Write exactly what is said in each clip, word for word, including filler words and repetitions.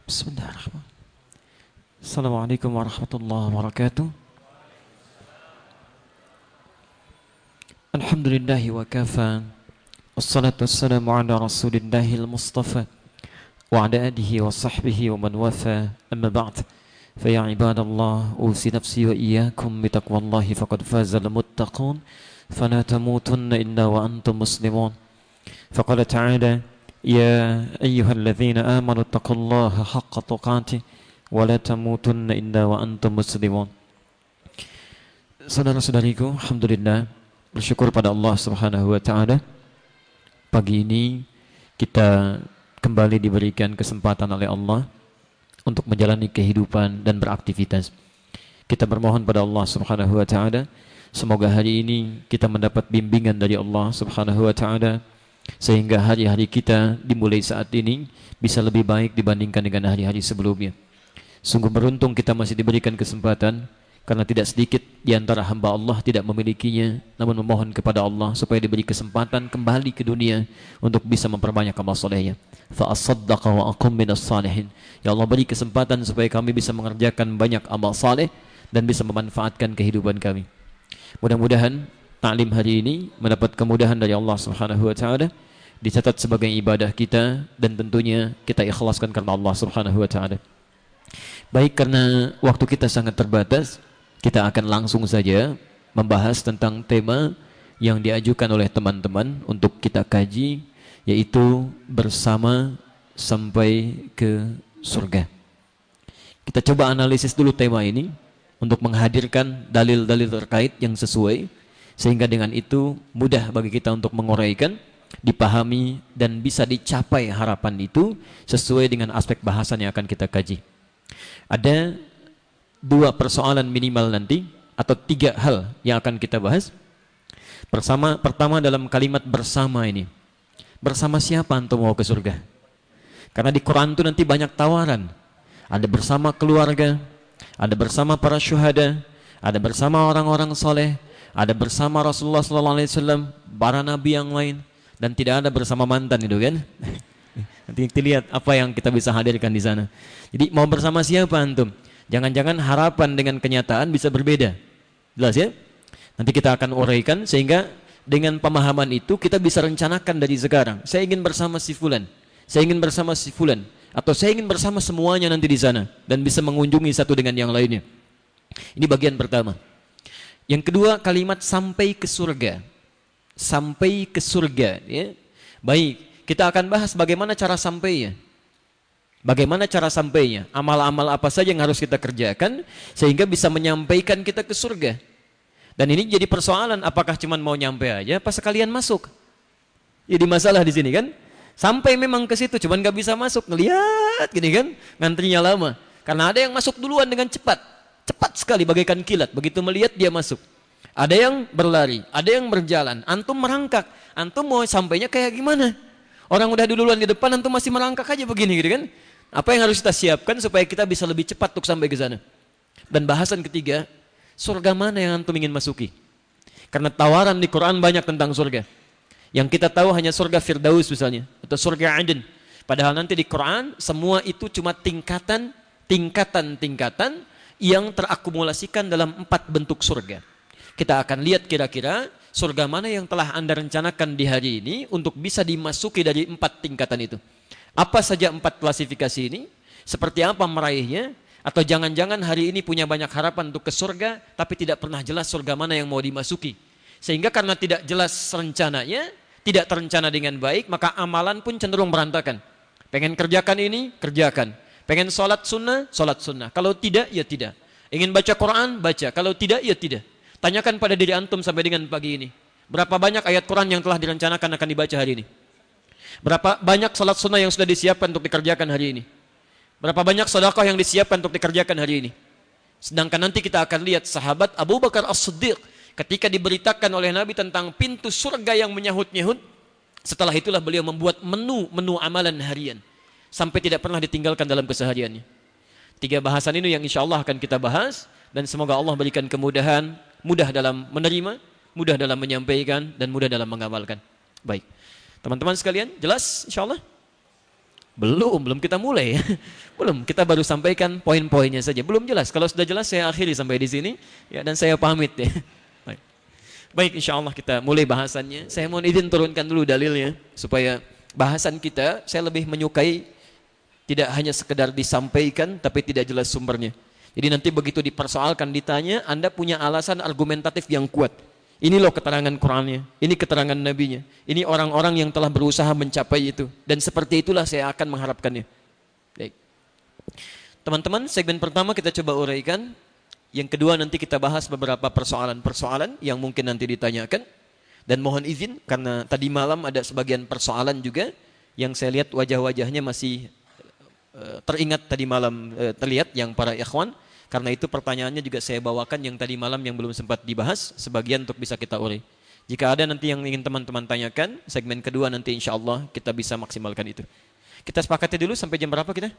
Bismillahirrahmanirrahim. Assalamualaikum warahmatullahi wabarakatuh. Alhamdulillahi wa kafa. Wassalatu wassalamu ala rasulillahil mustafa wa ala alihi wa sahbihi wa man wafa. Amma ba'd. Fa ya ibadallah, usi nafsi wa iyyakum bitaqwallahi faqad fazal muttaqun. Fala tamutunna illa wa antum muslimun. Faqala ta'ala: Ya ayyuhalladzina amanu taqullaha haqqa tuqatih wa la tamutunna illa wa antum muslimun. Saudara-saudariku, alhamdulillah, bersyukur pada Allah Subhanahu wa taala. Pagi ini kita kembali diberikan kesempatan oleh Allah untuk menjalani kehidupan dan beraktivitas. Kita bermohon pada Allah Subhanahu wa taala, semoga hari ini kita mendapat bimbingan dari Allah Subhanahu wa taala, sehingga hari-hari kita dimulai saat ini bisa lebih baik dibandingkan dengan hari-hari sebelumnya. Sungguh beruntung kita masih diberikan kesempatan, karena tidak sedikit di antara hamba Allah tidak memilikinya, namun memohon kepada Allah supaya diberi kesempatan kembali ke dunia untuk bisa memperbanyak amal solehnya. Fa asaddaqa wa aqum minas salihin. Ya Allah, beri kesempatan supaya kami bisa mengerjakan banyak amal saleh dan bisa memanfaatkan kehidupan kami. Mudah-mudahan taklim hari ini mendapat kemudahan dari Allah Subhanahu wa taala, dicatat sebagai ibadah kita, dan tentunya kita ikhlaskan karena Allah Subhanahu wa taala. Baik, karena waktu kita sangat terbatas, kita akan langsung saja membahas tentang tema yang diajukan oleh teman-teman untuk kita kaji, yaitu bersama sampai ke surga. Kita coba analisis dulu tema ini untuk menghadirkan dalil-dalil terkait yang sesuai, sehingga dengan itu mudah bagi kita untuk menguraikan, dipahami, dan bisa dicapai harapan itu sesuai dengan aspek bahasan yang akan kita kaji. Ada dua persoalan minimal nanti, atau tiga hal yang akan kita bahas. Bersama, pertama dalam kalimat bersama ini. Bersama siapa antum mau ke surga? Karena di Quran itu nanti banyak tawaran. Ada bersama keluarga, ada bersama para syuhada, ada bersama orang-orang soleh, ada bersama Rasulullah sallallahu alaihi wasallam, para nabi yang lain, dan tidak ada bersama mantan itu kan. Nanti kita lihat apa yang kita bisa hadirkan di sana. Jadi mau bersama siapa antum? Jangan-jangan harapan dengan kenyataan bisa berbeda. Jelas ya? Nanti kita akan uraikan sehingga dengan pemahaman itu kita bisa rencanakan dari sekarang. Saya ingin bersama si fulan, saya ingin bersama si fulan, atau saya ingin bersama semuanya nanti di sana dan bisa mengunjungi satu dengan yang lainnya. Ini bagian pertama. Yang kedua, kalimat sampai ke surga. Sampai ke surga, ya. Baik, kita akan bahas bagaimana cara sampainya. Bagaimana cara sampainya? Amal-amal apa saja yang harus kita kerjakan sehingga bisa menyampaikan kita ke surga. Dan ini jadi persoalan, apakah cuma mau nyampe aja apa sekalian masuk? Jadi masalah di sini kan? Sampai memang ke situ cuman nggak bisa masuk, ngelihat gini kan? Ngantrinya lama. Karena ada yang masuk duluan dengan cepat. Cepat sekali bagaikan kilat, begitu melihat dia masuk. Ada yang berlari, ada yang berjalan. Antum merangkak, antum mau sampainya kayak gimana? Orang udah duluan di depan, antum masih merangkak aja begini gitu kan? Apa yang harus kita siapkan supaya kita bisa lebih cepat untuk sampai ke sana? Dan bahasan ketiga, surga mana yang antum ingin masuki? Karena tawaran di Quran banyak tentang surga. Yang kita tahu hanya surga Firdaus misalnya, atau surga Aden. Padahal nanti di Quran semua itu cuma tingkatan, tingkatan, tingkatan yang terakumulasikan dalam empat bentuk surga. Kita akan lihat kira-kira surga mana yang telah Anda rencanakan di hari ini untuk bisa dimasuki dari empat tingkatan itu. Apa saja empat klasifikasi ini? Seperti apa meraihnya? Atau jangan-jangan hari ini punya banyak harapan untuk ke surga, tapi tidak pernah jelas surga mana yang mau dimasuki. Sehingga karena tidak jelas rencananya, tidak terencana dengan baik, maka amalan pun cenderung berantakan. Pengen kerjakan ini, kerjakan. Pengen sholat sunnah, sholat sunnah. Kalau tidak, ya tidak. Ingin baca Quran, baca. Kalau tidak, ya tidak. Tanyakan pada diri antum sampai dengan pagi ini. Berapa banyak ayat Quran yang telah direncanakan akan dibaca hari ini? Berapa banyak sholat sunnah yang sudah disiapkan untuk dikerjakan hari ini? Berapa banyak sedekah yang disiapkan untuk dikerjakan hari ini? Sedangkan nanti kita akan lihat sahabat Abu Bakar As-Siddiq ketika diberitakan oleh Nabi tentang pintu surga yang menyahut-nyahut, setelah itulah beliau membuat menu-menu amalan harian. Sampai tidak pernah ditinggalkan dalam kesehariannya. Tiga bahasan ini yang insya Allah akan kita bahas. Dan semoga Allah berikan kemudahan, mudah dalam menerima, mudah dalam menyampaikan, dan mudah dalam mengamalkan. Baik, teman-teman sekalian, jelas insya Allah? Belum, belum kita mulai ya. Belum, kita baru sampaikan poin-poinnya saja. Belum jelas. Kalau sudah jelas saya akhiri sampai di sini ya, dan saya pamit ya. Baik. Baik, insya Allah kita mulai bahasannya. Saya mohon izin turunkan dulu dalilnya supaya bahasan kita saya lebih menyukai tidak hanya sekedar disampaikan tapi tidak jelas sumbernya. Jadi nanti begitu dipersoalkan ditanya, Anda punya alasan argumentatif yang kuat. Ini loh keterangan Qur'annya, ini keterangan Nabinya, ini orang-orang yang telah berusaha mencapai itu. Dan seperti itulah saya akan mengharapkannya. Baik. Teman-teman, segmen pertama kita coba uraikan. Yang kedua nanti kita bahas beberapa persoalan-persoalan yang mungkin nanti ditanyakan. Dan mohon izin karena tadi malam ada sebagian persoalan juga yang saya lihat wajah-wajahnya masih uh, teringat tadi malam uh, terlihat yang para ikhwan. Karena itu pertanyaannya juga saya bawakan yang tadi malam yang belum sempat dibahas, sebagian untuk bisa kita urai. Jika ada nanti yang ingin teman-teman tanyakan, segmen kedua nanti insya Allah kita bisa maksimalkan itu. Kita sepakati dulu sampai jam berapa kita?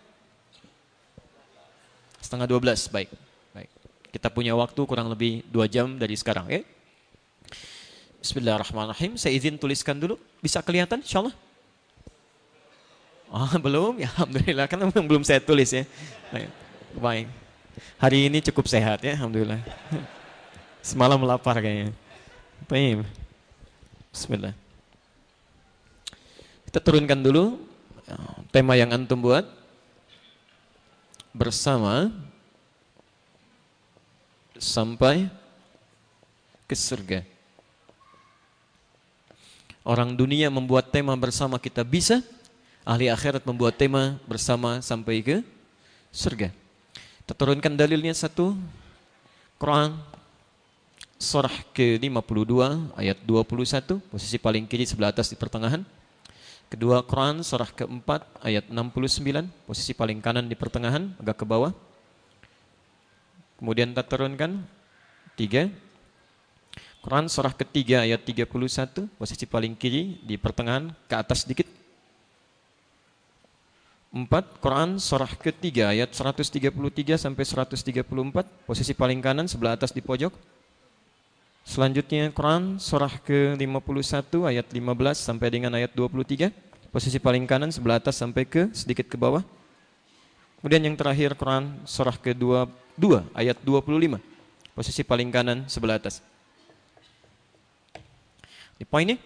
Setengah dua belas, baik. Baik. Kita punya waktu kurang lebih dua jam dari sekarang. Ya? Bismillahirrahmanirrahim. Saya izin tuliskan dulu. Bisa kelihatan insya Allah? Oh, belum? Ya, alhamdulillah. Karena belum saya tulis ya. Baik. Baik. Hari ini cukup sehat ya, alhamdulillah. Semalam lapar kayaknya. Baik. Bismillah. Kita turunkan dulu tema yang antum buat bersama sampai ke surga. Orang dunia membuat tema bersama kita bisa, ahli akhirat membuat tema bersama sampai ke surga. Kita turunkan dalilnya satu, Quran surah ke lima puluh dua ayat dua puluh satu, posisi paling kiri sebelah atas di pertengahan. Kedua, Quran surah keempat ayat enam puluh sembilan, posisi paling kanan di pertengahan, agak ke bawah. Kemudian kita turunkan tiga, Quran surah ketiga ayat tiga puluh satu, posisi paling kiri di pertengahan, ke atas sedikit. Empat, Quran surah ketiga ayat seratus tiga puluh tiga sampai seratus tiga puluh empat, posisi paling kanan sebelah atas di pojok. Selanjutnya Quran surah ke lima puluh satu ayat lima belas sampai dengan ayat dua puluh tiga, posisi paling kanan sebelah atas sampai ke sedikit ke bawah. Kemudian yang terakhir Quran surah ke dua puluh dua ayat dua puluh lima, posisi paling kanan sebelah atas. Di poinnya.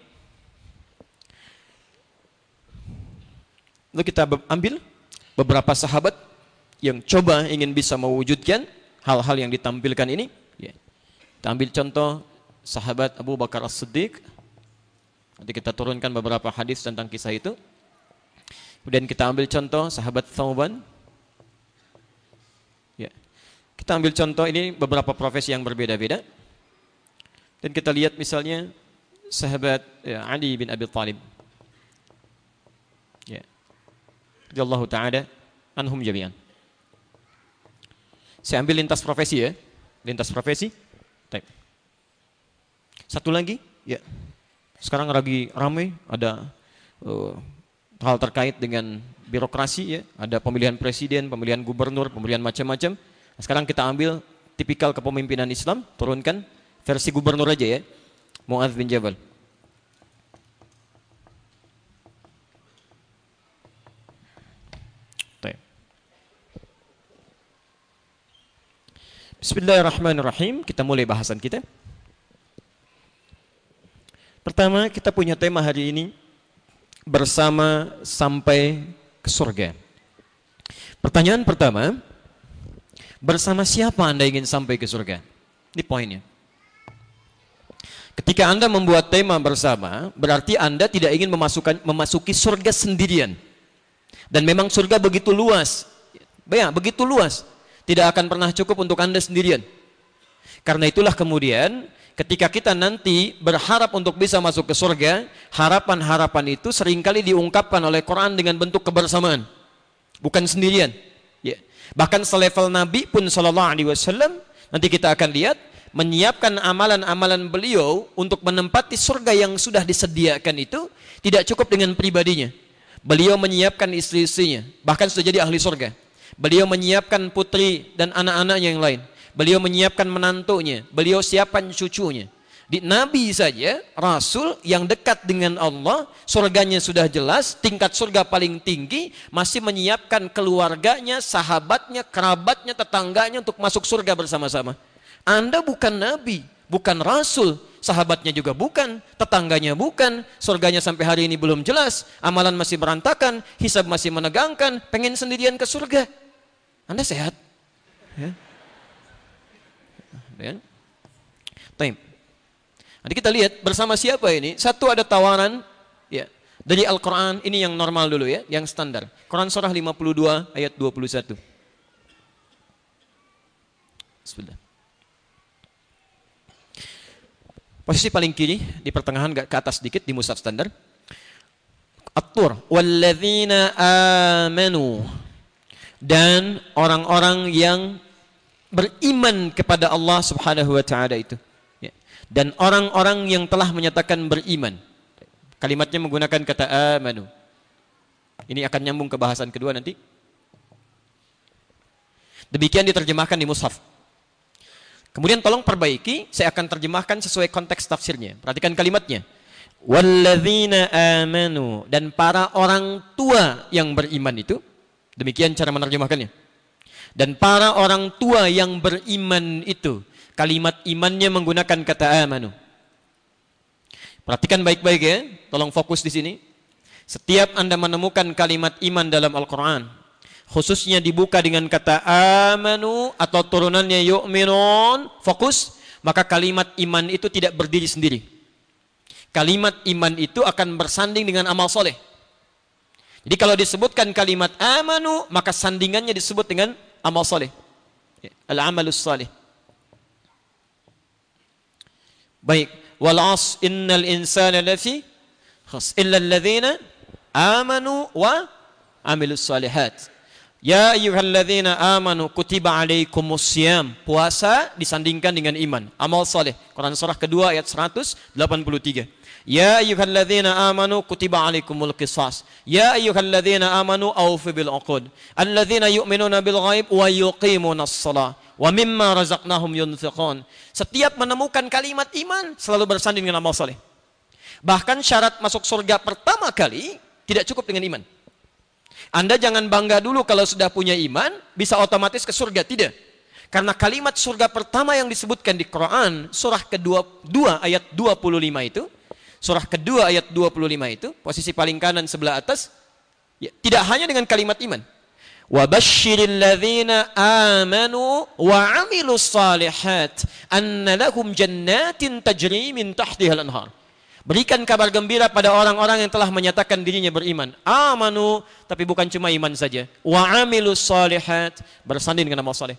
Lalu kita ambil beberapa sahabat yang coba ingin bisa mewujudkan hal-hal yang ditampilkan ini. Ya. Kita ambil contoh sahabat Abu Bakar As-Siddiq. Nanti kita turunkan beberapa hadis tentang kisah itu. Kemudian kita ambil contoh sahabat Thauban. Ya. Kita ambil contoh ini beberapa profesi yang berbeda-beda. Dan kita lihat misalnya sahabat ya, Ali bin Abi Thalib. Ya. Radhiyallahu ta'ala anhum jami'an. Saya ambil lintas profesi ya. Lintas profesi. Baik. Satu lagi, ya. Sekarang lagi ramai ada uh, hal terkait dengan birokrasi ya, ada pemilihan presiden, pemilihan gubernur, pemilihan macam-macam. Nah, sekarang kita ambil tipikal kepemimpinan Islam, turunkan versi gubernur aja ya. Mu'adz bin Jabal. Bismillahirrahmanirrahim. Kita mulai bahasan kita. Pertama, kita punya tema hari ini bersama sampai ke surga. Pertanyaan pertama, bersama siapa Anda ingin sampai ke surga? Ini poinnya. Ketika Anda membuat tema bersama, berarti Anda tidak ingin memasukkan, memasuki surga sendirian. Dan memang surga begitu luas. Ya, begitu luas. Tidak akan pernah cukup untuk Anda sendirian. Karena itulah kemudian ketika kita nanti berharap untuk bisa masuk ke surga, harapan-harapan itu seringkali diungkapkan oleh Quran dengan bentuk kebersamaan, bukan sendirian. Ya. Bahkan selevel Nabi pun Sallallahu Alaihi Wasallam, nanti kita akan lihat menyiapkan amalan-amalan beliau untuk menempati surga yang sudah disediakan itu tidak cukup dengan pribadinya. Beliau menyiapkan istri-istrinya, bahkan sudah jadi ahli surga. Beliau menyiapkan putri dan anak-anaknya yang lain. Beliau menyiapkan menantunya. Beliau siapkan cucunya. Di Nabi saja, Rasul yang dekat dengan Allah, surganya sudah jelas, tingkat surga paling tinggi, masih menyiapkan keluarganya, sahabatnya, kerabatnya, tetangganya untuk masuk surga bersama-sama. Anda bukan Nabi, bukan Rasul, sahabatnya juga bukan, tetangganya bukan, surganya sampai hari ini belum jelas, amalan masih berantakan, hisab masih menegangkan, pengen sendirian ke surga. Anda sehat? Ya. Ya. Taib. Nanti kita lihat bersama siapa ini. Satu ada tawaran ya, dari Al-Quran. Ini yang normal dulu ya, yang standar. Quran surah lima puluh dua ayat dua puluh satu. Bismillah. Posisi paling kiri di pertengahan, ke atas sedikit di mushaf standar. At-Tur. Walladzina amanu. Dan orang-orang yang beriman kepada Allah Subhanahu wa taala itu. Dan orang-orang yang telah menyatakan beriman. Kalimatnya menggunakan kata amanu. Ini akan nyambung ke bahasan kedua nanti. Demikian diterjemahkan di mushaf. Kemudian tolong perbaiki, saya akan terjemahkan sesuai konteks tafsirnya. Perhatikan kalimatnya. Walladzina amanu. Dan para orang tua yang beriman itu. Demikian cara menerjemahkannya. Dan para orang tua yang beriman itu. Kalimat imannya menggunakan kata amanu. Perhatikan baik-baik ya, tolong fokus di sini. Setiap Anda menemukan kalimat iman dalam Al-Quran, khususnya dibuka dengan kata amanu atau turunannya yu'minun, fokus, maka kalimat iman itu tidak berdiri sendiri. Kalimat iman itu akan bersanding dengan amal soleh. Jadi kalau disebutkan kalimat amanu, maka sandingannya disebut dengan amal soleh. Al-amalus soleh. Baik, wal 'asr innal insana lafi khusr illa alladzina amanu wa 'amilus shalihat. Ya ayyuhalladzina amanu kutiba 'alaikumus shiyam. Puasa disandingkan dengan iman, amal saleh. Quran surah kedua ayat seratus delapan puluh tiga. Ya ayyuhalladzina amanu kutiba 'alaikumul qisas. Ya ayyuhalladzina amanu awfu bil 'uqud. Alladzina yu'minuna bil ghaib wa yuqimunas shalah. Wa mimma razaqnahum yunfiqun. Setiap menemukan kalimat iman selalu bersanding dengan amal soleh. Bahkan syarat masuk surga pertama kali tidak cukup dengan iman. Anda jangan bangga dulu kalau sudah punya iman bisa otomatis ke surga, tidak. Karena kalimat surga pertama yang disebutkan di Quran surah kedua dua ayat dua puluh lima itu, surah kedua ayat dua puluh lima itu, posisi paling kanan sebelah atas, ya, tidak hanya dengan kalimat iman. Wa basyiril ladzina amanu wa 'amilus shalihat anna lahum jannatin tajri min tahtihal anhar. Berikan kabar gembira pada orang-orang yang telah menyatakan dirinya beriman. Amanu, tapi bukan cuma iman saja. Wa 'amilus shalihat, bersanding dengan amal saleh.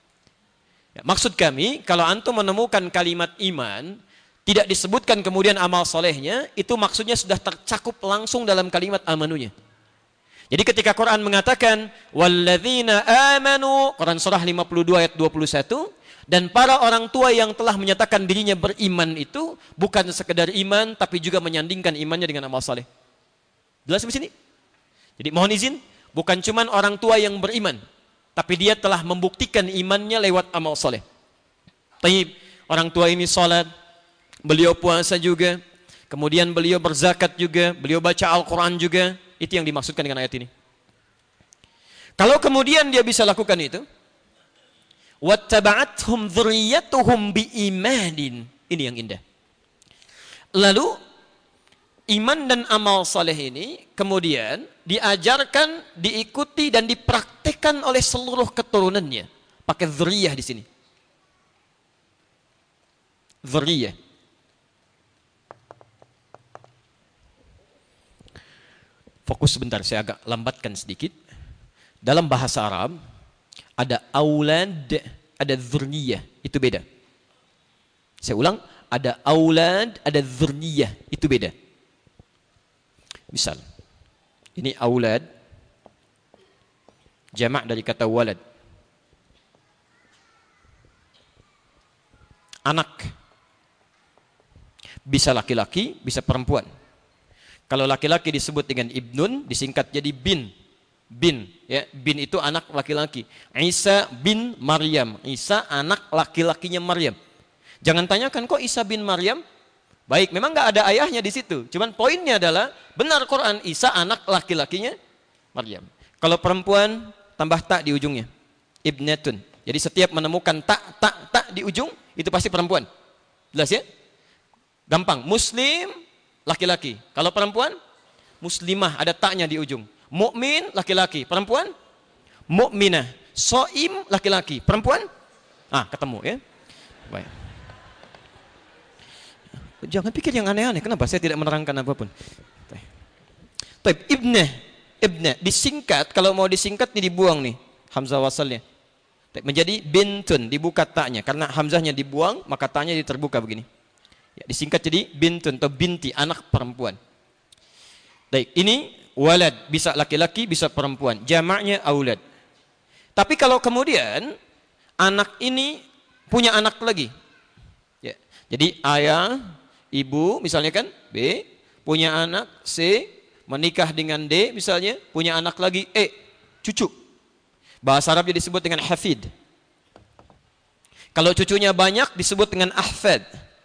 Ya, maksud kami, kalau antum menemukan kalimat iman tidak disebutkan kemudian amal solehnya, itu maksudnya sudah tercakup langsung dalam kalimat amanunya. Jadi ketika Quran mengatakan walladzina amanu, Quran surah lima puluh dua ayat dua puluh satu, dan para orang tua yang telah menyatakan dirinya beriman itu bukan sekedar iman tapi juga menyandingkan imannya dengan amal saleh. Jelas di sini? Jadi mohon izin, bukan cuma orang tua yang beriman, tapi dia telah membuktikan imannya lewat amal saleh. Taib, orang tua ini salat, beliau puasa juga, kemudian beliau berzakat juga, beliau baca Al-Quran juga. Itu yang dimaksudkan dengan ayat ini. Kalau kemudian dia bisa lakukan itu, wattaba'athum dzurriyyatuhum biimanin. Ini yang indah. Lalu iman dan amal saleh ini kemudian diajarkan, diikuti dan dipraktikkan oleh seluruh keturunannya. Pakai dzurriyyah di sini. Dzurriyyah. Fokus sebentar, saya agak lambatkan sedikit. Dalam bahasa Arab ada aulad, ada dzurriyyah, itu beda. Saya ulang, ada aulad, ada dzurriyyah, itu beda. Misal, ini aulad, jamak dari kata walad. Anak. Bisa laki-laki, bisa perempuan. Kalau laki-laki disebut dengan ibnun, disingkat jadi bin. Bin, ya, bin itu anak laki-laki. Isa bin Maryam. Isa anak laki-lakinya Maryam. Jangan tanyakan kok Isa bin Maryam. Baik, memang nggak ada ayahnya di situ. Cuman poinnya adalah benar Quran Isa anak laki-lakinya Maryam. Kalau perempuan tambah tak di ujungnya. Ibnatun. Jadi setiap menemukan tak tak tak di ujung itu pasti perempuan. Jelas ya? Gampang. Muslim laki-laki. Kalau perempuan muslimah ada taknya di ujung. Mukmin laki-laki. Perempuan mukminah. Soim laki-laki. Perempuan ah ketemu ya. Baik. Jangan pikir yang aneh-aneh. Kenapa saya tidak menerangkan apapun? Taib ibnah, ibnah disingkat. Kalau mau disingkat ini dibuang nih hamzah wasalnya. Menjadi bintun, dibuka taknya. Karena hamzahnya dibuang, maka taknya terbuka begini. Ya, disingkat jadi bintun atau binti, anak perempuan. Baik, ini walad bisa laki-laki, bisa perempuan. Jamaknya aulad. Tapi kalau kemudian anak ini punya anak lagi. Ya, jadi ayah, ibu misalnya kan B punya anak C, menikah dengan D misalnya, punya anak lagi E, cucu. Bahasa Arabnya disebut dengan hafid. Kalau cucunya banyak disebut dengan ahfad.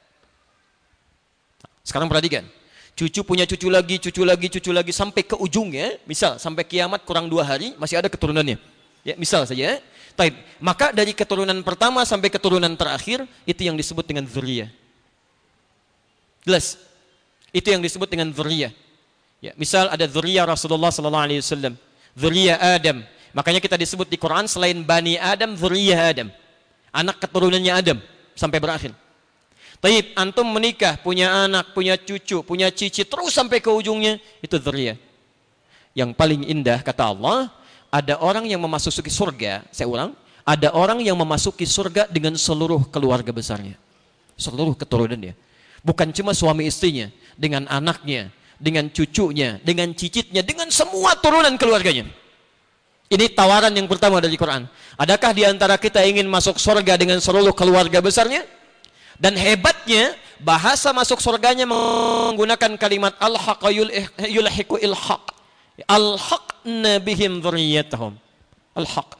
Sekarang perhatikan. Cucu punya cucu lagi, cucu lagi, cucu lagi sampai ke ujungnya, misal sampai kiamat kurang dua hari masih ada keturunannya. Ya, misal saja. Taib. Maka dari keturunan pertama sampai keturunan terakhir itu yang disebut dengan dzurriyyah. Jelas? Itu yang disebut dengan dzurriyyah. Ya, misal ada dzurriyyah Rasulullah sallallahu alaihi wasallam, dzurriyyah Adam. Makanya kita disebut di Quran selain Bani Adam, dzurriyyah Adam. Anak keturunannya Adam sampai berakhir. Taib, antum menikah, punya anak, punya cucu, punya cici terus sampai ke ujungnya, itu dzurriyyah. Yang paling indah kata Allah, ada orang yang memasuki surga, saya ulang, ada orang yang memasuki surga dengan seluruh keluarga besarnya. Seluruh keturunannya. Bukan cuma suami istrinya, dengan anaknya, dengan cucunya, dengan cicitnya, dengan semua turunan keluarganya. Ini tawaran yang pertama dari Quran. Adakah di antara kita ingin masuk surga dengan seluruh keluarga besarnya? Dan hebatnya, bahasa masuk surganya menggunakan kalimat al-haq yulhiqu il-haq. Al-haqna bihim dzurriyyatahum. Al-haq.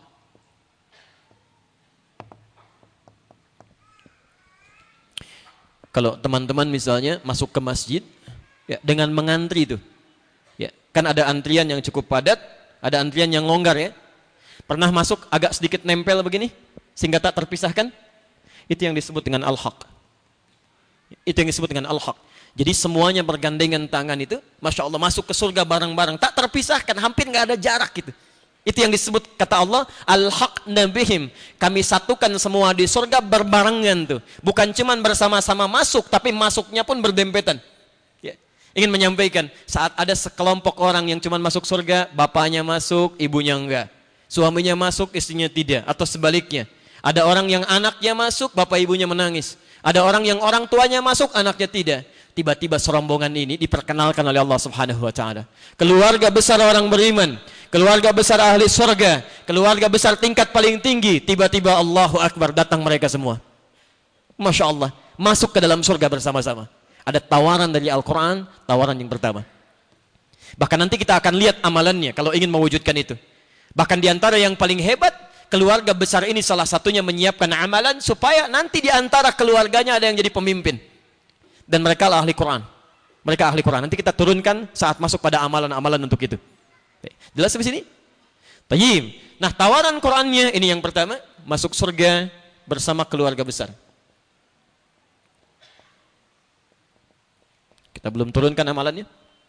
Kalau teman-teman misalnya masuk ke masjid ya, dengan mengantri itu. Ya, kan ada antrian yang cukup padat, ada antrian yang longgar ya. Pernah masuk agak sedikit nempel begini sehingga tak terpisahkan? Itu yang disebut dengan al-haq. Itu yang disebut dengan al-haq. Jadi semuanya bergandengan tangan itu, Masya Allah masuk ke surga bareng-bareng, tak terpisahkan, hampir nggak ada jarak gitu. Itu yang disebut kata Allah al-haqna bihim. Kami satukan semua di surga berbarengan tuh. Bukan cuman bersama-sama masuk, tapi masuknya pun berdempetan. Ya. Ingin menyampaikan saat ada sekelompok orang yang cuman masuk surga, bapaknya masuk, ibunya enggak. Suaminya masuk, istrinya tidak, atau sebaliknya. Ada orang yang anaknya masuk, bapak ibunya menangis. Ada orang yang orang tuanya masuk, anaknya tidak. Tiba-tiba serombongan ini diperkenalkan oleh Allah Subhanahu wa taala. Keluarga besar orang beriman, keluarga besar ahli surga, keluarga besar tingkat paling tinggi, tiba-tiba Allahu Akbar datang mereka semua. Masya Allah, masuk ke dalam surga bersama-sama. Ada tawaran dari Al-Quran, tawaran yang pertama. Bahkan nanti kita akan lihat amalannya kalau ingin mewujudkan itu. Bahkan diantara yang paling hebat, keluarga besar ini salah satunya menyiapkan amalan supaya nanti diantara keluarganya ada yang jadi pemimpin. Dan mereka lah ahli Quran. Mereka ahli Quran. Nanti kita turunkan saat masuk pada amalan-amalan untuk itu. Jelas sampai sini? Tayyib. Nah, tawaran Qurannya ini yang pertama, masuk surga bersama keluarga besar. Kita belum turunkan amalannya.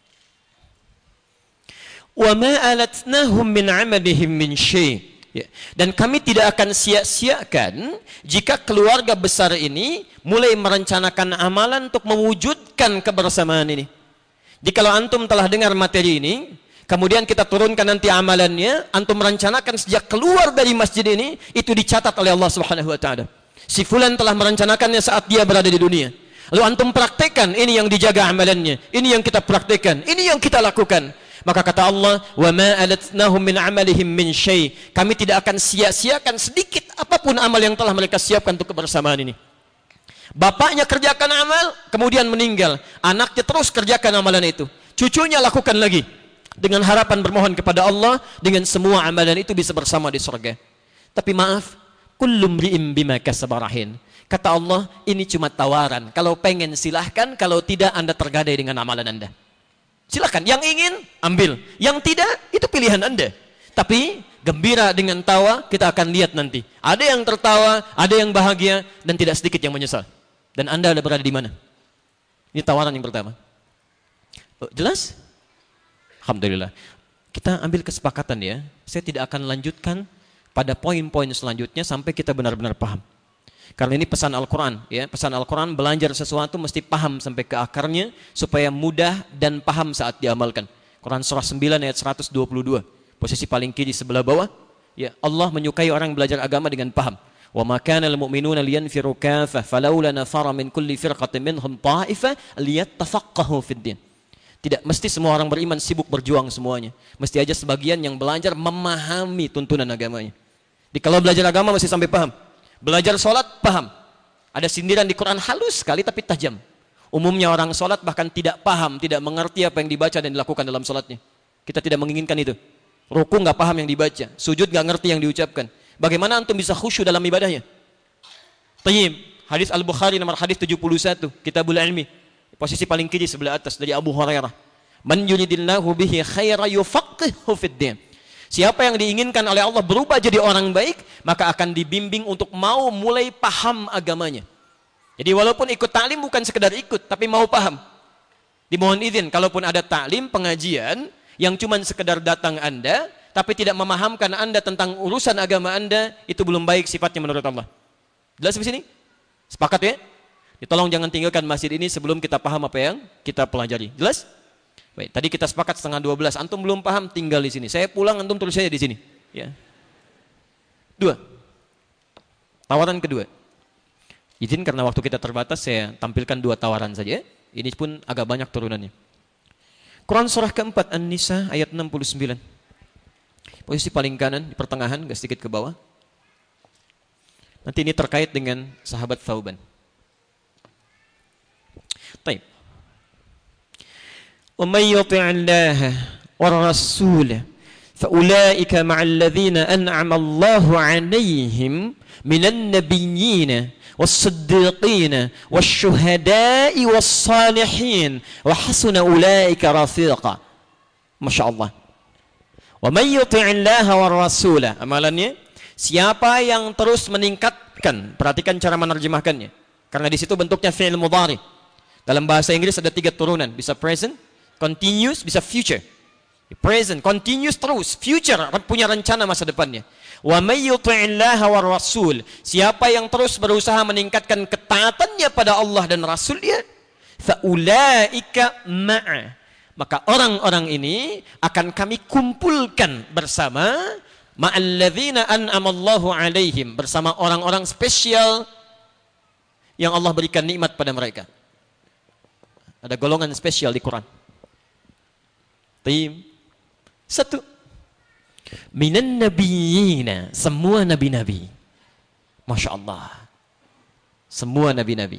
Wa ma alatnahum min 'amalihim min syai'. Ya. Dan kami tidak akan sia-siakan jika keluarga besar ini mulai merencanakan amalan untuk mewujudkan kebersamaan ini. Jikalau antum telah dengar materi ini, kemudian kita turunkan nanti amalannya, antum merencanakan sejak keluar dari masjid ini, itu dicatat oleh Allah Subhanahu wa taala. Si fulan telah merencanakannya saat dia berada di dunia. Lalu antum praktekkan, ini yang dijaga amalannya, ini yang kita praktekkan, ini yang kita lakukan. Maka kata Allah, wa ma alatnahum min 'amalihim min syai'. Kami tidak akan sia-siakan sedikit apapun amal yang telah mereka siapkan untuk kebersamaan ini. Bapaknya kerjakan amal, kemudian meninggal. Anaknya terus kerjakan amalan itu. Cucunya lakukan lagi. Dengan harapan bermohon kepada Allah, dengan semua amalan itu bisa bersama di surga. Tapi maaf, kullu mri'in bima kasaba rahin. Kata Allah, ini cuma tawaran. Kalau pengen silahkan, kalau tidak Anda tergadai dengan amalan Anda. Silahkan, yang ingin ambil, yang tidak itu pilihan Anda. Tapi gembira dengan tawa, kita akan lihat nanti. Ada yang tertawa, ada yang bahagia, dan tidak sedikit yang menyesal. Dan Anda ada berada di mana? Ini tawaran yang pertama. Oh, jelas? Alhamdulillah. Kita ambil kesepakatan ya. Saya tidak akan lanjutkan pada poin-poin selanjutnya sampai kita benar-benar paham. Karena ini pesan Al-Quran ya. Pesan Al-Quran, belajar sesuatu mesti paham sampai ke akarnya supaya mudah dan paham saat diamalkan. Quran surah sembilan ayat seratus dua puluh dua. Posisi paling kiri sebelah bawah. Ya, Allah menyukai orang belajar agama dengan paham. Wa ma kana al-mu'minuna liyanfiru kaffah falawla nafara min kulli firqatin minhum ta'ifah liyattafaqahu fid-din. Tidak mesti semua orang beriman sibuk berjuang semuanya. Mesti aja sebagian yang belajar memahami tuntunan agamanya. Jadi kalau belajar agama mesti sampai paham. Belajar sholat, paham. Ada sindiran di Quran halus sekali tapi tajam. Umumnya orang sholat bahkan tidak paham, tidak mengerti apa yang dibaca dan dilakukan dalam sholatnya. Kita tidak menginginkan itu. Ruku nggak paham yang dibaca, sujud nggak ngerti yang diucapkan. Bagaimana antum bisa khusyuk dalam ibadahnya? Tayyib, hadis Al-Bukhari nomor hadis tujuh puluh satu, Kitabul Ilmi. Posisi paling kiri sebelah atas dari Abu Hurairah. Man yuridillahu bihi khaira yufaqihu fid din. Siapa yang diinginkan oleh Allah berubah jadi orang baik, maka akan dibimbing untuk mau mulai paham agamanya. Jadi walaupun ikut taklim bukan sekedar ikut, tapi mau paham. Dimohon izin, kalaupun ada taklim, pengajian, yang cuma sekedar datang Anda, tapi tidak memahamkan Anda tentang urusan agama Anda, itu belum baik sifatnya menurut Allah. Jelas di sini? Sepakat ya? Tolong jangan tinggalkan masjid ini sebelum kita paham apa yang kita pelajari. Jelas? Baik, tadi kita sepakat setengah dua belas. Antum belum paham, tinggal di sini. Saya pulang, antum terus saya di sini. Ya. Dua. Tawaran kedua. Izin karena waktu kita terbatas, saya tampilkan dua tawaran saja. Ini pun agak banyak turunannya. Quran surah keempat An-Nisa ayat enam puluh sembilan. Posisi paling kanan di pertengahan, agak sedikit ke bawah. Nanti ini terkait dengan sahabat Thauban. Baik. ومن يطع الله والرسول فأولئك مع الذين أنعم الله عليهم من النبيين والصديقين والشهداء والصالحين وحسن أولئك رفيقا. Masya Allah. ومن يطع الله والرسول, amalannya siapa yang terus meningkatkan, perhatikan cara menerjemahkannya, karena di situ bentuknya fi'il mudhari. Dalam bahasa Inggris ada tiga turunan, bisa present, continuous, bisa future. Present, continuous terus, future punya rencana masa depannya. Wa may yuti'illaha war rasul, siapa yang terus berusaha meningkatkan ketaatannya pada Allah dan Rasulnya, fa ulaika ma'a, maka orang-orang ini akan kami kumpulkan bersama ma'alladzina an'amallahu alaihim, bersama orang-orang spesial yang Allah berikan nikmat pada mereka. Ada golongan spesial di Quran. Tim. Satu. Minan nabiyina, semua nabi-nabi. Masya Allah. Semua nabi-nabi.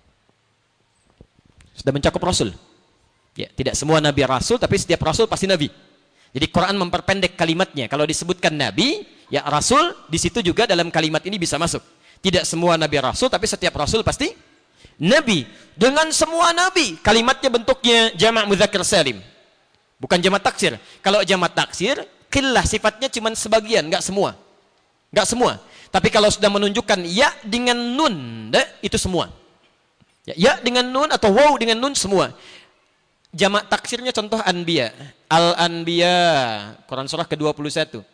Sudah mencakup Rasul. Ya, tidak semua nabi Rasul, tapi setiap Rasul pasti nabi. Jadi Quran memperpendek kalimatnya. Kalau disebutkan nabi, ya Rasul, di situ juga dalam kalimat ini bisa masuk. Tidak semua nabi Rasul, tapi setiap Rasul pasti nabi. Dengan semua nabi, kalimatnya bentuknya jamak mudzakkar salim. Bukan jamak taksir. Kalau jamak taksir, qillah sifatnya cuma sebagian, enggak semua. Enggak semua. Tapi kalau sudah menunjukkan ya dengan nun, itu semua. Ya, ya dengan nun atau waw dengan nun semua. Jamak taksirnya contoh Anbiya. Al-Anbiya, Quran surah ke dua puluh satu.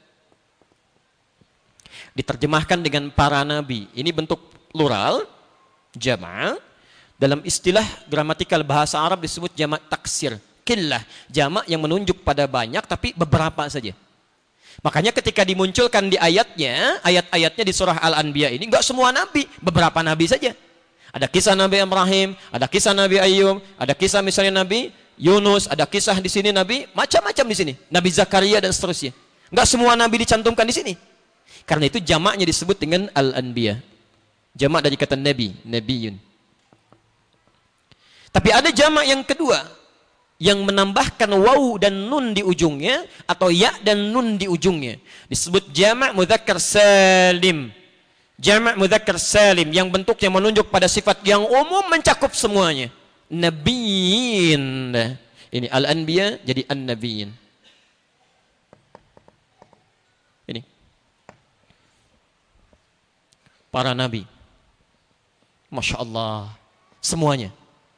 Diterjemahkan dengan para nabi. Ini bentuk plural, jamak. Dalam istilah gramatikal bahasa Arab disebut jamak taksir. Qillah, jamak yang menunjuk pada banyak tapi beberapa saja. Makanya ketika dimunculkan di ayatnya, ayat-ayatnya di surah Al-Anbiya ini enggak semua nabi, beberapa nabi saja. Ada kisah Nabi Ibrahim, ada kisah Nabi Ayyub, ada kisah misalnya Nabi Yunus, ada kisah di sini Nabi macam-macam di sini, Nabi Zakaria dan seterusnya. Enggak semua nabi dicantumkan di sini. Karena itu jamaknya disebut dengan Al-Anbiya. Jamak dari kata nabi, nabiyun. Tapi ada jamak yang kedua yang menambahkan waw dan nun di ujungnya atau ya dan nun di ujungnya. Disebut jamak mudzakkar salim. Jamak mudzakkar salim yang bentuknya menunjuk pada sifat yang umum mencakup semuanya. Nabiyyin. Ini al-anbiya jadi an-nabiyyin. Ini. Para nabi. Masya Allah. Semuanya.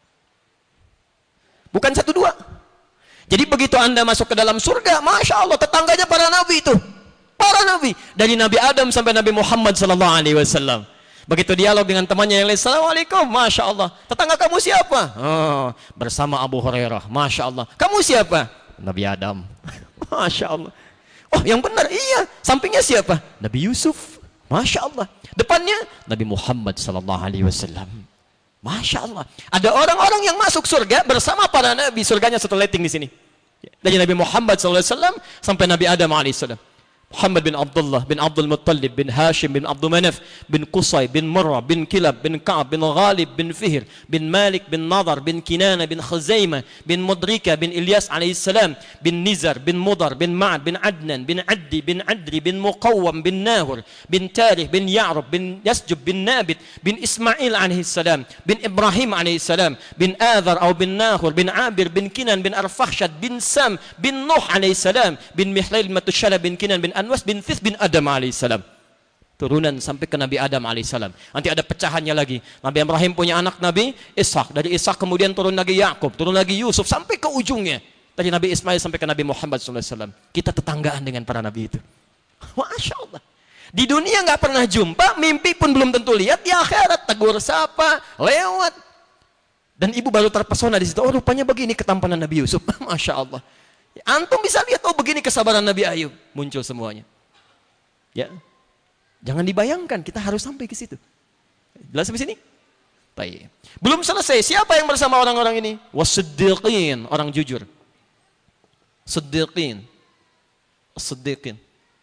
Bukan satu dua. Jadi begitu Anda masuk ke dalam surga, Masya Allah, tetangganya para nabi itu. Para nabi. Dari Nabi Adam sampai Nabi Muhammad sallallahu alaihi wasallam. Begitu dialog dengan temannya yang lain, Assalamualaikum, Masya Allah. Tetangga kamu siapa? Oh, bersama Abu Hurairah, Masya Allah. Kamu siapa? Nabi Adam. Masya Allah. Oh, yang benar, iya. Sampingnya siapa? Nabi Yusuf. Masya Allah. Depannya Nabi Muhammad sallallahu alaihi wasallam. Masya Allah. Ada orang-orang yang masuk surga bersama para nabi. Surganya satu letting di sini. Dari Nabi Muhammad sallallahu alaihi wasallam sampai Nabi Adam alaihi salam. Muhammad bin Abdullah bin Abdul Muttalib bin Hashim bin Abdul Manaf bin Qusay bin Murrah bin Kilab bin Ka'ab bin Ghalib bin Fihr bin Malik bin Nadar bin Kinana bin Khuzaimah bin Mudrika bin Ilyas alaihi salam bin Nizar bin Mudar bin Ma'ad bin Adnan bin Addi bin Adri bin Muqawwam bin Nahur bin Tarih bin Ya'rub bin Yasjub bin Nabit bin Ismail alaihi salam bin Ibrahim alaihi salam bin Adhar atau bin Nahur bin Abir bin Kinan bin Arfakhshad bin Sam bin Nuh alaihi salam bin Mihlail Matushala bin Kinan bin Anwas bin Thith bin Adam alaihissalam. Turunan sampai ke Nabi Adam alaihissalam. Nanti ada pecahannya lagi. Nabi Ibrahim punya anak Nabi Ishak. Dari Ishak kemudian turun lagi Yakub, turun lagi Yusuf sampai ke ujungnya. Dari Nabi Ismail sampai ke Nabi Muhammad sallallahu alaihi wasallam. Kita tetanggaan dengan para nabi itu. Masya Allah. Di dunia nggak pernah jumpa, mimpi pun belum tentu lihat. Di akhirat tegur sapa, lewat. Dan ibu baru terpesona di situ. Oh, rupanya begini ketampanan Nabi Yusuf. Masya Allah. Antum bisa lihat, oh begini kesabaran Nabi Ayub. Muncul semuanya. Ya, jangan dibayangkan, kita harus sampai ke situ. Jelas sampai sini? Baik. Belum selesai, siapa yang bersama orang-orang ini? Wasiddiqin, orang jujur. Siddiqin. Siddiqin.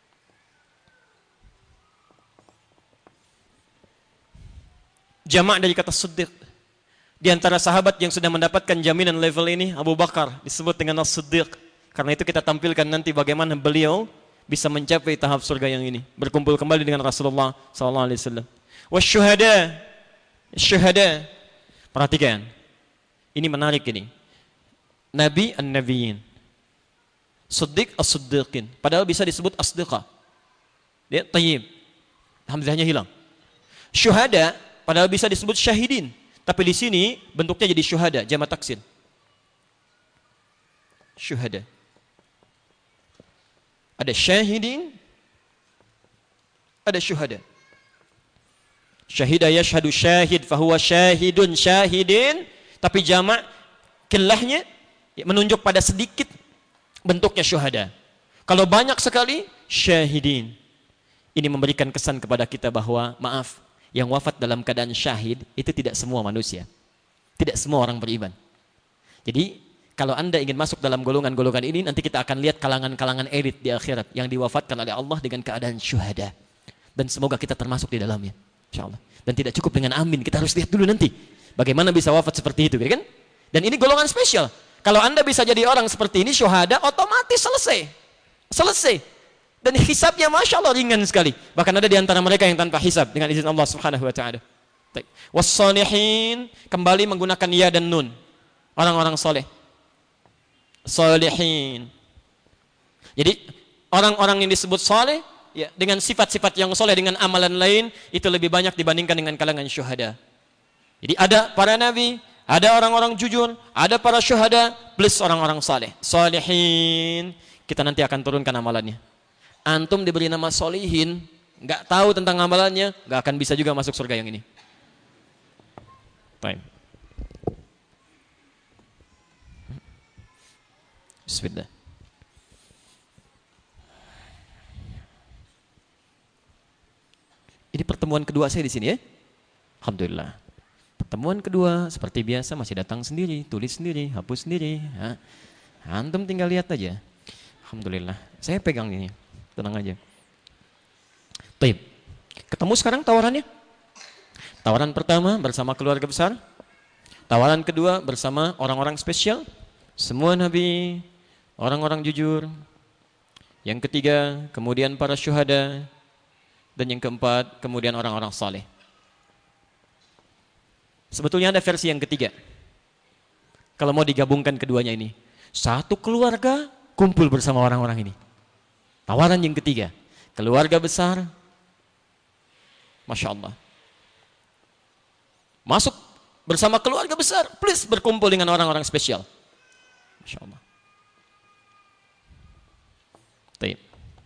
Jamak dari kata siddiq. Di antara sahabat yang sudah mendapatkan jaminan level ini, Abu Bakar disebut dengan as-siddiq. Karena itu kita tampilkan nanti bagaimana beliau bisa mencapai tahap surga yang ini. Berkumpul kembali dengan Rasulullah sallallahu alaihi wasallam. Wasyuhada. Syuhada. Perhatikan. Ini menarik ini. Nabi an-nabiyyin. Siddiq as-siddiqin. Padahal bisa disebut as-siddiqah. Dia tayyib. Hamzahnya hilang. Syuhada. Padahal bisa disebut syahidin. Tapi di sini bentuknya jadi syuhada. Jamak taksir. Syuhada. Ada syahidin, ada syuhada. Syahida yashhadu syahid fahuwa syahidun syahidin, tapi jamak kilahnya menunjuk pada sedikit bentuknya syuhada. Kalau banyak sekali syahidin. Ini memberikan kesan kepada kita bahwa maaf, yang wafat dalam keadaan syahid itu tidak semua manusia. Tidak semua orang beriman. Jadi kalau Anda ingin masuk dalam golongan-golongan ini, nanti kita akan lihat kalangan-kalangan elit di akhirat yang diwafatkan oleh Allah dengan keadaan syuhada. Dan semoga kita termasuk di dalamnya, insyaallah. Dan tidak cukup dengan amin, kita harus lihat dulu nanti bagaimana bisa wafat seperti itu, kan? Dan ini golongan spesial. Kalau Anda bisa jadi orang seperti ini syuhada, otomatis selesai. Selesai. Dan hisabnya Masya Allah ringan sekali. Bahkan ada di antara mereka yang tanpa hisab dengan izin Allah Subhanahu wa taala. Was-shalihin, kembali menggunakan ya dan nun. Orang-orang soleh. Salihin. Jadi orang-orang yang disebut soleh ya, dengan sifat-sifat yang soleh dengan amalan lain itu lebih banyak dibandingkan dengan kalangan syuhada. Jadi ada para nabi, ada orang-orang jujur, ada para syuhada plus orang-orang soleh. Salihin. Kita nanti akan turunkan amalannya. Antum diberi nama solihin, nggak tahu tentang amalannya, nggak akan bisa juga masuk surga yang ini. Time. Bismillah. Ini pertemuan kedua saya di sini ya. Alhamdulillah. Pertemuan kedua seperti biasa masih datang sendiri, tulis sendiri, hapus sendiri. Ha. Antum tinggal lihat aja. Alhamdulillah. Saya pegang ini. Tenang aja. Baik. Ketemu sekarang tawarannya. Tawaran pertama bersama keluarga besar. Tawaran kedua bersama orang-orang spesial. Semua nabi, orang-orang jujur. Yang ketiga, kemudian para syuhada. dan yang keempat kemudian orang-orang saleh. Sebetulnya ada versi yang ketiga. Kalau mau digabungkan keduanya ini, satu keluarga kumpul bersama orang-orang ini. Tawaran yang ketiga, keluarga besar, Masya Allah. Masuk bersama keluarga besar, please berkumpul dengan orang-orang spesial. Masya Allah. Baik.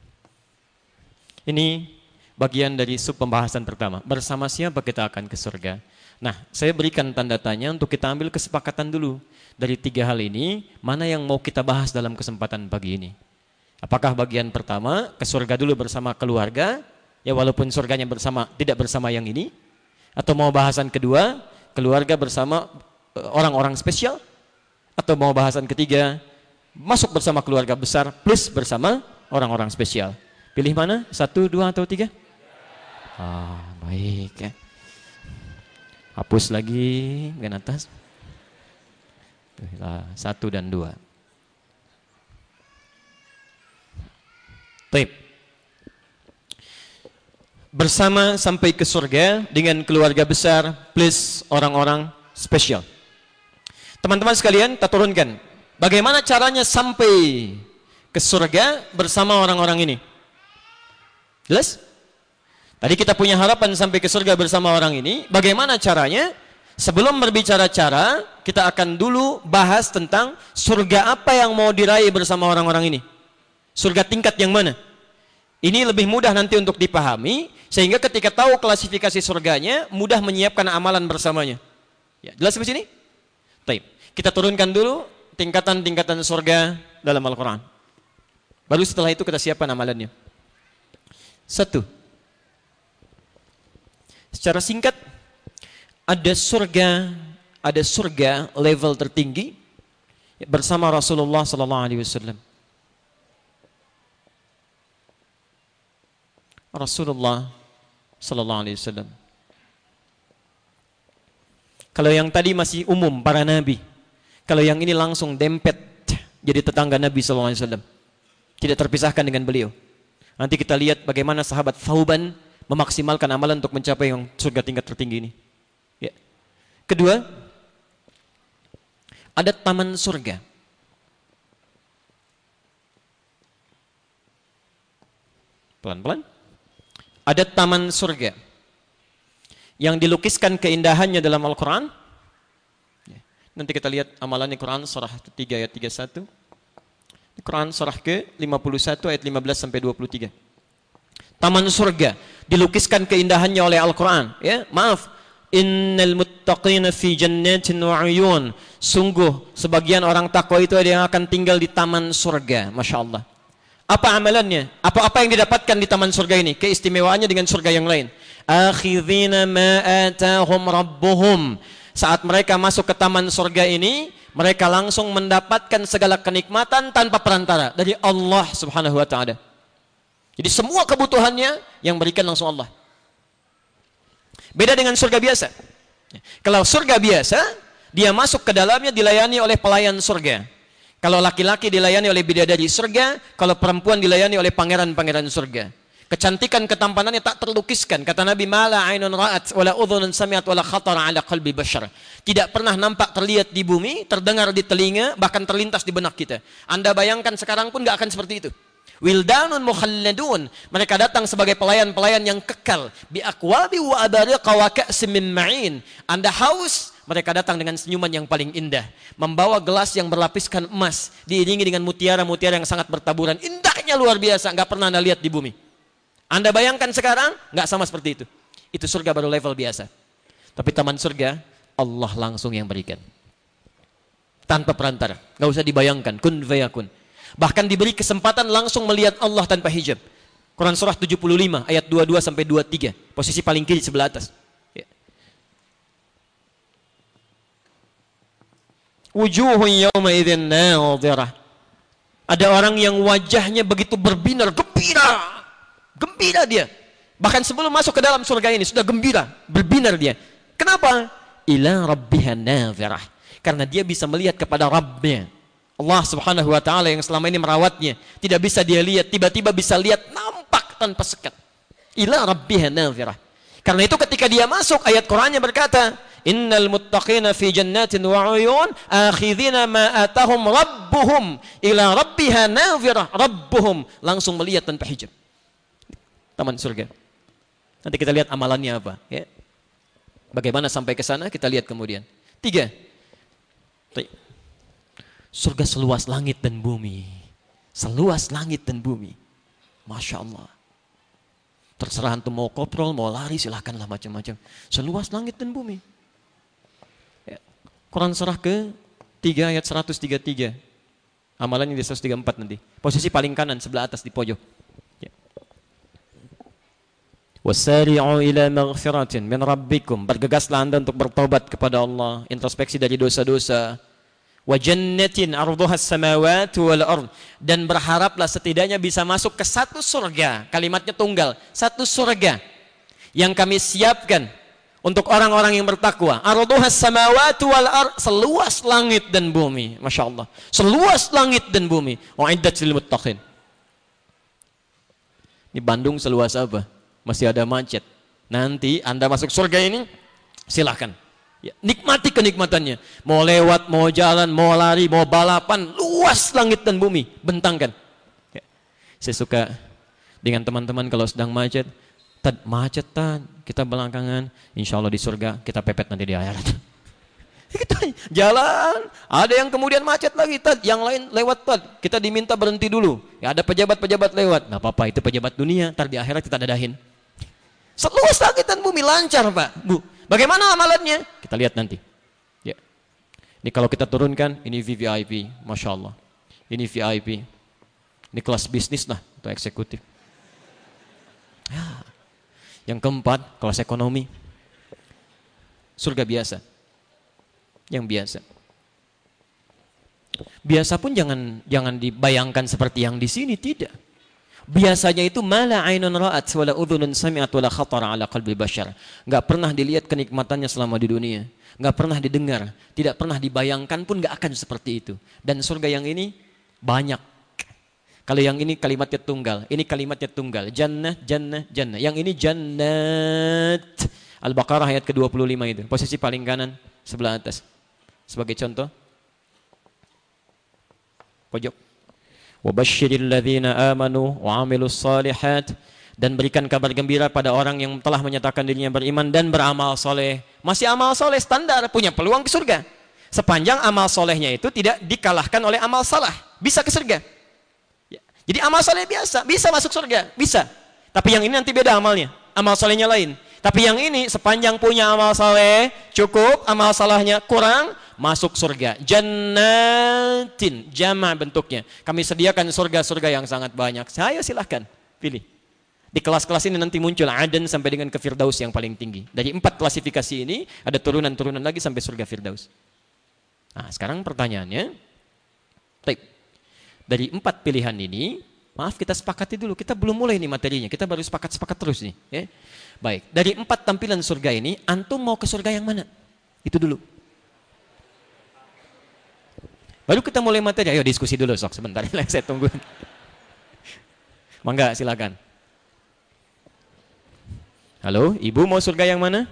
Ini bagian dari sub pembahasan pertama. Bersama siapa kita akan ke surga? Nah, saya berikan tanda tanya untuk kita ambil kesepakatan dulu. Dari tiga hal ini, mana yang mau kita bahas dalam kesempatan pagi ini? Apakah bagian pertama, ke surga dulu bersama keluarga, ya walaupun surganya bersama, tidak bersama yang ini? Atau mau bahasan kedua, keluarga bersama orang-orang spesial? Atau mau bahasan ketiga, masuk bersama keluarga besar, plus bersama orang-orang spesial? Pilih mana? Satu, dua, atau tiga? Ah, baik ya. Hapus lagi bagian atas. Satu dan dua. Baik. Bersama sampai ke surga dengan keluarga besar plus orang-orang spesial. Teman-teman sekalian, kita turunkan. Bagaimana caranya sampai ke surga bersama orang-orang ini? Jelas? Tadi kita punya harapan sampai ke surga bersama orang ini. Bagaimana caranya? Sebelum berbicara cara, kita akan dulu bahas tentang surga apa yang mau diraih bersama orang-orang ini. Surga tingkat yang mana? Ini lebih mudah nanti untuk dipahami, sehingga ketika tahu klasifikasi surganya, mudah menyiapkan amalan bersamanya. Ya, jelas di sini? Baik. Kita turunkan dulu tingkatan-tingkatan surga dalam Al-Quran. Baru setelah itu kita siapkan amalannya. Satu. Secara singkat, ada surga, ada surga level tertinggi bersama Rasulullah sallallahu alaihi wasallam. Rasulullah sallallahu alaihi wasallam. Kalau yang tadi masih umum para nabi, kalau yang ini langsung dempet jadi tetangga Nabi sallallahu alaihi wasallam. Tidak terpisahkan dengan beliau. Nanti kita lihat bagaimana sahabat Thauban memaksimalkan amalan untuk mencapai yang surga tingkat tertinggi ini. Ya. Kedua, ada taman surga. Pelan-pelan. Ada taman surga yang dilukiskan keindahannya dalam Al-Quran. Ya. Nanti kita lihat amalannya Quran surah tiga ayat tiga puluh satu. Quran surah ke lima puluh satu ayat lima belas sampai dua puluh tiga. Taman surga dilukiskan keindahannya oleh Al-Quran. Ya, maaf. Innal muttaqina fi jannatin wa uyun. Sungguh sebagian orang takwa itu ada yang akan tinggal di taman surga. Masya Allah. Apa amalannya? Apa-apa yang didapatkan di taman surga ini? Keistimewaannya dengan surga yang lain. Akhidhina ma atahum rabbuhum. Saat mereka masuk ke taman surga ini, mereka langsung mendapatkan segala kenikmatan tanpa perantara dari Allah Subhanahu wa taala. Jadi semua kebutuhannya yang berikan langsung Allah. Beda dengan surga biasa. Kalau surga biasa, dia masuk ke dalamnya dilayani oleh pelayan surga. Kalau laki-laki dilayani oleh bidadari surga, kalau perempuan dilayani oleh pangeran-pangeran surga. Kecantikan ketampanannya tak terlukiskan. Kata Nabi, "Mala ainun ra'at wala udhunun sami'at wala khatara 'ala qalbi bashar." Tidak pernah nampak terlihat di bumi, terdengar di telinga, bahkan terlintas di benak kita. Anda bayangkan sekarang pun enggak akan seperti itu. Wildanun mukhalladun, mereka datang sebagai pelayan-pelayan yang kekal. Bi aqwabi wa abariqa wa ka'sim min ma'in. Anda haus, mereka datang dengan senyuman yang paling indah, membawa gelas yang berlapiskan emas, diiringi dengan mutiara-mutiara yang sangat bertaburan. Indahnya luar biasa, enggak pernah Anda lihat di bumi. Anda bayangkan sekarang, enggak sama seperti itu. Itu surga baru level biasa. Tapi taman surga, Allah langsung yang berikan. Tanpa perantara, enggak usah dibayangkan, kun fayakun. Bahkan diberi kesempatan langsung melihat Allah tanpa hijab. Quran surah tujuh puluh lima ayat dua puluh dua sampai dua puluh tiga. Posisi paling kiri sebelah atas. Ya. Wujuhun yawma idzin nadhirah. Ada orang yang wajahnya begitu berbinar, gembira. Gembira dia. Bahkan sebelum masuk ke dalam surga ini sudah gembira, berbinar dia. Kenapa? Ila rabbiha nadhirah. Karena dia bisa melihat kepada Rabbnya. Allah Subhanahu wa taala yang selama ini merawatnya, tidak bisa dia lihat, tiba-tiba bisa lihat nampak tanpa sekat. Ila rabbiha nadhirah. Karena itu ketika dia masuk, ayat Qur'annya berkata, innal muttaqina fi jannatin wa 'uyun akhidhina ma atahum rabbuhum ila rabbiha nadhirah. Rabbuhum langsung melihat tanpa hijab. Taman surga. Nanti kita lihat amalannya apa, ya. Bagaimana sampai ke sana kita lihat kemudian. Tiga. Surga seluas langit dan bumi. Seluas langit dan bumi. Masya Allah. Terserah antum mau koprol, mau lari, silahkanlah macam-macam. Seluas langit dan bumi. Ya. Quran surah ke tiga ayat seratus tiga puluh tiga. Amalannya di seratus tiga puluh empat nanti. Posisi paling kanan sebelah atas di pojok. Ya. Wasari'u ila maghfiratin min rabbikum. Bergegaslah Anda untuk bertobat kepada Allah. Introspeksi dari dosa-dosa. Wa jannatin arduha as-samawati wal ard, dan berharaplah setidaknya bisa masuk ke satu surga. Kalimatnya tunggal, satu surga yang kami siapkan untuk orang-orang yang bertakwa. Arduha as-samawati wal ard, seluas langit dan bumi. Masya Allah, seluas langit dan bumi. Uiddat lil muttaqin. Di Bandung seluas apa? Masih ada macet. Nanti Anda masuk surga ini, silahkan. Ya, nikmati kenikmatannya. Mau lewat, mau jalan, mau lari, mau balapan, luas langit dan bumi, bentangkan. Ya. Saya suka dengan teman-teman kalau sedang macet, tad macet tad, kita belakangan, insya Allah di surga kita pepet nanti di akhirat. Kita jalan, ada yang kemudian macet lagi tad, yang lain lewat tad, kita diminta berhenti dulu. Ya, ada pejabat-pejabat lewat, nggak apa-apa, itu pejabat dunia, ntar di akhirat kita dadahin. Seluas langit dan bumi, lancar Pak, Bu. Bagaimana amalannya? Kita lihat nanti. Ya. Ini kalau kita turunkan, ini V V I P, Masya Allah. Ini V I P. Ini kelas bisnis lah, atau eksekutif. Ya. Yang keempat, kelas ekonomi. Surga biasa. Yang biasa. Biasa pun jangan jangan dibayangkan seperti yang di sini, tidak. Biasanya itu mala ainun ra'at wala udhunun sami'at wala khatara ala qalbi bashar. Enggak pernah dilihat kenikmatannya selama di dunia, enggak pernah didengar, tidak pernah dibayangkan pun enggak akan seperti itu. Dan surga yang ini banyak. Kalau yang ini kalimatnya tunggal, ini kalimatnya tunggal. Jannah, jannah, jannah. Yang ini jannat. Al-Baqarah ayat ke dua puluh lima itu, posisi paling kanan sebelah atas. Sebagai contoh. Pojok. Wabashshiril ladzina amanu wa 'amilus shalihat, dan berikan kabar gembira pada orang yang telah menyatakan dirinya beriman dan beramal soleh. Masih amal soleh standar, punya peluang ke surga. Sepanjang amal solehnya itu tidak dikalahkan oleh amal salah, bisa ke surga. Ya. Jadi amal soleh biasa, bisa masuk surga, bisa. Tapi yang ini nanti beda amalnya, amal solehnya lain. Tapi yang ini sepanjang punya amal soleh cukup, amal salahnya kurang, masuk surga. Jannatin, jama bentuknya. Kami sediakan surga-surga yang sangat banyak. Saya silahkan pilih. Di kelas-kelas ini nanti muncul Aden sampai dengan ke Firdaus yang paling tinggi. Dari empat klasifikasi ini ada turunan-turunan lagi sampai surga Firdaus. Nah, sekarang pertanyaannya, baik, dari empat pilihan ini, maaf kita sepakati dulu. Kita belum mulai nih materinya. Kita baru sepakat-sepakat terus nih. Ya. Baik, dari empat tampilan surga ini, antum mau ke surga yang mana? Itu dulu. Baru kita mulai materi. Ayo diskusi dulu sok sebentar. Saya tunggu. Mangga silakan. Halo, ibu mau surga yang mana?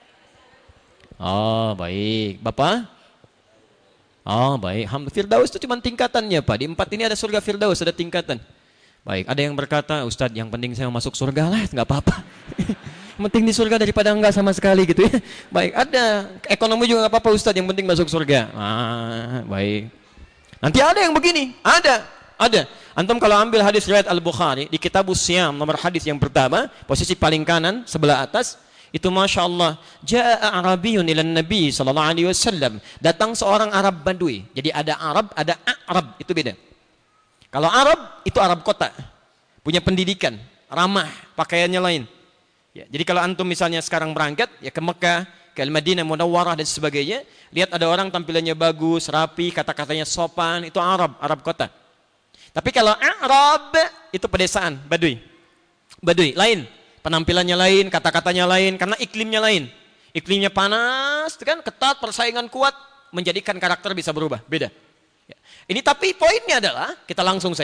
Oh baik, bapak? Oh baik, Firdaus itu cuma tingkatannya Pak. Di empat ini ada surga Firdaus, ada tingkatan. Baik, ada yang berkata, Ustadz yang penting saya masuk surga lah, nggak apa-apa. Penting di surga daripada enggak sama sekali gitu ya. Baik, ada ekonomi juga nggak apa-apa Ustadz, yang penting masuk surga. Ah, baik. Nanti ada yang begini, ada, ada. Antum kalau ambil hadis riwayat Al-Bukhari di Kitabus Siyam nomor hadis yang pertama, posisi paling kanan sebelah atas, itu Masya Allah, Ja'a Arabiyun ilan Nabi sallallahu alaihi wasallam. Datang seorang Arab Badui. Jadi ada Arab, ada Arab, itu beda. Kalau Arab itu Arab kota, punya pendidikan, ramah, pakaiannya lain. Ya, jadi kalau antum misalnya sekarang berangkat ya ke Mekah, ke Al-Madinah Munawwarah dan sebagainya, lihat ada orang tampilannya bagus, rapi, kata-katanya sopan, itu Arab, Arab kota. Tapi kalau Arab itu pedesaan, Badui. Badui lain, penampilannya lain, kata-katanya lain, karena iklimnya lain. Iklimnya panas, kan ketat, persaingan kuat, menjadikan karakter bisa berubah, beda. Ya. Ini tapi poinnya adalah, kita langsung saja,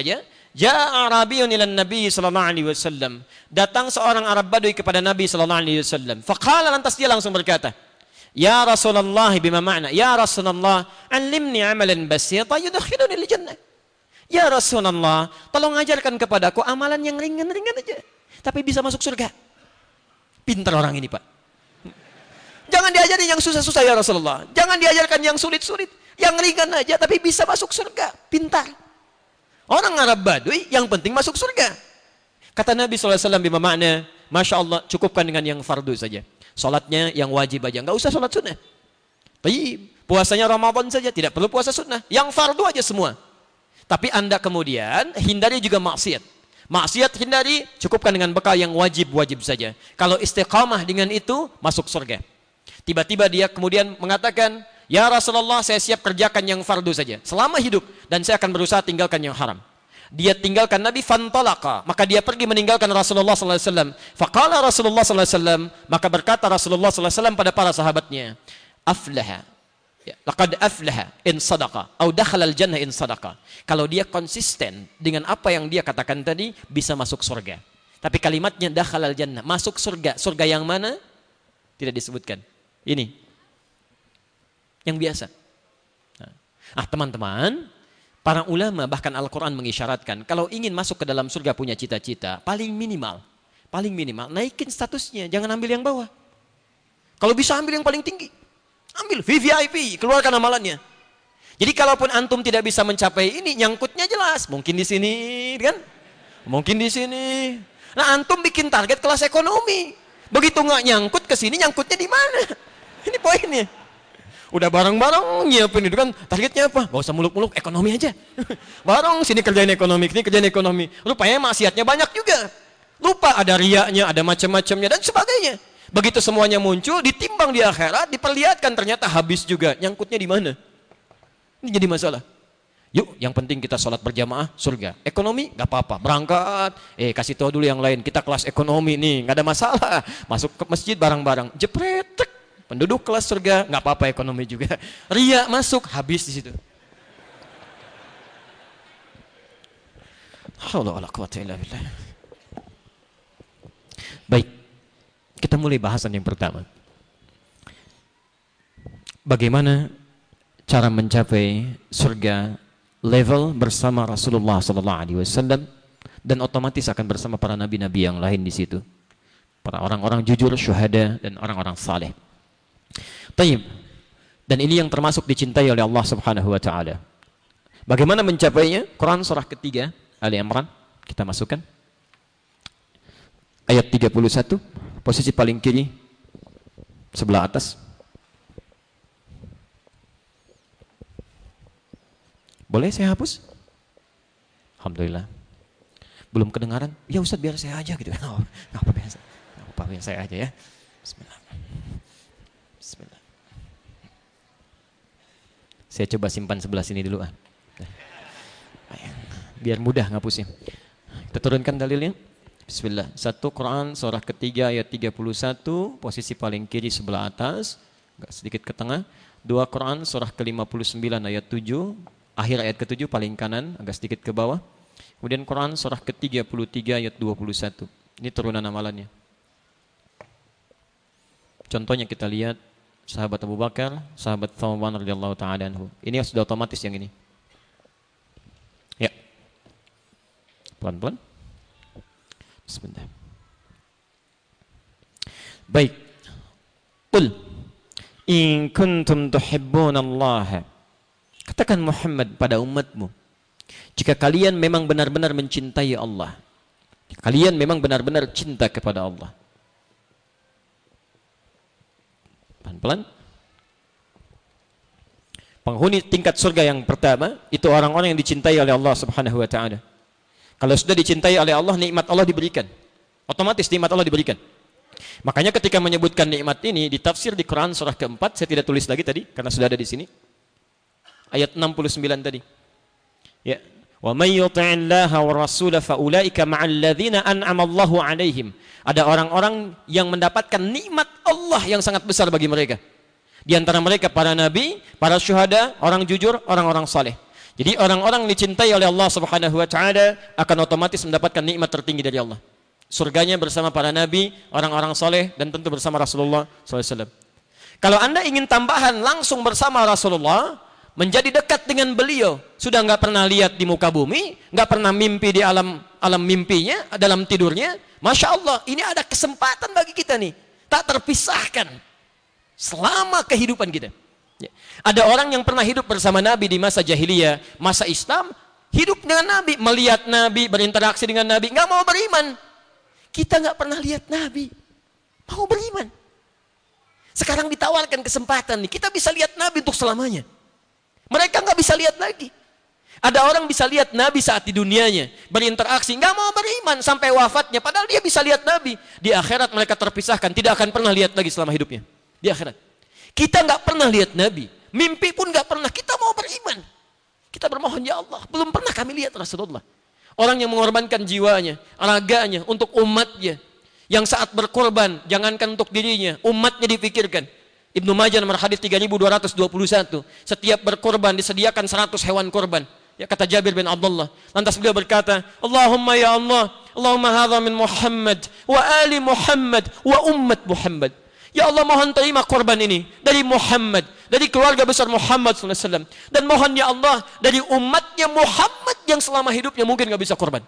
Ja'a Arabiyun ilan Nabi sallallahu alaihi wasallam. Datang seorang Arab Badui kepada Nabi sallallahu alaihi wasallam. Faqala, lantas dia langsung berkata, "Ya Rasulullah, bima ma'na? Ya Rasulullah, 'allimni 'amalan basita yudkhiluni al-jannah." Ya Rasulullah, tolong ajarkan kepadaku amalan yang ringan-ringan aja, tapi bisa masuk surga. Pintar orang ini, Pak. Jangan diajarin yang susah-susah ya Rasulullah. Jangan diajarkan yang sulit-sulit. Yang ringan aja, tapi bisa masuk surga. Pintar. Orang Arab Badui yang penting masuk surga. Kata Nabi shallallahu alaihi wasallam, bima makna, Masya Allah, cukupkan dengan yang fardu saja. Salatnya yang wajib aja, nggak usah salat sunnah. Tapi puasanya Ramadan saja, tidak perlu puasa sunnah. Yang fardu aja semua. Tapi Anda kemudian hindari juga maksiat. Maksiat hindari, cukupkan dengan bekal yang wajib-wajib saja. Kalau istiqamah dengan itu, masuk surga. Tiba-tiba dia kemudian mengatakan, "Ya Rasulullah, saya siap kerjakan yang fardu saja selama hidup, dan saya akan berusaha tinggalkan yang haram." Dia tinggalkan Nabi, fantalaqa, maka dia pergi meninggalkan Rasulullah sallallahu alaihi wasallam. Faqala Rasulullah sallallahu alaihi wasallam, maka berkata Rasulullah sallallahu alaihi wasallam pada para sahabatnya, "Aflaha, ya, laqad aflaha in sadaqa, atau dakhala al-jannah in sadaqa." Kalau dia konsisten dengan apa yang dia katakan tadi, bisa masuk surga. Tapi kalimatnya dakhala al-jannah, masuk surga. Surga yang mana? Tidak disebutkan. Ini yang biasa. Nah, teman-teman, para ulama bahkan Al-Quran mengisyaratkan kalau ingin masuk ke dalam surga punya cita-cita, paling minimal, paling minimal naikin statusnya, jangan ambil yang bawah. Kalau bisa ambil yang paling tinggi, ambil V V I P, keluarkan amalannya. Jadi kalaupun antum tidak bisa mencapai ini, nyangkutnya jelas, mungkin di sini, kan? Mungkin di sini. Nah, antum bikin target kelas ekonomi, begitu nggak nyangkut ke sini, nyangkutnya di mana? Ini poinnya. Udah bareng-bareng nyiapin itu kan, targetnya apa? Gak usah muluk-muluk, ekonomi aja. Bareng sini kerjain ekonomi, sini kerjain ekonomi. Rupanya maksiatnya banyak juga. Lupa ada riaknya, ada macam-macamnya dan sebagainya. Begitu semuanya muncul, ditimbang di akhirat, diperlihatkan ternyata habis juga. Nyangkutnya di mana? Ini jadi masalah. Yuk, yang penting kita sholat berjamaah, surga. Ekonomi, gak apa-apa, berangkat. Eh, kasih tahu dulu yang lain, kita kelas ekonomi nih, gak ada masalah. Masuk ke masjid bareng-bareng, jepret. Penduduk kelas surga, nggak apa-apa ekonomi juga. Ria masuk, habis di situ. Baik, kita mulai bahasan yang pertama. Bagaimana cara mencapai surga level bersama Rasulullah sallallahu alaihi wasallam, dan otomatis akan bersama para nabi-nabi yang lain di situ. Para orang-orang jujur, syuhada, dan orang-orang saleh. Taib. Dan ini yang termasuk dicintai oleh Allah Subhanahu wa taala. Bagaimana mencapainya? Quran surah ketiga Ali Imran, kita masukkan. Ayat tiga puluh satu, posisi paling kiri sebelah atas. Boleh saya hapus? Alhamdulillah. Belum kedengaran? Ya Ustaz, biar saya aja gitu. Enggak apa-apa, biar saya. Enggak apa-apa, biar saya aja ya. Bismillah. Bismillah. Saya coba simpan sebelah sini dulu ah. Biar mudah ngapusnya. Kita turunkan dalilnya. Bismillah. Satu, Quran surah ketiga ayat tiga puluh satu, posisi paling kiri sebelah atas, agak sedikit ke tengah. Dua, Quran surah ke lima puluh sembilan ayat tujuh, akhir ayat ketujuh paling kanan, agak sedikit ke bawah. Kemudian Quran surah ke tiga puluh tiga ayat dua puluh satu. Ini turunan amalannya. Contohnya kita lihat sahabat Abu Bakar, sahabat Thawban radhiyallahu ta'ala anhu. Ini sudah otomatis yang ini. Ya. Pelan-pelan. Sebentar. Baik. Qul in kuntum tuhibbunallaha. Katakan Muhammad pada umatmu, jika kalian memang benar-benar mencintai Allah, kalian memang benar-benar cinta kepada Allah. Pelan-pelan. Penghuni tingkat surga yang pertama itu orang-orang yang dicintai oleh Allah Subhanahu wa taala. Kalau sudah dicintai oleh Allah, nikmat Allah diberikan. Otomatis nikmat Allah diberikan. Makanya ketika menyebutkan nikmat ini ditafsir di Quran surah keempat, saya tidak tulis lagi tadi karena sudah ada di sini. Ayat enam puluh sembilan tadi. Ya. Wa may yuti'illaha wa rasula fa ulaika ma'al ladzina an'ama Allahu 'alaihim. Ada orang-orang yang mendapatkan nikmat Allah yang sangat besar bagi mereka. Di antara mereka para nabi, para syuhada, orang jujur, orang-orang saleh. Jadi orang-orang dicintai oleh Allah Subhanahu wa taala akan otomatis mendapatkan nikmat tertinggi dari Allah. Surganya bersama para nabi, orang-orang soleh, dan tentu bersama Rasulullah shallallahu alaihi wasallam. Kalau Anda ingin tambahan langsung bersama Rasulullah, menjadi dekat dengan beliau, sudah nggak pernah lihat di muka bumi, nggak pernah mimpi di alam alam mimpinya, dalam tidurnya, Masya Allah, ini ada kesempatan bagi kita nih, tak terpisahkan selama kehidupan kita. Ya. Ada orang yang pernah hidup bersama Nabi di masa jahiliyah, masa Islam, hidup dengan Nabi, melihat Nabi, berinteraksi dengan Nabi, nggak mau beriman. Kita nggak pernah lihat Nabi, mau beriman. Sekarang ditawarkan kesempatan nih, kita bisa lihat Nabi untuk selamanya. Mereka nggak bisa lihat lagi. Ada orang bisa lihat Nabi saat di dunianya, berinteraksi, nggak mau beriman sampai wafatnya, padahal dia bisa lihat Nabi. Di akhirat mereka terpisahkan, tidak akan pernah lihat lagi selama hidupnya. Di akhirat. Kita nggak pernah lihat Nabi, mimpi pun nggak pernah. Kita mau beriman, kita bermohon ya Allah, belum pernah kami lihat Rasulullah. Orang yang mengorbankan jiwanya, raganya untuk umatnya, yang saat berkorban, jangankan untuk dirinya, umatnya dipikirkan. Ibnu Majah nomor hadis tiga ribu dua ratus dua puluh satu, setiap berkorban disediakan seratus hewan korban. Ya, kata Jabir bin Abdullah. Lantas beliau berkata, Allahumma ya Allah, Allahumma hadha min Muhammad wa ali Muhammad wa ummat Muhammad. Ya Allah, mohon terima korban ini dari Muhammad, dari keluarga besar Muhammad shallallahu alaihi wasallam, dan mohon ya Allah dari umatnya Muhammad yang selama hidupnya mungkin nggak bisa korban.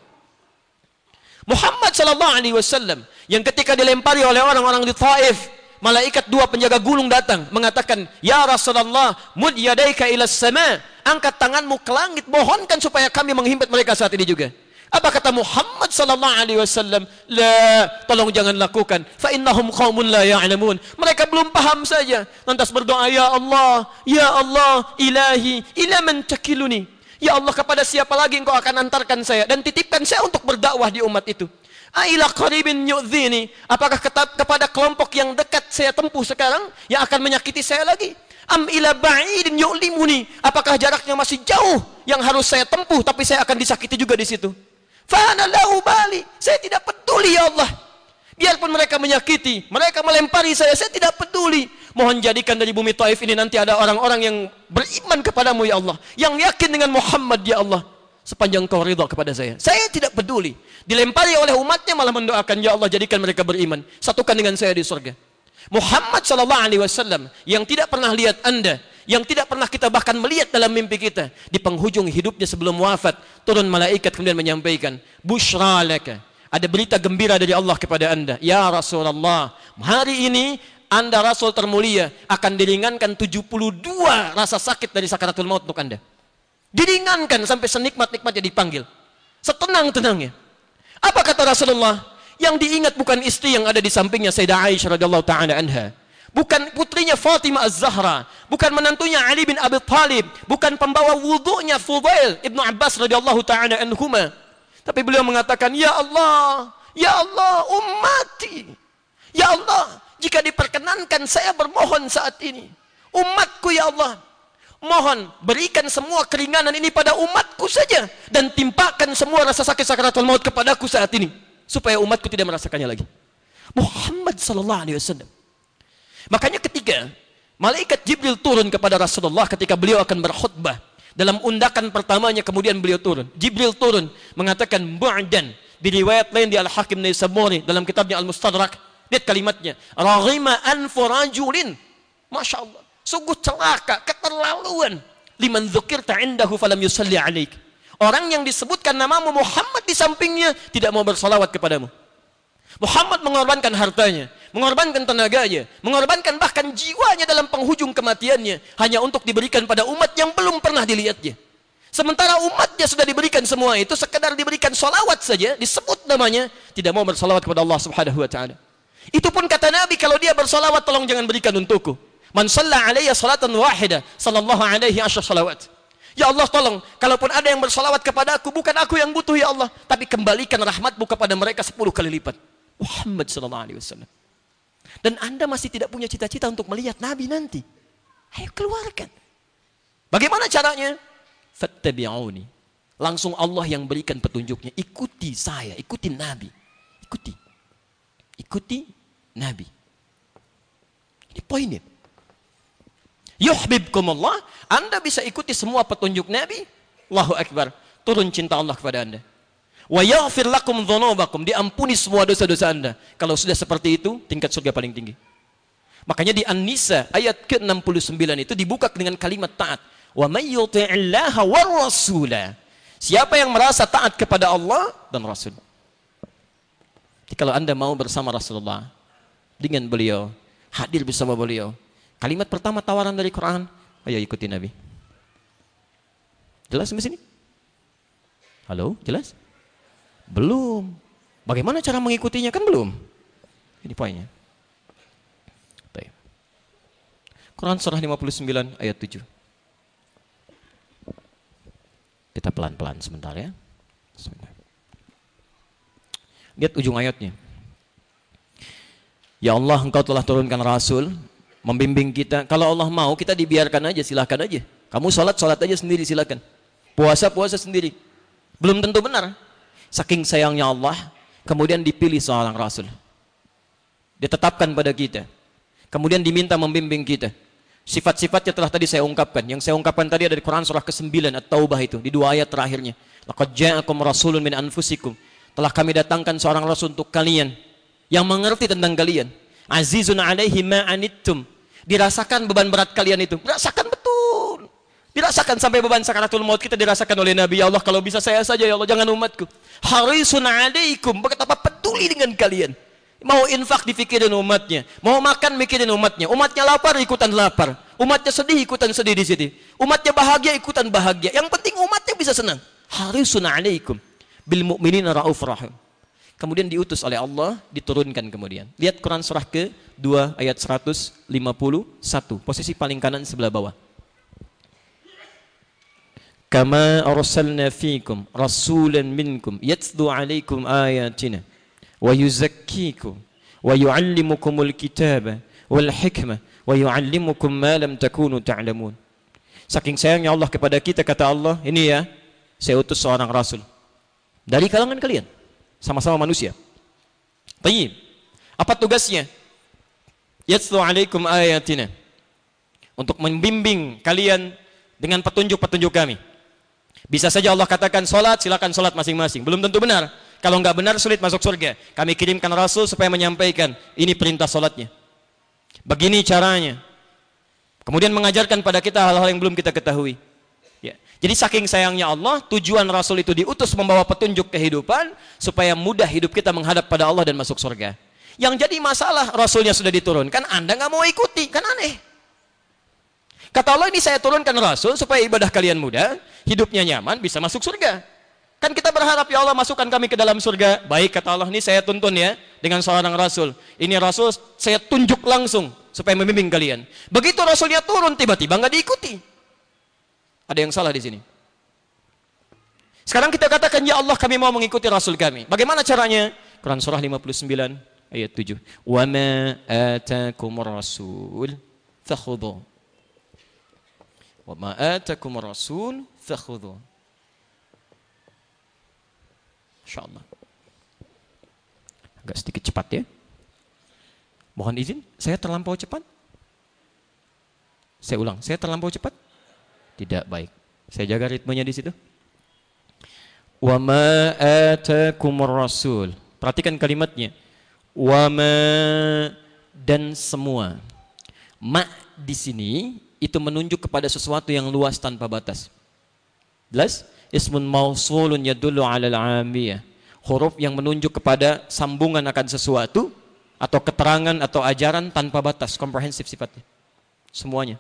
Muhammad shallallahu alaihi wasallam yang ketika dilempari oleh orang-orang di Taif, malaikat dua penjaga gunung datang mengatakan, ya Rasulullah, mud yadaika ila sama, angkat tanganmu ke langit, mohonkan supaya kami menghimpit mereka saat ini juga. Apa kata Muhammad sallallahu alaihi wasallam? La, tolong jangan lakukan. Fa innahum qaumun la ya'lamun. Mereka belum paham saja. Lantas berdoa, ya Allah, ya Allah, ilahi, ila man takiluni. Ya Allah, kepada siapa lagi engkau akan antarkan saya dan titipkan saya untuk berdakwah di umat itu? Aila qaribin yu'dhini. Apakah kepada kelompok yang dekat saya tempuh sekarang yang akan menyakiti saya lagi? Am ila ba'idin yu'limuni. Apakah jaraknya masih jauh yang harus saya tempuh tapi saya akan disakiti juga di situ? Fa'ana lahu bali. Saya tidak peduli ya Allah. Biarpun mereka menyakiti, mereka melempari saya, saya tidak peduli. Mohon jadikan dari bumi Taif ini nanti ada orang-orang yang beriman kepadamu ya Allah, yang yakin dengan Muhammad ya Allah, sepanjang kau ridha kepada saya. Saya tidak peduli. Dilempari oleh umatnya malah mendoakan, ya Allah jadikan mereka beriman, satukan dengan saya di surga. Muhammad sallallahu alaihi wasallam yang tidak pernah lihat Anda, yang tidak pernah kita bahkan melihat dalam mimpi kita, di penghujung hidupnya sebelum wafat, turun malaikat kemudian menyampaikan, busyra laka, ada berita gembira dari Allah kepada Anda, ya Rasulullah, hari ini Anda Rasul termulia, akan diringankan tujuh puluh dua rasa sakit dari sakaratul maut untuk Anda. Diringankan sampai senikmat-nikmatnya dipanggil, setenang-tenangnya. Apa kata Rasulullah? Yang diingat bukan istri yang ada di sampingnya Sayyidah Aisyah radhiyallahu taala anha, bukan putrinya Fatimah Az-Zahra, bukan menantunya Ali bin Abi Thalib, bukan pembawa wudunya Fudail Ibnu Abbas radhiyallahu taala anhuma. Tapi beliau mengatakan, ya Allah, ya Allah, ummati. Ya Allah, jika diperkenankan saya bermohon saat ini, umatku ya Allah, mohon berikan semua keringanan ini pada umatku saja dan timpakan semua rasa sakit sakaratul maut kepadaku saat ini supaya umatku tidak merasakannya lagi. Muhammad sallallahu alaihi wasallam. Makanya ketika malaikat Jibril turun kepada Rasulullah ketika beliau akan berkhutbah, dalam undakan pertamanya kemudian beliau turun. Jibril turun mengatakan bu'dan. Di riwayat lain di Al-Hakim Naisaburi dalam kitabnya Al-Mustadrak, lihat kalimatnya, raghima anfu rajulin. Masya Allah, sungguh celaka, keterlaluan, liman dzukirta indahu falam yusalli alaik. Orang yang disebutkan namamu Muhammad di sampingnya tidak mau bersalawat kepadamu. Muhammad mengorbankan hartanya, mengorbankan tenaganya, mengorbankan bahkan jiwanya dalam penghujung kematiannya hanya untuk diberikan pada umat yang belum pernah dilihatnya. Sementara umatnya sudah diberikan semua itu, sekedar diberikan salawat saja, disebut namanya, tidak mau bersalawat kepada Allah Subhanahu wa taala. Itu pun kata Nabi, kalau dia bersalawat tolong jangan berikan untukku. Man shalla alayya salatan wahida sallallahu alaihi asyra salawat. Ya Allah tolong, kalaupun ada yang bersalawat kepada aku, bukan aku yang butuh ya Allah, tapi kembalikan rahmatmu kepada mereka sepuluh kali lipat. Muhammad sallallahu alaihi wasallam. Dan Anda masih tidak punya cita-cita untuk melihat Nabi nanti. Ayo keluarkan. Bagaimana caranya? Fattabi'uni. Langsung Allah yang berikan petunjuknya. Ikuti saya, ikuti Nabi. Ikuti. Ikuti Nabi. Ini poinnya. Yuhibbukumullah, Anda bisa ikuti semua petunjuk Nabi, Allahu Akbar. Turun cinta Allah kepada Anda. Wa yaghfir lakum dzunubakum, diampuni semua dosa-dosa Anda. Kalau sudah seperti itu, tingkat surga paling tinggi. Makanya di An-Nisa ayat ke enam puluh sembilan itu dibuka dengan kalimat taat. Wa may yuti'illaha war rasula. Siapa yang merasa taat kepada Allah dan Rasul. Jadi kalau Anda mau bersama Rasulullah, dengan beliau, hadir bersama beliau, kalimat pertama tawaran dari Quran, ayo ikuti Nabi. Jelas sampai sini? Halo, jelas? Belum. Bagaimana cara mengikutinya? Kan belum. Ini poinnya. Baik. Quran surah lima puluh sembilan ayat tujuh. Kita pelan-pelan sebentar ya. Sebentar. Lihat ujung ayatnya. Ya Allah, Engkau telah turunkan Rasul, membimbing kita. Kalau Allah mau, kita dibiarkan aja, silakan aja. Kamu sholat, sholat aja sendiri, silakan. Puasa, puasa sendiri. Belum tentu benar. Saking sayangnya Allah, kemudian dipilih seorang Rasul. Ditetapkan pada kita. Kemudian diminta membimbing kita. Sifat-sifatnya telah tadi saya ungkapkan. Yang saya ungkapkan tadi ada di Quran surah ke sembilan At-Taubah itu, di dua ayat terakhirnya. Laqad ja'akum rasulun min anfusikum. Telah kami datangkan seorang rasul untuk kalian yang mengerti tentang kalian. Azizun 'alaihi ma anittum. Dirasakan beban berat kalian itu. Dirasakan betul. Dirasakan sampai beban sakaratul maut kita dirasakan oleh Nabi. Ya Allah, kalau bisa saya saja ya Allah, jangan umatku. Harisun 'alaikum. Betapa peduli dengan kalian. Mau infak dipikirin umatnya, mau makan mikirin umatnya. Umatnya lapar ikutan lapar, umatnya sedih ikutan sedih di sini. Umatnya bahagia ikutan bahagia. Yang penting umatnya bisa senang. Harisun 'alaikum bil mu'minina raufur rahim. Kemudian diutus oleh Allah, diturunkan kemudian. Lihat Quran surah ke dua ayat seratus lima puluh satu, posisi paling kanan sebelah bawah. Kama arsalna fiikum rasulan minkum yatlu 'alaikum ayatina wa yuzakkikum wa yu'allimukumul kitaba wal hikmah wa yu'allimukum ma lam takunu ta'lamun. Saking sayangnya Allah kepada kita, kata Allah, ini ya, saya utus seorang rasul dari kalangan kalian, sama-sama manusia. Baik. Apa tugasnya? Yatlu 'alaikum ayatina, untuk membimbing kalian dengan petunjuk-petunjuk kami. Bisa saja Allah katakan salat, silakan salat masing-masing. Belum tentu benar. Kalau enggak benar, sulit masuk surga. Kami kirimkan Rasul supaya menyampaikan, ini perintah salatnya, begini caranya. Kemudian mengajarkan pada kita hal-hal yang belum kita ketahui. Ya. Jadi saking sayangnya Allah, tujuan Rasul itu diutus membawa petunjuk kehidupan, supaya mudah hidup kita menghadap pada Allah dan masuk surga. Yang jadi masalah, Rasulnya sudah diturunkan, Anda nggak mau ikuti, kan aneh. Kata Allah, ini saya turunkan Rasul supaya ibadah kalian mudah, hidupnya nyaman, bisa masuk surga. Kan kita berharap, ya Allah masukkan kami ke dalam surga. Baik, kata Allah, ini saya tuntun ya dengan seorang Rasul. Ini Rasul saya tunjuk langsung supaya membimbing kalian. Begitu Rasulnya turun, tiba-tiba nggak diikuti. Ada yang salah di sini. Sekarang kita katakan, ya Allah kami mau mengikuti Rasul kami. Bagaimana caranya? Quran surah lima puluh sembilan ayat tujuh. Wa ma atakumur rasul fakhudhu. Wa ma atakumur rasul fakhudhu. InsyaAllah. Agak sedikit cepat ya. Mohon izin, saya terlampau cepat? Saya ulang, saya terlampau cepat? Tidak, baik. Saya jaga ritmenya di situ. Wa ma atakumur rasul. Perhatikan kalimatnya. Wa ma, dan semua. Ma di sini itu menunjuk kepada sesuatu yang luas tanpa batas. Jelas? Ismun mausulun yadullu 'alal 'amiyah. Huruf yang menunjuk kepada sambungan akan sesuatu atau keterangan atau ajaran tanpa batas, komprehensif sifatnya. Semuanya.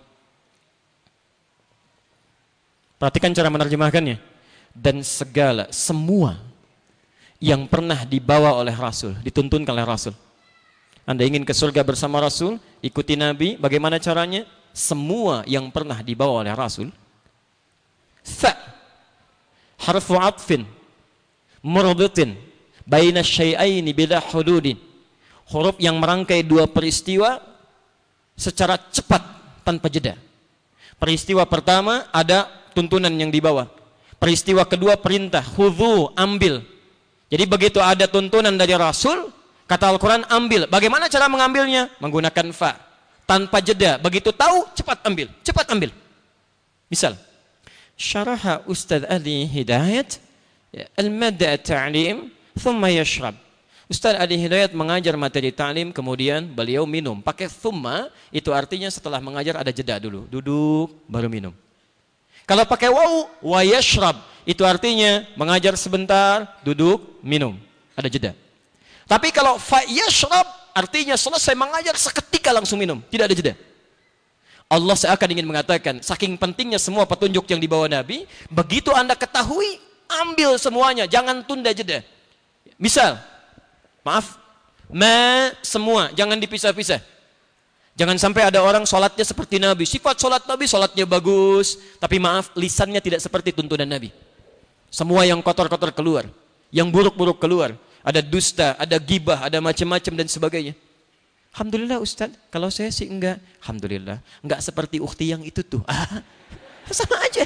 Perhatikan cara menerjemahkannya. Dan segala, semua yang pernah dibawa oleh Rasul, dituntunkan oleh Rasul. Anda ingin ke surga bersama Rasul, ikuti Nabi. Bagaimana caranya? Semua yang pernah dibawa oleh Rasul. Fa harfu atfin murditin baina syai'aini bila hududin. Huruf yang merangkai dua peristiwa secara cepat tanpa jeda. Peristiwa pertama ada tuntunan yang dibawa. Peristiwa kedua perintah, khudhu, ambil. Jadi begitu ada tuntunan dari Rasul, kata Al-Quran ambil. Bagaimana cara mengambilnya? Menggunakan fa. Tanpa jeda. Begitu tahu, cepat ambil. Cepat ambil. Misal, syaraha Ustaz Ali Hidayat al-madda at-ta'lim thumma yashrab. Ustaz Ali Hidayat mengajar materi ta'lim, kemudian beliau minum. Pakai thumma, itu artinya setelah mengajar ada jeda dulu. Duduk, baru minum. Kalau pakai waw, wa yashrab, itu artinya mengajar sebentar, duduk, minum. Ada jeda. Tapi kalau fa yashrab, artinya selesai mengajar seketika langsung minum. Tidak ada jeda. Allah seakan ingin mengatakan, saking pentingnya semua petunjuk yang dibawa Nabi, begitu Anda ketahui, ambil semuanya, jangan tunda jeda. Misal, maaf, ma semua, jangan dipisah-pisah. Jangan sampai ada orang sholatnya seperti Nabi. Sifat sholat Nabi, sholatnya bagus. Tapi maaf, lisannya tidak seperti tuntunan Nabi. Semua yang kotor-kotor keluar. Yang buruk-buruk keluar. Ada dusta, ada gibah, ada macam-macam dan sebagainya. Alhamdulillah Ustaz, kalau saya sih enggak. Alhamdulillah, enggak seperti ukhti yang itu tuh. Ah, sama aja.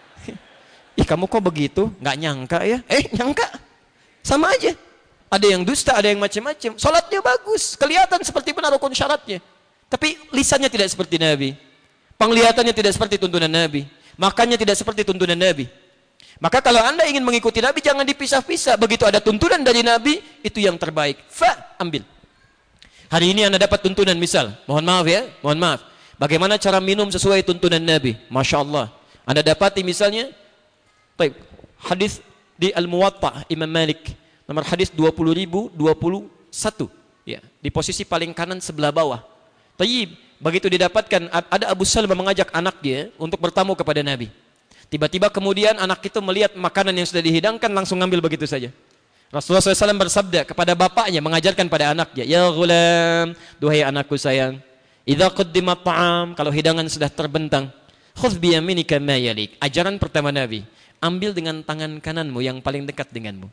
Ih, kamu kok begitu? Enggak nyangka ya? Eh, nyangka. Sama aja. Ada yang dusta, ada yang macam-macam. Sholatnya bagus, kelihatan seperti benar rukun syaratnya. Tapi lisannya tidak seperti Nabi. Penglihatannya tidak seperti tuntunan Nabi. Makannya tidak seperti tuntunan Nabi. Maka kalau Anda ingin mengikuti Nabi, jangan dipisah-pisah. Begitu ada tuntunan dari Nabi, itu yang terbaik. Fa, ambil. Hari ini Anda dapat tuntunan misal. Mohon maaf ya, mohon maaf. Bagaimana cara minum sesuai tuntunan Nabi? Masya Allah. Anda dapati misalnya, baik, hadis di Al-Muwatta Imam Malik. Nomor hadis dua puluh ribu dua puluh satu. Ya, di posisi paling kanan sebelah bawah. Tayyib, begitu didapatkan, ada Abu Salamah mengajak anak dia untuk bertamu kepada Nabi. Tiba-tiba kemudian anak itu melihat makanan yang sudah dihidangkan, langsung ngambil begitu saja. Rasulullah shallallahu alaihi wasallam bersabda kepada bapaknya, mengajarkan pada anaknya, ya ghulam, duhai anakku sayang, idza qaddima ta'am, kalau hidangan sudah terbentang, khudh bi yaminika ma yalik. Ajaran pertama Nabi, ambil dengan tangan kananmu yang paling dekat denganmu.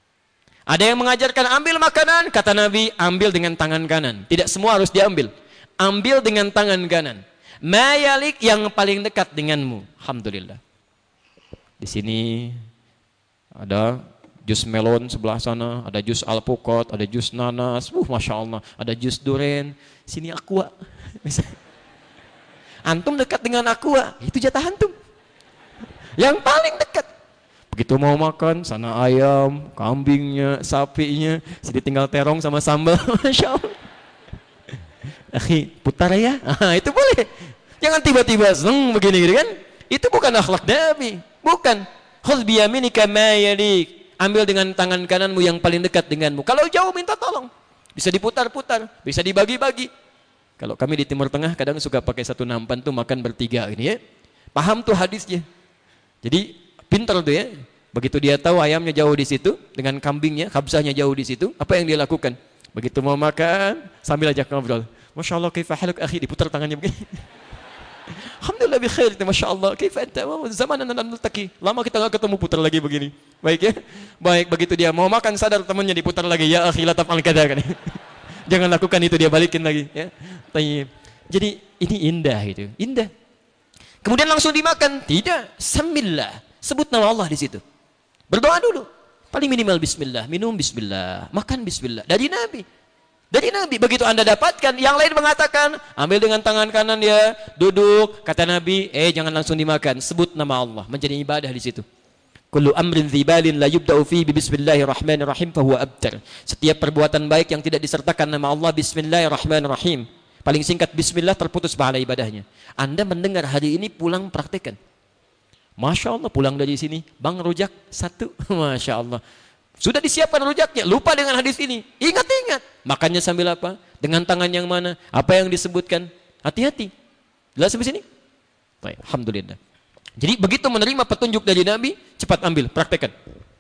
Ada yang mengajarkan ambil makanan, kata Nabi, ambil dengan tangan kanan. Tidak semua harus diambil. Ambil dengan tangan kanan. Mayalik yang paling dekat denganmu. Alhamdulillah. Di sini ada jus melon sebelah sana, ada jus alpukat, ada jus nanas. Uh, masya Allah. Ada jus duren. Sini aqua. Antum dekat dengan aqua, itu jatah antum. Yang paling dekat. Begitu mau makan, sana ayam, kambingnya, sapinya, sini tinggal terong sama sambal. Masya Allah. Akhi, putar ya. Ah, itu boleh. Jangan tiba-tiba zeng begini gitu kan. Itu bukan akhlak Nabi. Bukan. Khudh bi yaminika ma yalik. Ambil dengan tangan kananmu yang paling dekat denganmu. Kalau jauh minta tolong. Bisa diputar-putar, bisa dibagi-bagi. Kalau kami di Timur Tengah kadang suka pakai satu nampan tuh makan bertiga ini ya. Paham tuh hadisnya. Jadi pintar tuh ya. Begitu dia tahu ayamnya jauh di situ dengan kambingnya, kabsahnya jauh di situ, apa yang dia lakukan? Begitu mau makan sambil ajak ngobrol. Masya Allah, kaifa haluk akhi, diputar tangannya begini. Alhamdulillah bi khair, Masya Allah, kaifa anta, zaman anda naltaki. Lama kita enggak ketemu, putar lagi begini. Baik ya? Baik, begitu dia mau makan sadar temannya diputar lagi, ya akhi la taf'al kadza kan. Jangan lakukan itu, dia balikin lagi ya. Tayyib. Jadi ini indah itu, indah. Kemudian langsung dimakan? Tidak, sambillah. Sebut nama Allah di situ. Berdoa dulu. Paling minimal bismillah, minum bismillah, makan bismillah. Dari Nabi. Dari Nabi. Begitu Anda dapatkan, yang lain mengatakan, ambil dengan tangan kanan ya, duduk. Kata Nabi, eh jangan langsung dimakan. Sebut nama Allah. Menjadi ibadah di situ. Kullu amrin dzibalin la yubda'u fi bismillahirrahmanirrahim fahuwa abtar. Setiap perbuatan baik yang tidak disertakan nama Allah, bismillahirrahmanirrahim. Paling singkat bismillah, terputus pahala ibadahnya. Anda mendengar hari ini, pulang praktekkan. Masya Allah, pulang dari sini, bang rujak satu. Masya Allah. Sudah disiapkan rujaknya, lupa dengan hadis ini. Ingat-ingat. Makannya sambil apa? Dengan tangan yang mana? Apa yang disebutkan? Hati-hati. Jelas sampai sini? Baik, alhamdulillah. Jadi begitu menerima petunjuk dari Nabi, cepat ambil, praktekkan.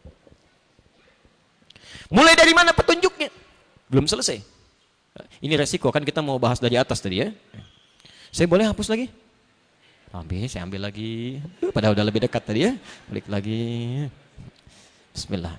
Mulai dari mana petunjuknya? Belum selesai. Ini resiko, kan kita mau bahas dari atas tadi ya. Saya boleh hapus lagi? Ambil, saya ambil lagi. Padahal udah lebih dekat tadi ya. Balik lagi. Bismillah.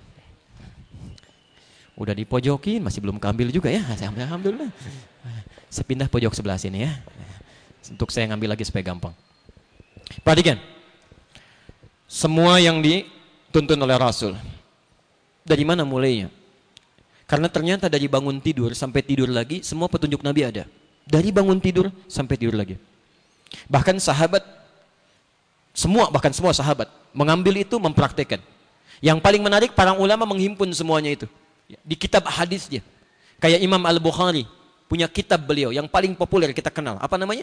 Udah dipojokin, masih belum keambil juga ya. Saya ambil, alhamdulillah. Saya pindah pojok sebelah sini ya. Untuk saya ngambil lagi supaya gampang. Perhatikan. Semua yang dituntun oleh Rasul. Dari mana mulainya? Karena ternyata dari bangun tidur sampai tidur lagi, semua petunjuk Nabi ada. Dari bangun tidur sampai tidur lagi. Bahkan sahabat Semua, bahkan semua sahabat mengambil itu, mempraktekkan. Yang paling menarik, para ulama menghimpun semuanya itu di kitab hadisnya. Kayak Imam Al-Bukhari punya kitab beliau yang paling populer kita kenal. Apa namanya?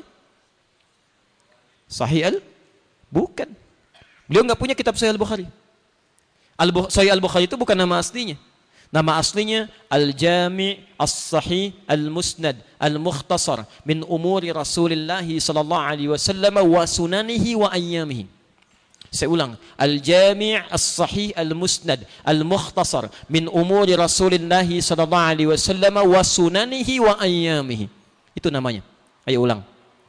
Sahih Al? Bukan. Beliau nggak punya kitab Sahih Al-Bukhari. Al Sahih Al-Bukhari itu bukan nama aslinya. Nama aslinya Al-Jami' As-Sahih Al-Musnad Al-Mukhtasar min umuri Rasulullah sallallahu alaihi wasallam wa sunanihi wa ayyamihi. Saya ulang, Al-Jami' As-Sahih Al-Musnad Al-Mukhtasar min umuri Rasulullah sallallahu alaihi wasallam wa sunanihi wa ayyamihi. Itu namanya. Ayo ulang.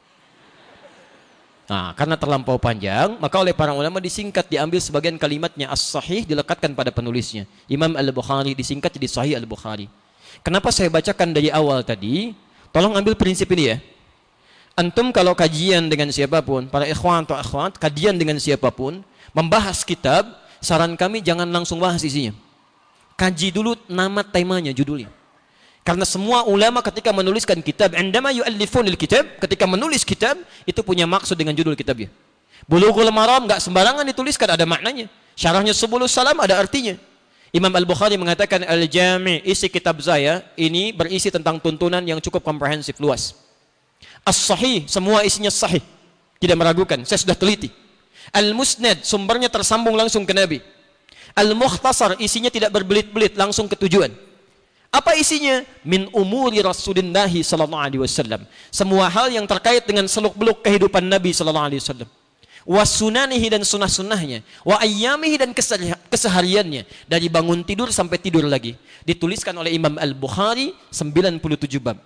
Nah, karena terlampau panjang, maka oleh para ulama disingkat, diambil sebagian kalimatnya As-Sahih dilekatkan pada penulisnya. Imam Al-Bukhari disingkat jadi Sahih Al-Bukhari. Kenapa saya bacakan dari awal tadi? Tolong ambil prinsip ini ya. Antum kalau kajian dengan siapapun, para ikhwan atau akhwat, kajian dengan siapapun, membahas kitab, saran kami jangan langsung bahas isinya. Kaji dulu nama temanya, judulnya. Karena semua ulama ketika menuliskan kitab, indama yu'allifunil kitab, ketika menulis kitab, itu punya maksud dengan judul kitabnya. Bulughul Maram enggak sembarangan dituliskan, ada maknanya. Syarahnya Subulus Salam ada artinya. Imam Al-Bukhari mengatakan Al-Jami', isi kitab saya ini berisi tentang tuntunan yang cukup komprehensif, luas. As-Sahih, semua isinya sahih, tidak meragukan, saya sudah teliti. Al-Musnad, sumbernya tersambung langsung ke Nabi. Al-Mukhtasar, isinya tidak berbelit-belit, langsung ke tujuan. Apa isinya? Min umuri Rasulullah sallallahu alaihi wasallam. Semua hal yang terkait dengan seluk-beluk kehidupan Nabi sallallahu alaihi wasallam. Wa sunanihi, dan sunnah-sunnahnya. Wa ayyamihi, dan kesehariannya. Dari bangun tidur sampai tidur lagi. Dituliskan oleh Imam Al-Bukhari sembilan puluh tujuh bab.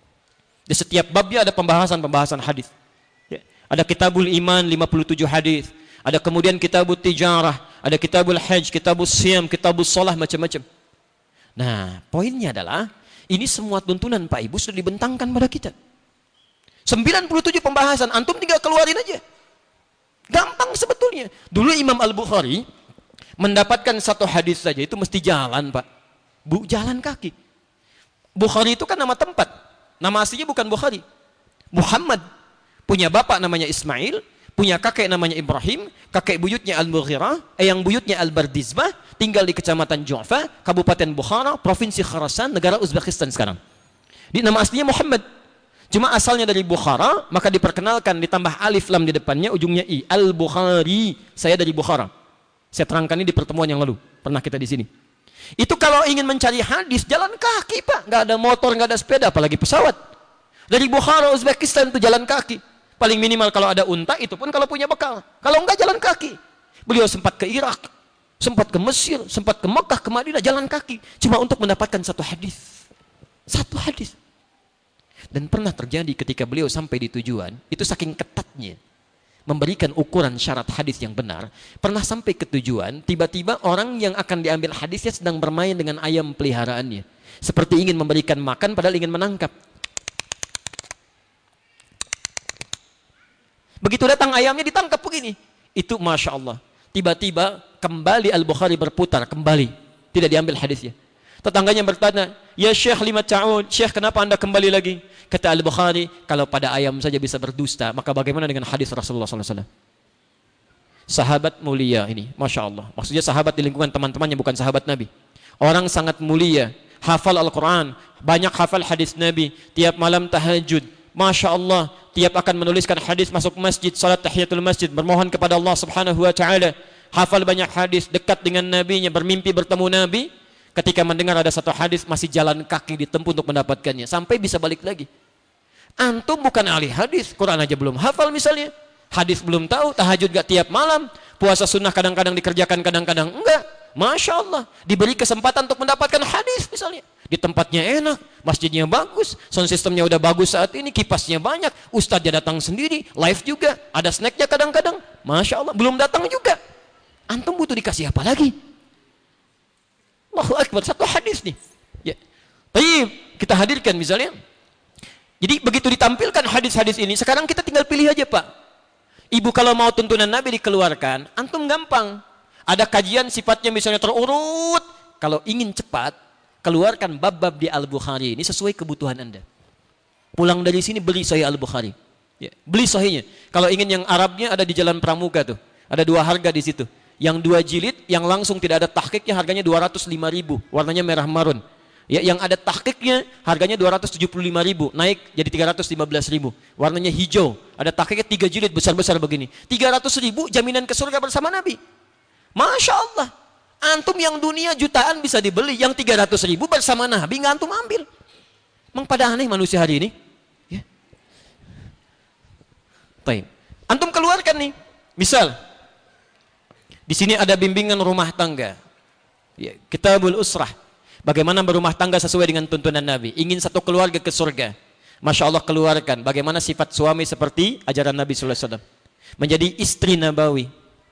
Di setiap babnya ada pembahasan-pembahasan hadis. Ya. Ada Kitabul Iman lima puluh tujuh hadis. Ada kemudian Kitabul Tijarah, ada Kitabul Hajj, Kitabul Siyam, Kitabul Shalah, macam-macam. Nah, poinnya adalah ini semua tuntunan Pak Ibu sudah dibentangkan pada kita. sembilan puluh tujuh pembahasan, antum tinggal keluarin aja. Gampang sebetulnya. Dulu Imam Al-Bukhari mendapatkan satu hadis saja itu mesti jalan, Pak. Bu, jalan kaki. Bukhari itu kan nama tempat. Nama aslinya bukan Bukhari. Muhammad. Punya bapak namanya Ismail, punya kakek namanya Ibrahim, kakek buyutnya Al-Mughirah, eyang buyutnya Al-Bardizbah, tinggal di Kecamatan Ju'fa, Kabupaten Bukhara, Provinsi Khurasan, negara Uzbekistan sekarang. Di nama aslinya Muhammad. Cuma asalnya dari Bukhara, maka diperkenalkan ditambah alif lam di depannya, ujungnya i. Al-Bukhari, saya dari Bukhara. Saya terangkan ini di pertemuan yang lalu, pernah kita di sini. Itu kalau ingin mencari hadis, jalan kaki Pak, nggak ada motor, nggak ada sepeda, apalagi pesawat. Dari Bukhara, Uzbekistan itu jalan kaki. Paling minimal kalau ada unta, itu pun kalau punya bekal. Kalau enggak, jalan kaki. Beliau sempat ke Irak, sempat ke Mesir, sempat ke Mekah, ke Madinah, jalan kaki. Cuma untuk mendapatkan satu hadis. Satu hadis. Dan pernah terjadi ketika beliau sampai di tujuan, itu saking ketatnya memberikan ukuran syarat hadis yang benar. Pernah sampai ke tujuan, tiba-tiba orang yang akan diambil hadisnya sedang bermain dengan ayam peliharaannya. Seperti ingin memberikan makan padahal ingin menangkap. Begitu datang ayamnya ditangkap begini. Itu Masya Allah. Tiba-tiba kembali Al-Bukhari berputar. Kembali. Tidak diambil hadisnya. Tetangganya bertanya, ya Syekh lima ta'ud. Syekh, kenapa anda kembali lagi? Kata Al-Bukhari, kalau pada ayam saja bisa berdusta, maka bagaimana dengan hadis Rasulullah sallallahu alaihi wasallam? Sahabat mulia ini. Masya Allah. Maksudnya sahabat di lingkungan teman-temannya, bukan sahabat Nabi. Orang sangat mulia. Hafal Al-Quran. Banyak hafal hadis Nabi. Tiap malam tahajud. Masya Allah, tiap akan menuliskan hadis masuk masjid, salat tahiyatul masjid, bermohon kepada Allah subhanahu wa ta'ala, hafal banyak hadis, dekat dengan nabinya, bermimpi bertemu Nabi. Ketika mendengar ada satu hadis, masih jalan kaki ditempuh untuk mendapatkannya, sampai bisa balik lagi. Antum bukan ahli hadis, Quran aja belum hafal misalnya, hadis belum tahu, tahajud gak tiap malam, puasa sunnah kadang-kadang dikerjakan, kadang-kadang enggak. Masya Allah, diberi kesempatan untuk mendapatkan hadis misalnya. Di tempatnya enak, masjidnya bagus, sound systemnya udah bagus saat ini, kipasnya banyak, ustadznya datang sendiri, live juga, ada snacknya kadang-kadang. Masya Allah, belum datang juga. Antum butuh dikasih apa lagi? Allahu Akbar, satu hadis nih. Ya. Baik, kita hadirkan misalnya. Jadi begitu ditampilkan hadis-hadis ini, sekarang kita tinggal pilih aja Pak. Ibu kalau mau tuntunan Nabi dikeluarkan, antum gampang. Ada kajian sifatnya misalnya terurut. Kalau ingin cepat, keluarkan bab-bab di Al-Bukhari ini sesuai kebutuhan Anda. Pulang dari sini beli Sahih Al-Bukhari. Ya, beli Sahihnya. Kalau ingin yang Arabnya ada di Jalan Pramuka tuh. Ada dua harga di situ. Yang dua jilid, yang langsung tidak ada tahqiqnya harganya dua ratus lima ribu, warnanya merah marun. Ya, yang ada tahqiqnya harganya dua ratus tujuh puluh lima ribu, naik jadi tiga ratus lima belas ribu. Warnanya hijau, ada tahqiqnya tiga jilid besar-besar begini. tiga ratus ribu jaminan ke surga bersama Nabi. Masya Allah. Antum yang dunia jutaan bisa dibeli, yang tiga ratus ribu bersama Nabi nggak antum ambil. Memang pada aneh manusia hari ini. Ya. Baik. Antum keluarkan nih. Misal di sini ada bimbingan rumah tangga. Ya, Kitabul Usrah. Bagaimana berumah tangga sesuai dengan tuntunan Nabi. Ingin satu keluarga ke surga. Masya Allah keluarkan. Bagaimana sifat suami seperti ajaran Nabi sallallahu alaihi wasallam. Menjadi istri nabawi.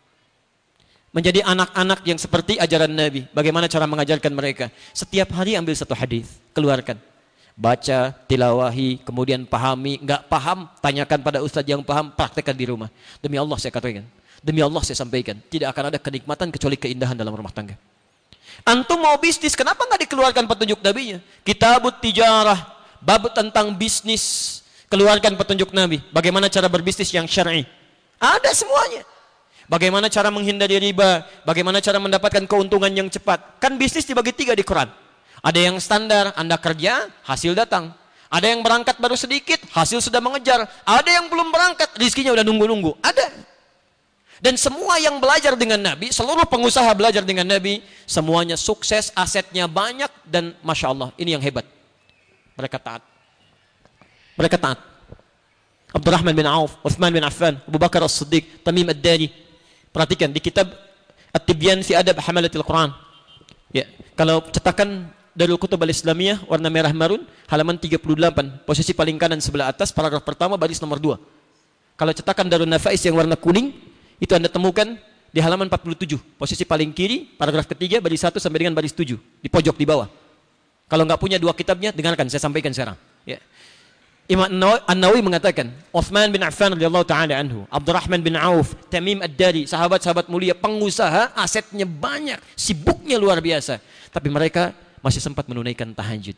Menjadi anak-anak yang seperti ajaran Nabi. Bagaimana cara mengajarkan mereka. Setiap hari ambil satu hadis. Keluarkan. Baca, tilawahi, kemudian pahami. Enggak paham, tanyakan pada ustadz yang paham. Praktekkan di rumah. Demi Allah saya katakan. Demi Allah saya sampaikan, tidak akan ada kenikmatan kecuali keindahan dalam rumah tangga. Antum mau bisnis, kenapa nggak dikeluarkan petunjuk Nabi-nya? Kitabut Tijarah, bab tentang bisnis, keluarkan petunjuk Nabi. Bagaimana cara berbisnis yang syar'i? Ada semuanya. Bagaimana cara menghindari riba? Bagaimana cara mendapatkan keuntungan yang cepat? Kan bisnis dibagi tiga di Quran. Ada yang standar, Anda kerja, hasil datang. Ada yang berangkat baru sedikit, hasil sudah mengejar. Ada yang belum berangkat, rizkinya udah nunggu-nunggu. Ada. Dan semua yang belajar dengan Nabi, seluruh pengusaha belajar dengan Nabi, semuanya sukses, asetnya banyak, dan Masya Allah, ini yang hebat. Mereka taat. Mereka taat. Abdurrahman bin Auf, Uthman bin Affan, Abu Bakar As-Siddiq, Tamim Ad-Dari. Perhatikan, di kitab At-Tibyan fi Adab Hamalatil Quran. Ya, kalau cetakan Darul Kutub Al-Islamiyah, warna merah marun, halaman tiga puluh delapan, posisi paling kanan sebelah atas, paragraf pertama, baris nomor dua. Kalau cetakan Darul Nafais yang warna kuning, itu Anda temukan di halaman empat puluh tujuh, posisi paling kiri, paragraf ketiga, baris satu sampai dengan baris tujuh, di pojok di bawah. Kalau nggak punya dua kitabnya, dengarkan, saya sampaikan sekarang. Ya. Imam An-Nawawi mengatakan, Uthman bin Affan radhiyallahu taala anhu, Abdurrahman bin Auf, Tamim Ad-Dari, sahabat-sahabat mulia, pengusaha, asetnya banyak, sibuknya luar biasa, tapi mereka masih sempat menunaikan tahajud.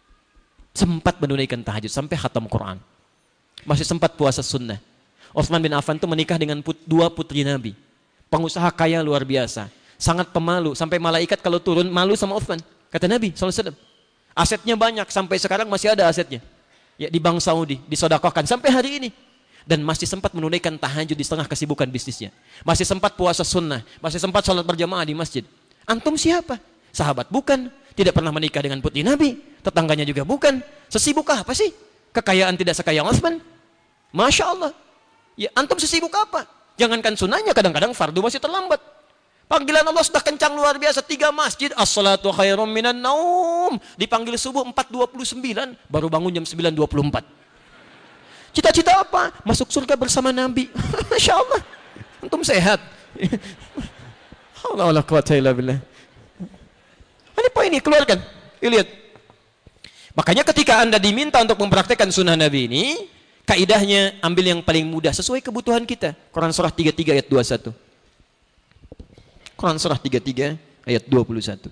Sempat menunaikan tahajud sampai khatam Quran. Masih sempat puasa sunnah. Uthman bin Affan itu menikah dengan put, dua putri Nabi. Pengusaha kaya luar biasa. Sangat pemalu. Sampai malaikat kalau turun malu sama Uthman. Kata Nabi sallallahu alaihi wasallam. Asetnya banyak. Sampai sekarang masih ada asetnya. Ya, di Bank Saudi. Disodakohkan. Sampai hari ini. Dan masih sempat menunaikan tahajud di setengah kesibukan bisnisnya. Masih sempat puasa sunnah. Masih sempat sholat berjamaah di masjid. Antum siapa? Sahabat bukan. Tidak pernah menikah dengan putri Nabi. Tetangganya juga bukan. Sesibuk apa sih? Kekayaan tidak sekaya Uthman. Masya Allah. Ya, antum sesibuk apa? Jangankan sunnahnya, kadang-kadang fardu masih terlambat. Panggilan Allah sudah kencang luar biasa. Tiga masjid, as-salatu khairum minan naum. Dipanggil subuh empat dua puluh sembilan, baru bangun jam sembilan dua puluh empat. Cita-cita apa? Masuk surga bersama Nabi. Masya Allah. Antum sehat. Allah quwwata illa billah. Ini poin ini, keluarkan. Lihat. Makanya ketika Anda diminta untuk mempraktekkan sunnah Nabi ini, kaidahnya ambil yang paling mudah sesuai kebutuhan kita. Quran surah tiga puluh tiga ayat dua puluh satu. Quran surah tiga puluh tiga ayat dua puluh satu.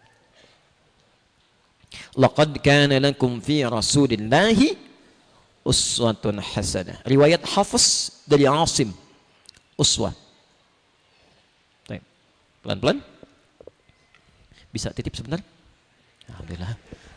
Laqad kana lakum fi Rasulillahi uswatun hasanah. Riwayat Hafiz dari Asim. Uswah. Pelan-pelan. Bisa titip sebentar? Alhamdulillah.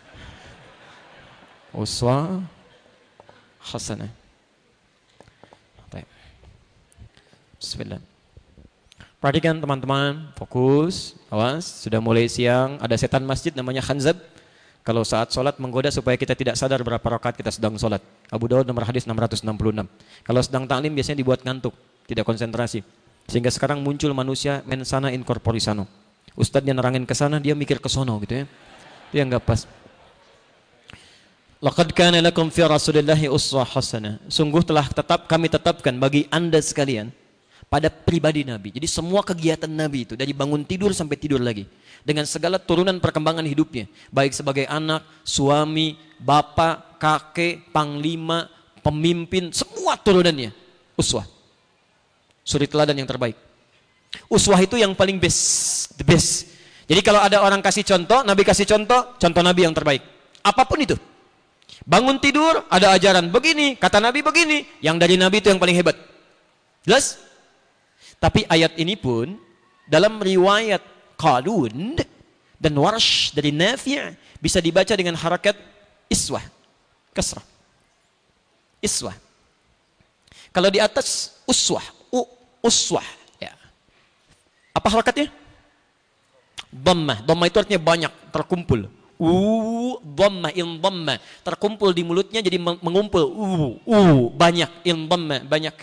Uswah hasanah. Baik. Bismillah. Perhatikan teman-teman, fokus, awas, sudah mulai siang, ada setan masjid namanya Khanzab. Kalau saat sholat menggoda supaya kita tidak sadar berapa rakaat kita sedang sholat. Abu Daud nomor hadis enam ratus enam puluh enam. Kalau sedang taklim biasanya dibuat ngantuk, tidak konsentrasi. Sehingga sekarang muncul manusia mensana in corpore sano. Ustadznya nerangin ke sana, dia mikir ke sono gitu ya. Itu yang enggak pas. Laqad kana lakum fi Rasulillahi uswah hasanah. Sungguh telah tetap kami tetapkan bagi Anda sekalian pada pribadi Nabi. Jadi semua kegiatan Nabi itu dari bangun tidur sampai tidur lagi, dengan segala turunan perkembangan hidupnya, baik sebagai anak, suami, bapak, kakek, panglima, pemimpin, semua turunannya uswah. Suri teladan yang terbaik. Uswah itu yang paling best, the best. Jadi kalau ada orang kasih contoh, Nabi kasih contoh, contoh Nabi yang terbaik. Apapun itu. Bangun tidur, ada ajaran begini, kata Nabi begini, yang dari Nabi itu yang paling hebat. Jelas? Tapi ayat ini pun dalam riwayat Qalun dan Warsh dari Nafi' bisa dibaca dengan harakat iswah, kasrah. Iswah. Kalau di atas uswah, u, uswah. Ya. Apa harakatnya? Dhammah. Dhammah itu artinya banyak, terkumpul. U, dhammah, in dhammah. Terkumpul di mulutnya jadi mengumpul. U, u, banyak, in dhammah, banyak.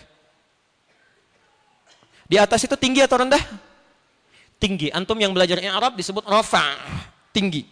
Di atas itu tinggi atau rendah? Tinggi. Antum yang belajar Arab disebut rafa', tinggi.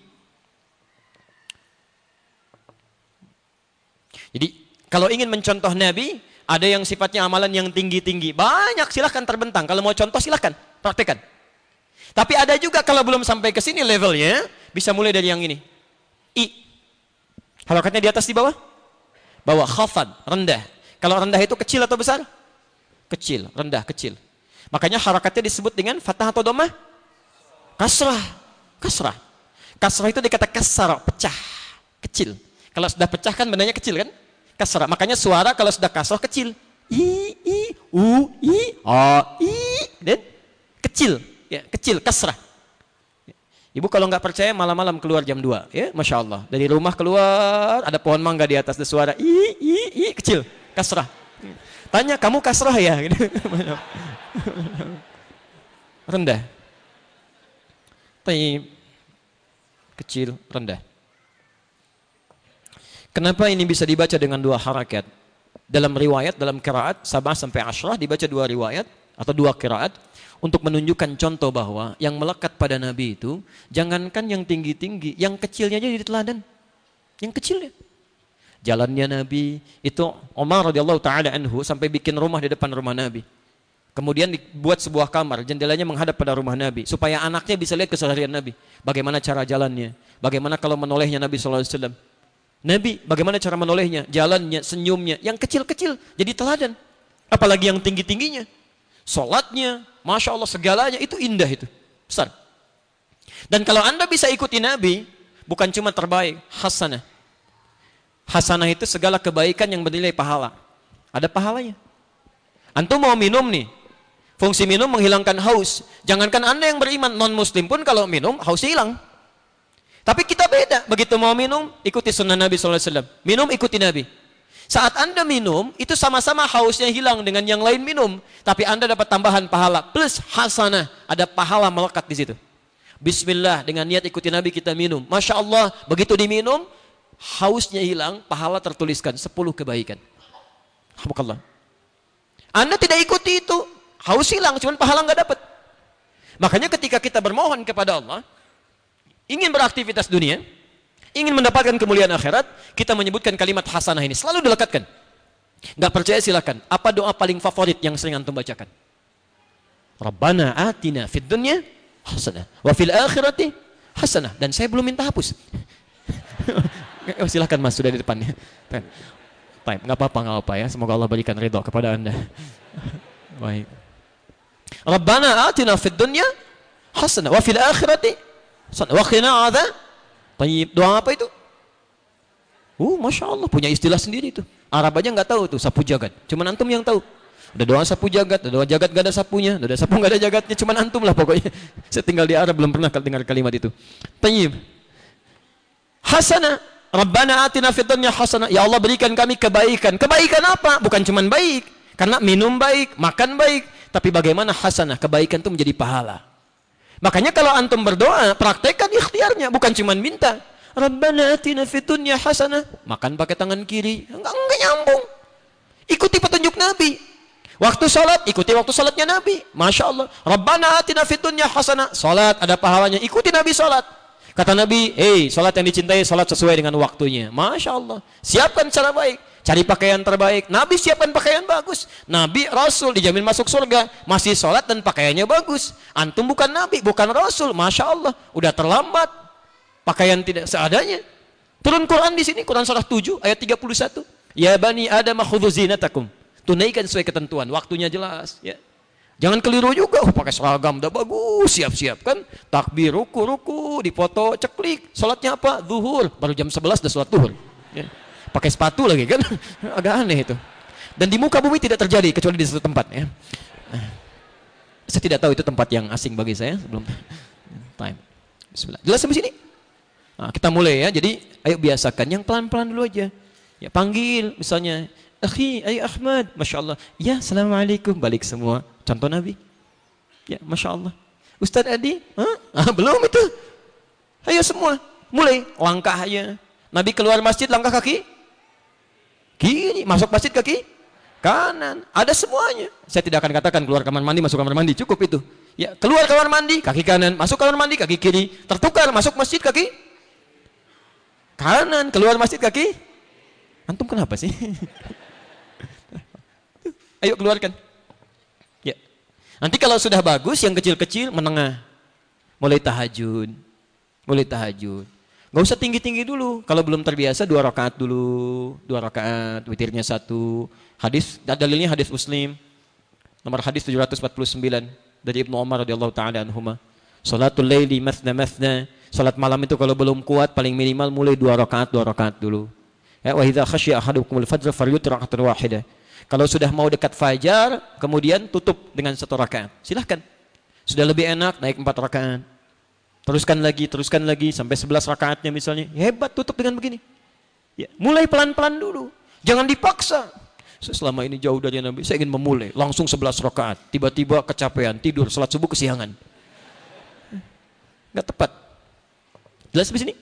Jadi kalau ingin mencontoh Nabi, ada yang sifatnya amalan yang tinggi-tinggi. Banyak, silahkan terbentang. Kalau mau contoh silahkan, praktekan. Tapi ada juga kalau belum sampai ke sini levelnya, bisa mulai dari yang ini. I. Harakatnya di atas di bawah? Bawah, khafad, rendah. Kalau rendah itu kecil atau besar? Kecil, rendah, kecil. Makanya harakatnya disebut dengan fathah atau dhammah? Kasrah. Kasrah. Kasrah itu dikata kasar, pecah, kecil. Kalau sudah pecah kan bendanya kecil kan? Kasrah. Makanya suara kalau sudah kasrah kecil. I, i, u, i, a, i. Dan kecil. Ya, kecil, kasrah. Ibu kalau nggak percaya malam-malam keluar jam dua. Ya, Masya Allah. Dari rumah keluar, ada pohon mangga di atas, ada suara. I, i, i, kecil. Kasrah. Tanya, kamu kasrah ya? Rendah. Taib. Kecil, rendah. Kenapa ini bisa dibaca dengan dua harakat? Dalam riwayat, dalam qiraat sabah sampai asyrah dibaca dua riwayat atau dua qiraat untuk menunjukkan contoh bahwa yang melekat pada Nabi itu jangankan yang tinggi-tinggi, yang kecilnya aja jadi teladan. Yang kecilnya. Jalannya Nabi itu Umar radhiyallahu taala anhu sampai bikin rumah di depan rumah Nabi. Kemudian dibuat sebuah kamar, jendelanya menghadap pada rumah Nabi supaya anaknya bisa lihat keseharian Nabi. Bagaimana cara jalannya? Bagaimana kalau menolehnya Nabi sallallahu alaihi wasallam? Nabi, bagaimana cara menolehnya, jalannya, senyumnya, yang kecil-kecil jadi teladan. Apalagi yang tinggi-tingginya. Salatnya, Masya Allah, segalanya itu indah itu. Besar. Dan kalau Anda bisa ikuti Nabi, bukan cuma terbaik, hasanah. Hasanah itu segala kebaikan yang bernilai pahala. Ada pahalanya. Antum mau minum nih, fungsi minum menghilangkan haus. Jangankan Anda yang beriman, non-muslim pun kalau minum, hausnya hilang. Tapi kita beda, begitu mau minum, ikuti sunnah Nabi sallallahu alaihi wasallam. Minum, ikuti Nabi. Saat Anda minum, itu sama-sama hausnya hilang dengan yang lain minum. Tapi Anda dapat tambahan pahala, plus hasanah, ada pahala melekat di situ. Bismillah, dengan niat ikuti Nabi kita minum. Masya Allah, begitu diminum, hausnya hilang, pahala tertuliskan, sepuluh kebaikan. Alhamdulillah. Anda tidak ikuti itu, haus hilang, cuma pahala nggak dapat. Makanya ketika kita bermohon kepada Allah, ingin beraktivitas dunia, ingin mendapatkan kemuliaan akhirat, kita menyebutkan kalimat hasanah ini. Selalu dilekatkan. Nggak percaya silakan. Apa doa paling favorit yang sering antum bacakan? Rabbana atina fid dunya hasanah wa fil akhirati hasanah. Dan saya belum minta hapus. Oh, silakan Mas, sudah di depannya. Baik, nggak apa-apa, nggak apa ya. Semoga Allah berikan ridho kepada Anda. Baik. Rabbana atina fid dunya hasanah wa fil akhirati wa qina adzab. Tayyib. Doa apa itu? Uh, Masya Allah, punya istilah sendiri itu. Arab aja nggak tahu tuh, sapu jagat. Cuman antum yang tahu. Ada doa sapu jagat, ada doa jagat gak ada sapunya, ada sapu gak ada jagatnya, cuman antum lah pokoknya. Saya tinggal di Arab belum pernah dengar kalimat itu. Tayyib. Hasanah. Rabbana atina fid dunya hasanah. Ya Allah, berikan kami kebaikan. Kebaikan apa? Bukan cuman baik. Karena minum baik, makan baik, tapi bagaimana hasanah? Kebaikan itu menjadi pahala. Makanya kalau antum berdoa, praktekkan ikhtiarnya, bukan cuma minta. Rabbana atina fid dunya hasanah. Makan pakai tangan kiri, enggak enggak nyambung. Ikuti petunjuk Nabi. Waktu salat, ikuti waktu salatnya Nabi. Masya Allah. Rabbana atina fid dunya hasanah. Salat ada pahalanya, ikuti Nabi salat. Kata Nabi, "Hei, salat yang dicintai, salat sesuai dengan waktunya." Masya Allah. Siapkan cara baik. Cari pakaian terbaik. Nabi siapkan pakaian bagus. Nabi Rasul dijamin masuk surga. Masih sholat dan pakaiannya bagus. Antum bukan Nabi, bukan Rasul. Masya Allah. Udah terlambat. Pakaian tidak seadanya. Turun Quran di sini. Quran surah tujuh ayat tiga puluh satu. Ya bani Adam khudhu zinatakum. Tunaikan sesuai ketentuan. Waktunya jelas. Ya. Jangan keliru juga. Oh, pakai seragam udah bagus. Siap-siap kan. Takbir, ruku, ruku. Dipoto, ceklik. Sholatnya apa? Zuhur. Baru jam sebelas udah sholat zuhur. Ya. Pakai sepatu lagi kan, agak aneh itu. Dan di muka bumi tidak terjadi kecuali di satu tempat ya. Saya tidak tahu itu tempat yang asing bagi saya sebelum time. Bismillah. Jelas sampai sini? Nah, kita mulai ya. Jadi ayo biasakan yang pelan-pelan dulu aja. Ya panggil misalnya, "Akhi, ayo Ahmad." Masya Allah. Ya, assalamualaikum. Balik semua. Contoh Nabi. Ya, Masya Allah. Ustaz Adi, Hah? Ah, belum itu. Ayo semua, mulai langkah aja. Nabi keluar masjid langkah kaki kiri, masuk masjid kaki kanan. Ada semuanya. Saya tidak akan katakan keluar kamar mandi, masuk kamar mandi, cukup itu. Ya, keluar kamar mandi, kaki kanan, masuk kamar mandi, kaki kiri, tertukar, masuk masjid kaki kanan, keluar masjid kaki. Antum kenapa sih? Ayo keluarkan. Ya. Nanti kalau sudah bagus, yang kecil-kecil menengah. Mulai tahajud. Mulai tahajud. Gak usah tinggi-tinggi dulu. Kalau belum terbiasa dua rakaat dulu. Dua rakaat, witirnya satu. Hadis, dalilnya hadis Muslim. Nomor hadis tujuh ratus empat puluh sembilan. Dari Ibnu Umar radhiyallahu ta'ala anhuma. Salatul laili mathna mathna. Salat malam itu kalau belum kuat, paling minimal mulai dua rakaat, dua rakaat dulu. Ya, wa idza khasyiya ahadukumul fajr falyutir raka'atan wahidah. Kalau sudah mau dekat fajar, kemudian tutup dengan satu rakaat. Silahkan. Sudah lebih enak, naik empat rakaat. Teruskan lagi, teruskan lagi, sampai sebelas rakaatnya misalnya. Hebat, tutup dengan begini. Ya, mulai pelan-pelan dulu. Jangan dipaksa. Saya selama ini jauh dari Nabi, saya ingin memulai. Langsung sebelas rakaat. Tiba-tiba kecapean, tidur, salat subuh kesiangan. Nggak tepat. Jelas di sini?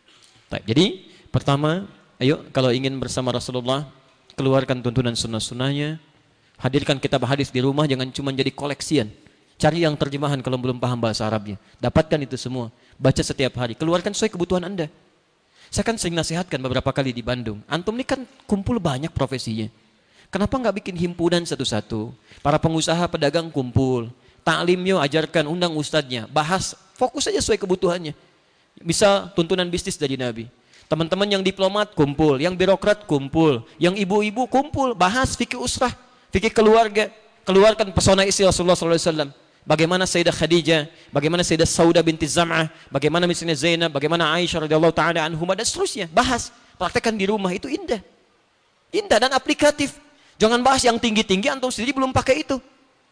Jadi, pertama, ayo kalau ingin bersama Rasulullah, keluarkan tuntunan sunnah-sunnahnya, hadirkan kitab hadis di rumah, jangan cuma jadi koleksian. Cari yang terjemahan kalau belum paham bahasa Arabnya. Dapatkan itu semua, baca setiap hari, keluarkan sesuai kebutuhan Anda. Saya kan sering nasihatkan beberapa kali di Bandung. Antum ini kan kumpul banyak profesinya. Kenapa nggak bikin himpunan satu-satu? Para pengusaha, pedagang kumpul. Ta'lim yo, ajarkan, undang ustadznya. Bahas, fokus aja sesuai kebutuhannya. Misal tuntunan bisnis dari Nabi. Teman-teman yang diplomat kumpul, yang birokrat kumpul, yang ibu-ibu kumpul, bahas fikih usrah, fikih keluarga, keluarkan pesona istri Rasulullah sallallahu alaihi wasallam. Bagaimana Sayyidah Khadijah, bagaimana Sayyidah Saudah binti Zam'ah, bagaimana misalnya Zainab, bagaimana Aisyah radhiyallahu taala anhuma dan seterusnya. Bahas, praktekkan di rumah, itu indah. Indah dan aplikatif. Jangan bahas yang tinggi-tinggi, antum sendiri belum pakai itu.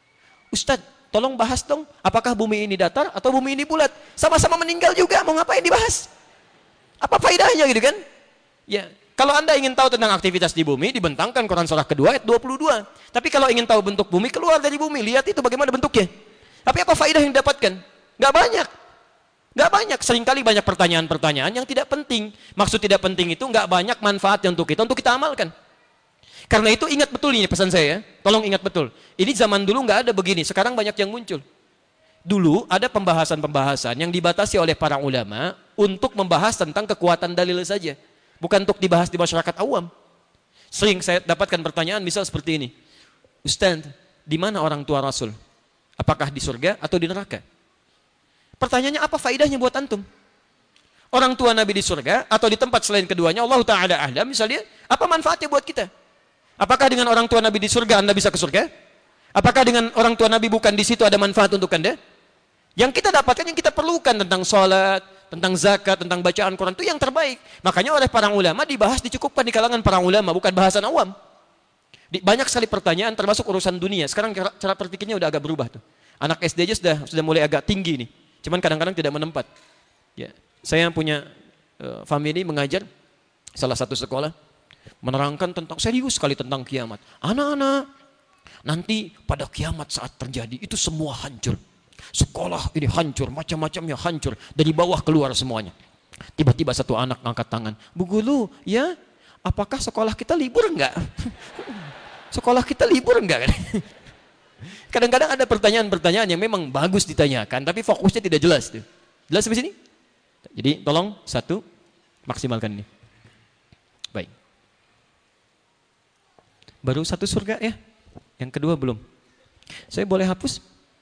Ustaz, tolong bahas dong, apakah bumi ini datar atau bumi ini bulat? Sama-sama meninggal juga, mau ngapain dibahas? Apa faedahnya gitu kan? Ya, kalau Anda ingin tahu tentang aktivitas di bumi, dibentangkan Quran surah kedua ayat dua puluh dua. Tapi kalau ingin tahu bentuk bumi, keluar dari bumi, lihat itu bagaimana bentuknya. Tapi apa faedah yang didapatkan? Gak banyak. Gak banyak. Seringkali banyak pertanyaan-pertanyaan yang tidak penting. Maksud tidak penting itu gak banyak manfaatnya untuk kita, untuk kita amalkan. Karena itu ingat betul ini pesan saya ya. Tolong ingat betul. Ini zaman dulu gak ada begini, sekarang banyak yang muncul. Dulu ada pembahasan-pembahasan yang dibatasi oleh para ulama untuk membahas tentang kekuatan dalil saja. Bukan untuk dibahas di masyarakat awam. Sering saya dapatkan pertanyaan misal seperti ini. Ustaz, di mana orang tua Rasul? Apakah di surga atau di neraka? Pertanyaannya apa faedahnya buat antum? Orang tua Nabi di surga atau di tempat selain keduanya, Allah Ta'ala a'lam misalnya, apa manfaatnya buat kita? Apakah dengan orang tua Nabi di surga Anda bisa ke surga? Apakah dengan orang tua Nabi bukan di situ ada manfaat untuk Anda? Yang kita dapatkan, yang kita perlukan tentang sholat, tentang zakat, tentang bacaan Quran itu yang terbaik. Makanya oleh para ulama dibahas, dicukupkan di kalangan para ulama, bukan bahasan awam. Di, banyak sekali pertanyaan termasuk urusan dunia. Sekarang cara, cara berpikirnya udah agak berubah tuh. Anak S D aja sudah sudah mulai agak tinggi nih. Cuman kadang-kadang tidak menempat. Ya, saya punya uh, family mengajar salah satu sekolah menerangkan tentang serius sekali tentang kiamat. Anak-anak, nanti pada kiamat saat terjadi itu semua hancur. Sekolah ini hancur, macam-macamnya hancur, dari bawah keluar semuanya. Tiba-tiba satu anak angkat tangan, Bu Guru, ya, apakah sekolah kita libur enggak? Sekolah kita libur enggak? Kadang-kadang ada pertanyaan-pertanyaan yang memang bagus ditanyakan, tapi fokusnya tidak jelas tuh. Jelas sampai sini? Jadi tolong satu, maksimalkan ini. Baik. Baru satu surga ya? Yang kedua belum. Saya boleh hapus?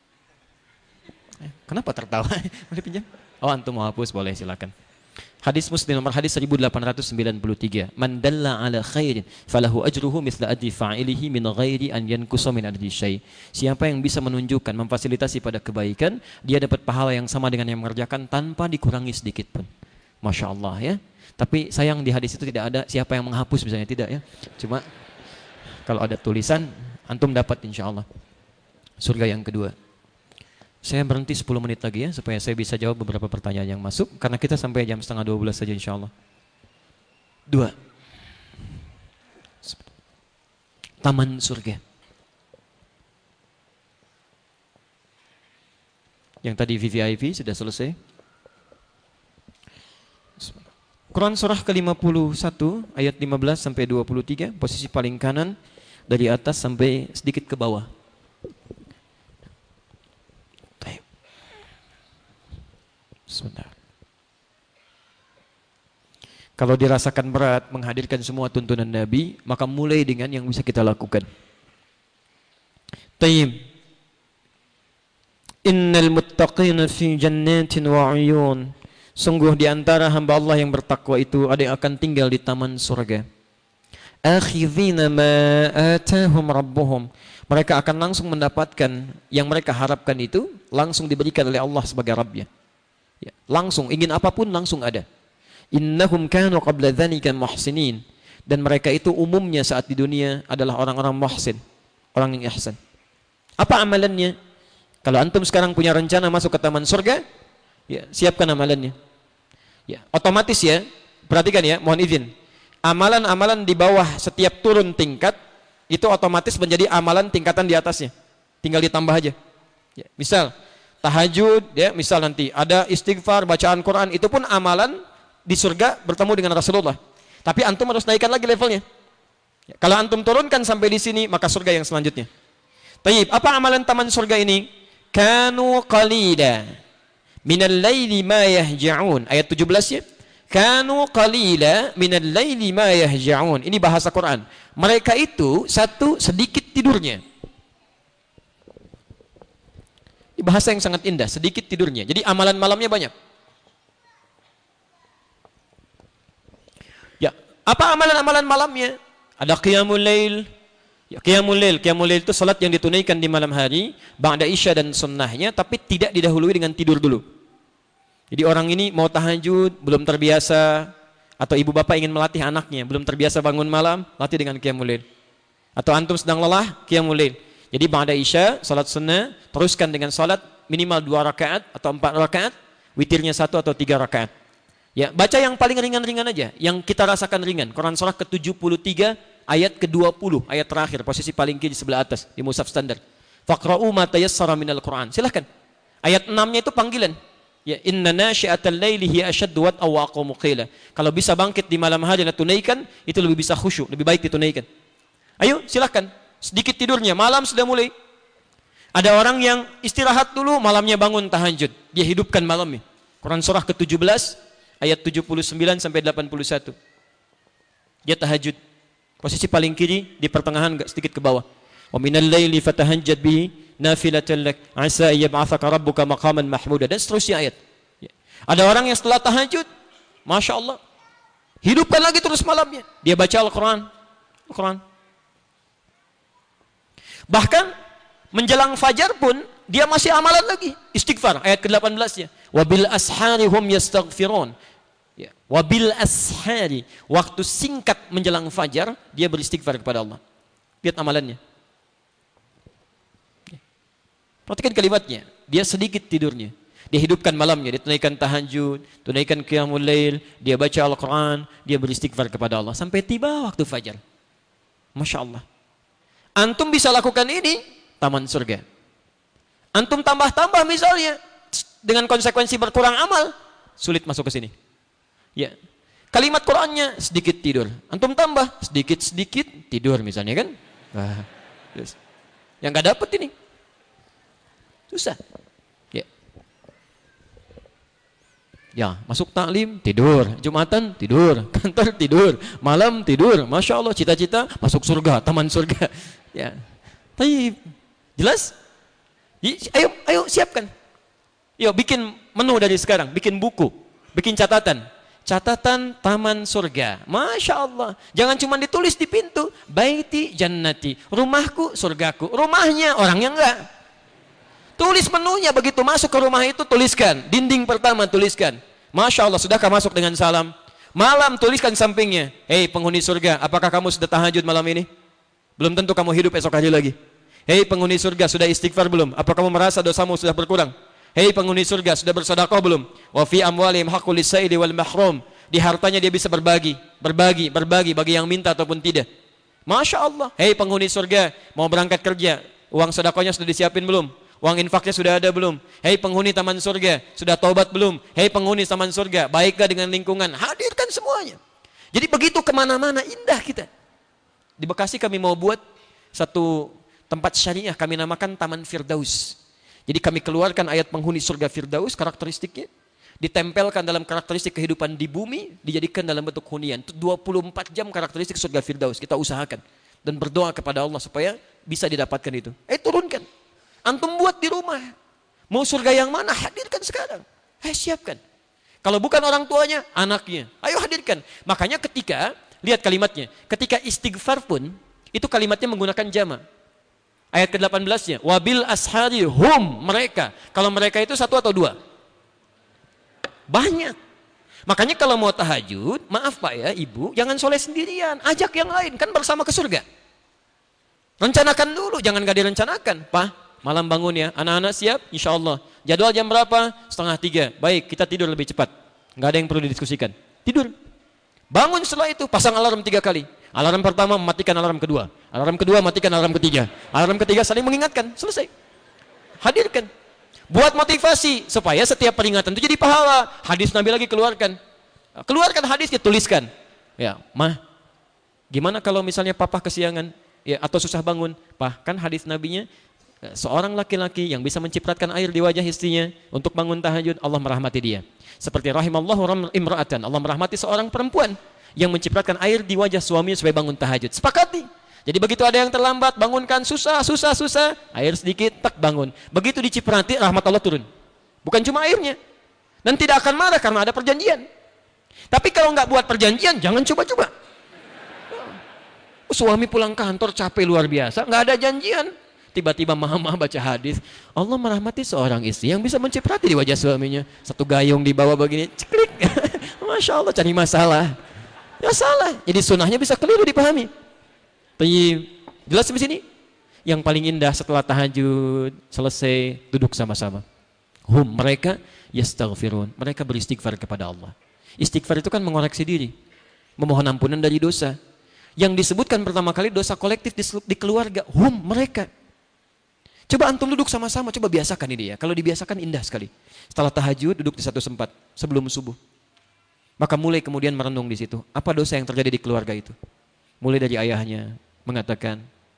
Kenapa tertawa? Boleh pinjam? Oh, antum mau hapus, boleh, silakan. Hadis Muslim nomor hadis seribu delapan ratus sembilan puluh tiga. Man dalla ala khairin falahu ajruhu mithla ajri fa'ilihi min ghairi an yankusa min ajri syai'. Siapa yang bisa menunjukkan, memfasilitasi pada kebaikan, dia dapat pahala yang sama dengan yang mengerjakan tanpa dikurangi sedikit pun. Masya Allah ya. Tapi sayang di hadis itu tidak ada siapa yang menghapus misalnya, tidak ya. Cuma kalau ada tulisan, antum dapat insya Allah surga yang kedua. Saya berhenti sepuluh menit lagi ya, supaya saya bisa jawab beberapa pertanyaan yang masuk, karena kita sampai jam setengah dua belas saja insya Allah. Dua. Taman surga. Yang tadi V V I P sudah selesai. Quran surah ke lima puluh satu ayat lima belas sampai dua puluh tiga, posisi paling kanan dari atas sampai sedikit ke bawah. Sebentar. Kalau dirasakan berat menghadirkan semua tuntunan Nabi, maka mulai dengan yang bisa kita lakukan. Tayyib. Innal muttaqina fi jannatin wa 'uyun. Sungguh di antara hamba Allah yang bertakwa itu ada yang akan tinggal di taman surga. Akhidhina ma atahum rabbuhum. Mereka akan langsung mendapatkan yang mereka harapkan itu, langsung diberikan oleh Allah sebagai Rabbnya. Ya, langsung ingin apapun langsung ada. Innahum kanu qabla dzalika muhsinin, dan mereka itu umumnya saat di dunia adalah orang-orang muhsin, orang yang ihsan. Apa amalannya? Kalau antum sekarang punya rencana masuk ke taman surga, ya, siapkan amalannya. Ya, otomatis ya, perhatikan ya, mohon izin. Amalan-amalan di bawah setiap turun tingkat itu otomatis menjadi amalan tingkatan di atasnya. Tinggal ditambah aja. Ya, misal tahajud, ya, misal nanti ada istighfar, bacaan Quran, itu pun amalan di surga bertemu dengan Rasulullah. Tapi antum harus naikkan lagi levelnya. Ya, kalau antum turunkan sampai di sini, maka surga yang selanjutnya. Tayyib, apa amalan taman surga ini? Kanu qalila minal laili ma yahja'un. Ayat tujuh belas ya. Kanu qalila minal laili ma yahja'un. Ini bahasa Quran. Mereka itu satu sedikit tidurnya. Bahasa yang sangat indah, sedikit tidurnya. Jadi amalan malamnya banyak. Ya, apa amalan-amalan malamnya? Ada qiyamul lail. Ya, qiyamul lail, qiyamul lail itu salat yang ditunaikan di malam hari, ba'da isya dan sunnahnya, tapi tidak didahului dengan tidur dulu. Jadi orang ini mau tahajud, belum terbiasa, atau ibu bapak ingin melatih anaknya, belum terbiasa bangun malam, latih dengan qiyamul lail. Atau antum sedang lelah, qiyamul lail. Jadi ba'da isya, salat sunnah, teruskan dengan salat minimal dua rakaat atau empat rakaat, witirnya satu atau tiga rakaat. Ya, baca yang paling ringan-ringan aja, yang kita rasakan ringan. Quran surah ke tujuh puluh tiga ayat ke dua puluh, ayat terakhir, posisi paling kiri sebelah atas di mushaf standar. Faqra'u ma tayassara minal Quran. Silahkan. Ayat enam-nya itu panggilan. Ya, inna nasyi'atal laili hiya ashaddu wat'a wa aqwamu qila. Kalau bisa bangkit di malam hari dan tunaikan, itu lebih bisa khusyuk, lebih baik ditunaikan. Ayo, silahkan. Sedikit tidurnya, malam sudah mulai. Ada orang yang istirahat dulu, malamnya bangun tahajud. Dia hidupkan malamnya. Quran surah ke tujuh belas, ayat tujuh puluh sembilan sampai delapan puluh satu. Dia tahajud. Posisi paling kiri, di pertengahan, sedikit ke bawah. Wa minal laili fatahajjad bihi nafilatan lak, asa yab'atsaka rabbuka maqaman mahmuda. Dan seterusnya ayat. Ada orang yang setelah tahajud, Masya Allah, hidupkan lagi terus malamnya. Dia baca Al-Quran. Al-Quran. Bahkan menjelang fajar pun dia masih amalan lagi, istighfar, ayat ke delapan belas ya. Wabil ashari hum yastaghfirun. Ya, wabil ashari, waktu singkat menjelang fajar dia beristighfar kepada Allah. Lihat amalannya. Ya. Perhatikan kalimatnya, dia sedikit tidurnya. Dia hidupkan malamnya, dia tunaikan tahajud, tunaikan qiyamul lail, dia baca Al-Quran, dia beristighfar kepada Allah sampai tiba waktu fajar. Masya Allah. Antum bisa lakukan ini, taman surga. Antum tambah-tambah misalnya, dengan konsekuensi berkurang amal, sulit masuk ke sini. Ya, kalimat Qurannya sedikit tidur, antum tambah sedikit-sedikit tidur misalnya kan? Wah, yes. Yang nggak dapet ini, susah. Ya, ya masuk taklim tidur, jumatan tidur, kantor tidur, malam tidur. Masya Allah, cita-cita masuk surga, taman surga. Ya, tapi jelas? Ayo, ayo siapkan. Yuk bikin menu dari sekarang, bikin buku, bikin catatan. Catatan taman surga. Masya Allah. Jangan cuma ditulis di pintu. Baiti jannati. Rumahku surgaku. Rumahnya orangnya enggak. Tulis menunya begitu masuk ke rumah itu tuliskan. Dinding pertama tuliskan. Masya Allah, sudahkah masuk dengan salam? Malam tuliskan sampingnya. Hei penghuni surga, apakah kamu sudah tahajud malam ini? Belum tentu kamu hidup esok hari lagi. Hei penghuni surga, sudah istighfar belum? Apa kamu merasa dosamu sudah berkurang? Hei penghuni surga, sudah bersedekah belum? Wa fi amwalihim haqqul lis-sa'ili wal mahrum. Di hartanya dia bisa berbagi, berbagi, berbagi bagi yang minta ataupun tidak. Masya Allah. Hei penghuni surga, mau berangkat kerja, uang sedekahnya sudah disiapin belum? Uang infaknya sudah ada belum? Hei penghuni taman surga, sudah taubat belum? Hei penghuni taman surga, baiklah dengan lingkungan. Hadirkan semuanya. Jadi begitu kemana-mana, indah kita. Di Bekasi kami mau buat satu tempat syariah, kami namakan Taman Firdaus. Jadi kami keluarkan ayat penghuni surga Firdaus, karakteristiknya, ditempelkan dalam karakteristik kehidupan di bumi, dijadikan dalam bentuk hunian. Itu dua puluh empat jam karakteristik surga Firdaus, kita usahakan. Dan berdoa kepada Allah supaya bisa didapatkan itu. Eh turunkan. Antum buat di rumah. Mau surga yang mana? Hadirkan sekarang. Eh siapkan. Kalau bukan orang tuanya, anaknya. Ayo hadirkan. Makanya ketika, lihat kalimatnya. Ketika istighfar pun, itu kalimatnya menggunakan jama. Ayat ke delapan belas-nya. Wabil ashari hum, mereka. Kalau mereka itu satu atau dua? Banyak. Makanya kalau mau tahajud, maaf Pak ya, Ibu, jangan soleh sendirian. Ajak yang lain, kan bersama ke surga. Rencanakan dulu, jangan gak direncanakan. Pak, malam bangun ya, anak-anak siap? Insya Allah. Jadwal jam berapa? Setengah tiga. Baik, kita tidur lebih cepat. Gak ada yang perlu didiskusikan. Tidur. Bangun setelah itu, pasang alarm tiga kali. Alarm pertama, matikan alarm kedua. Alarm kedua, matikan alarm ketiga. Alarm ketiga, saling mengingatkan. Selesai. Hadirkan. Buat motivasi, supaya setiap peringatan itu jadi pahala. Hadis Nabi lagi keluarkan. Keluarkan hadisnya, tuliskan. Ya, Mah, gimana kalau misalnya papa kesiangan ya, atau susah bangun? Pah, kan hadis Nabinya, seorang laki-laki yang bisa mencipratkan air di wajah istrinya untuk bangun tahajud, Allah merahmati dia. Seperti rahimallahu imra'atan, Allah merahmati seorang perempuan yang mencipratkan air di wajah suaminya supaya bangun tahajud. Sepakati. Jadi begitu ada yang terlambat, bangunkan, susah, susah, susah, air sedikit, tak bangun. Begitu diciprati, rahmat Allah turun. Bukan cuma airnya. Dan tidak akan marah karena ada perjanjian. Tapi kalau nggak buat perjanjian, jangan coba-coba. Suami pulang kantor capek luar biasa, nggak ada janjian. Tiba-tiba mama baca hadis, Allah merahmati seorang istri yang bisa menciprati di wajah suaminya. Satu gayung dibawa begini, ceklik. Masya Allah, cari masalah. Ya salah. Jadi sunnahnya bisa keliru dipahami. Tapi jelas di sini. Yang paling indah setelah tahajud selesai, duduk sama-sama. Hum, mereka yastaghfirun. Mereka beristighfar kepada Allah. Istighfar itu kan mengoreksi diri, memohon ampunan dari dosa. Yang disebutkan pertama kali dosa kolektif di, di keluarga. Hum, mereka. Coba antum duduk sama-sama, coba biasakan ini ya. Kalau dibiasakan indah sekali. Setelah tahajud duduk di satu tempat sebelum subuh. Maka mulai kemudian merenung di situ. Apa dosa yang terjadi di keluarga itu? Mulai dari ayahnya mengatakan,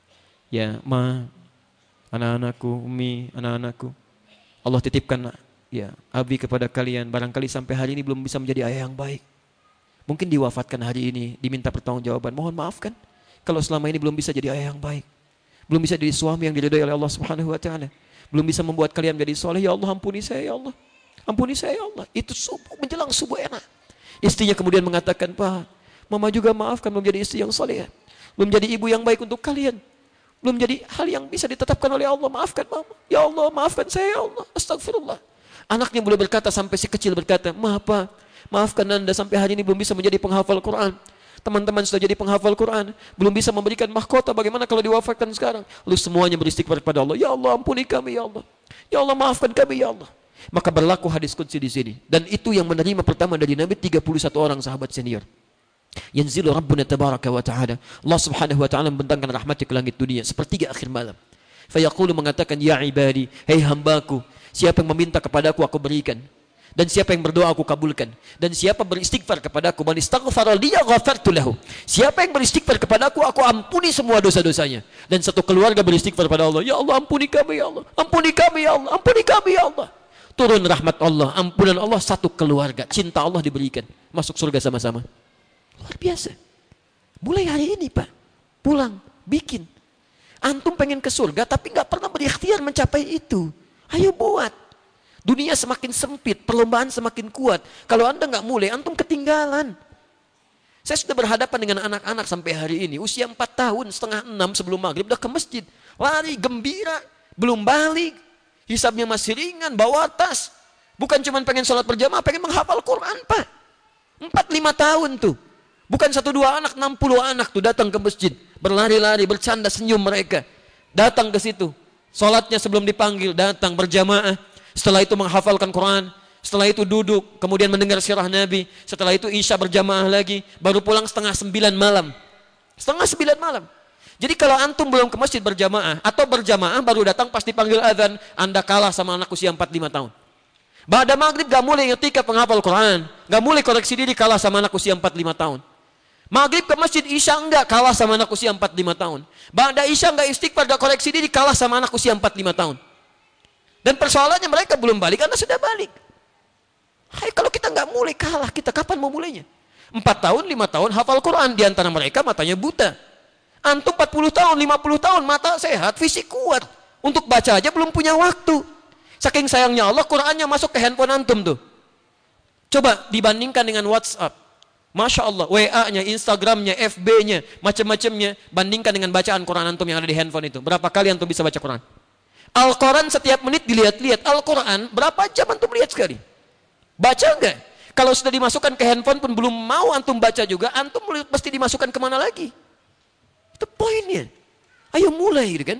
ya ma, anak-anakku, umi, anak-anakku, Allah titipkan ya abi kepada kalian. Barangkali sampai hari ini belum bisa menjadi ayah yang baik. Mungkin diwafatkan hari ini, diminta pertanggungjawaban. Mohon maafkan kalau selama ini belum bisa jadi ayah yang baik. Belum bisa jadi suami yang diridhai oleh Allah Subhanahu wa taala. Belum bisa membuat kalian menjadi soleh. Ya Allah, ampuni saya ya Allah. Ampuni saya ya Allah. Itu subuh, menjelang subuh enak. Istrinya kemudian mengatakan, Pak, mama juga maafkan belum jadi istri yang soleh. Belum jadi ibu yang baik untuk kalian. Belum jadi hal yang bisa ditetapkan oleh Allah. Maafkan mama. Ya Allah, maafkan saya ya Allah. Astagfirullah. Anaknya boleh berkata sampai si kecil berkata, maaf Pak, maafkan anda sampai hari ini belum bisa menjadi penghafal Quran. Teman-teman sudah jadi penghafal Quran, belum bisa memberikan mahkota, bagaimana kalau diwafatkan sekarang? Lalu semuanya beristighfar kepada Allah. Ya Allah, ampuni kami ya Allah. Ya Allah, maafkan kami ya Allah. Maka berlaku hadis qudsi di sini. Dan itu yang menerima pertama dari Nabi tiga puluh satu orang sahabat senior. Yanzilu Rabbuna tabaraka wa ta'ala. Allah Subhanahu wa ta'ala membentangkan rahmatnya ke langit dunia sepertiga akhir malam. Fayaqulu mengatakan, ya ibadi, hei hambaku, siapa yang meminta kepadaku aku berikan. Dan siapa yang berdoa aku kabulkan. Dan siapa beristighfar kepadaku, man istaghfara liya ghafartu lahu. Siapa yang beristighfar kepadaku, aku ampuni semua dosa-dosanya. Dan satu keluarga beristighfar pada Allah, ya Allah, ampuni kami ya Allah. Ampuni kami ya Allah. Ampuni kami ya Allah. Turun rahmat Allah, ampunan Allah, satu keluarga. Cinta Allah diberikan. Masuk surga sama-sama. Luar biasa. Mulai hari ini Pak, pulang, bikin. Antum pengen ke surga tapi nggak pernah berikhtiar mencapai itu. Ayo buat. Dunia semakin sempit, perlombaan semakin kuat. Kalau anda nggak mulai, antum ketinggalan. Saya sudah berhadapan dengan anak-anak sampai hari ini. Usia empat tahun, setengah enam sebelum maghrib, udah ke masjid. Lari, gembira, belum balik. Hisabnya masih ringan, bawa tas. Bukan cuma pengen sholat berjamaah, pengen menghafal Quran Pak. Empat lima tahun tuh. Bukan satu dua anak, enam puluh anak tuh datang ke masjid. Berlari-lari, bercanda, senyum mereka. datang ke situ. Salatnya sebelum dipanggil, datang berjamaah. Setelah itu menghafalkan Quran. Setelah itu duduk, kemudian mendengar sirah Nabi. Setelah itu isya berjamaah lagi. Baru pulang setengah sembilan malam. Setengah sembilan malam. Jadi kalau antum belum ke masjid berjamaah, atau berjamaah baru datang pas dipanggil azan, Anda kalah sama anak usia empat lima tahun. Ba'da maghrib gak mulai ngetika penghafal Quran. Gak mulai koreksi diri, kalah sama anak usia empat lima tahun. Maghrib ke masjid, isya enggak, kalah sama anak usia empat lima tahun. Ba'da isya enggak istighfar, gak koreksi diri, kalah sama anak usia empat lima tahun. Dan persoalannya mereka belum balik, Anda sudah balik. Hai, kalau kita nggak mulai, kalah kita. Kapan mau mulainya? Empat tahun, lima tahun hafal Quran. Di antara mereka matanya buta. Antum empat puluh tahun, lima puluh tahun, mata sehat, fisik kuat. Untuk baca aja belum punya waktu. Saking sayangnya Allah, Qurannya masuk ke handphone antum tuh. Coba dibandingkan dengan WhatsApp. Masya Allah, W A-nya, Instagram-nya, F B-nya, macam-macamnya. Bandingkan dengan bacaan Quran antum yang ada di handphone itu. Berapa kali antum bisa baca Quran? Al-Quran setiap menit dilihat-lihat. Al-Quran berapa jam antum lihat sekali? Baca enggak? Kalau sudah dimasukkan ke handphone pun belum mau antum baca juga, antum pasti dimasukkan kemana lagi? Itu poinnya. Ayo mulai gitu kan.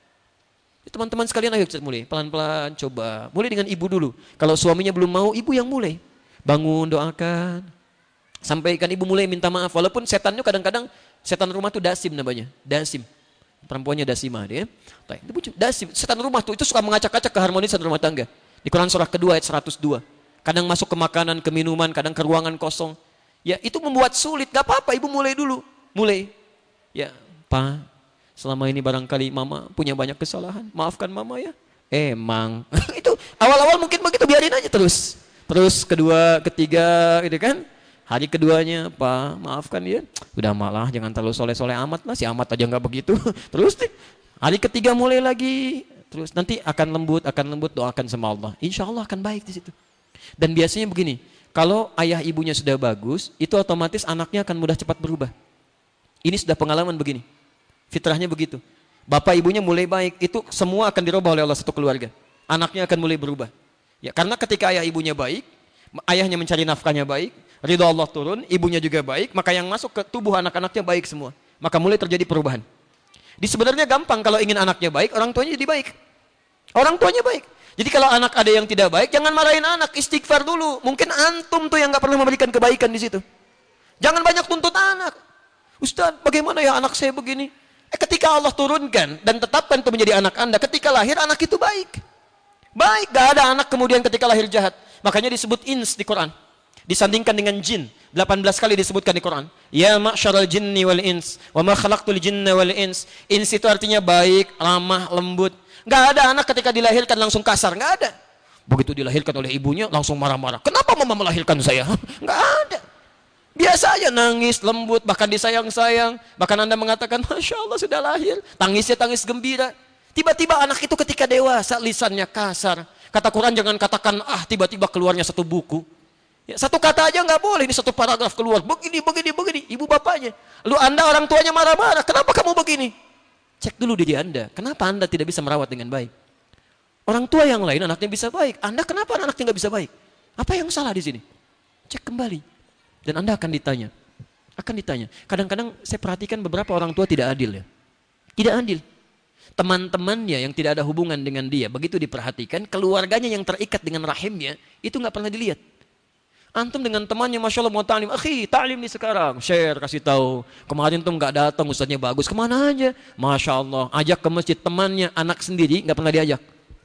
Teman-teman sekalian ayo mulai. Pelan-pelan coba. Mulai dengan ibu dulu. Kalau suaminya belum mau, ibu yang mulai. Bangun, doakan. Sampaikan ibu mulai minta maaf. Walaupun setannya kadang-kadang, setan rumah itu dasim namanya. Dasim. Perempuannya dasimah dia. Dasim. Setan rumah tuh itu suka mengacak-acak keharmonisan rumah tangga. Di Quran surah kedua ayat seratus dua. Kadang masuk ke makanan, ke minuman, kadang ke ruangan kosong. Ya itu membuat sulit, gak apa-apa, ibu mulai dulu. Mulai. Ya, Pak, selama ini barangkali mama punya banyak kesalahan. Maafkan mama ya. Emang. Itu awal-awal mungkin begitu, biarin aja terus. Terus kedua, ketiga gitu kan. Hari keduanya, Pak, maafkan ya. Udah malah, jangan terlalu soleh-soleh amat lah. Si amat aja gak begitu. Terus deh. Hari ketiga mulai lagi. Terus nanti akan lembut, akan lembut, doakan sama Allah. Insya Allah akan baik di situ. Dan biasanya begini, kalau ayah ibunya sudah bagus, itu otomatis anaknya akan mudah cepat berubah. Ini sudah pengalaman begini. Fitrahnya begitu. Bapak ibunya mulai baik, itu semua akan dirubah oleh Allah satu keluarga. Anaknya akan mulai berubah. Ya, karena ketika ayah ibunya baik, ayahnya mencari nafkahnya baik, ridha Allah turun, ibunya juga baik, maka yang masuk ke tubuh anak-anaknya baik semua. Maka mulai terjadi perubahan. Di sebenarnya gampang kalau ingin anaknya baik, orang tuanya jadi baik. Orang tuanya baik. Jadi kalau anak ada yang tidak baik, jangan marahin anak, istighfar dulu. Mungkin antum tuh yang nggak pernah memberikan kebaikan di situ. Jangan banyak tuntut anak. Ustaz, bagaimana ya anak saya begini? Eh, ketika Allah turunkan dan tetapkan itu menjadi anak Anda, ketika lahir anak itu baik. Baik, gak ada anak kemudian ketika lahir jahat. Makanya disebut ins di Quran. Disandingkan dengan jin. delapan belas kali disebutkan di Quran. Ya ma'syaral jinni wal ins, wa ma khalaqtul jinna wal ins. Ins itu artinya baik, ramah, lembut. Gak ada anak ketika dilahirkan langsung kasar, gak ada. Begitu dilahirkan oleh ibunya langsung marah-marah. Kenapa mama melahirkan saya? Gak ada. Biasa aja nangis, lembut, bahkan disayang-sayang. Bahkan Anda mengatakan, Masya Allah sudah lahir. Tangisnya tangis gembira. Tiba-tiba anak itu ketika dewasa lisannya kasar. Kata Quran jangan katakan, ah tiba-tiba keluarnya satu buku. Ya, satu kata aja nggak boleh, ini satu paragraf keluar. Begini, begini, begini. Ibu bapaknya. Lalu Anda orang tuanya marah-marah. Kenapa kamu begini? Cek dulu diri Anda, kenapa Anda tidak bisa merawat dengan baik? Orang tua yang lain anaknya bisa baik, Anda kenapa anaknya nggak bisa baik? Apa yang salah di sini? Cek kembali. Dan Anda akan ditanya. Akan ditanya. Kadang-kadang saya perhatikan beberapa orang tua tidak adil ya. Tidak adil. Teman-temannya yang tidak ada hubungan dengan dia, begitu diperhatikan, keluarganya yang terikat dengan rahimnya, itu nggak pernah dilihat. Antum dengan temannya, Masya Allah mau ta'lim, akhi ta'lim nih sekarang, share, kasih tahu. Kemarin tuh nggak datang, ustadznya bagus, kemana aja? Masya Allah, ajak ke masjid temannya, anak sendiri nggak pernah diajak.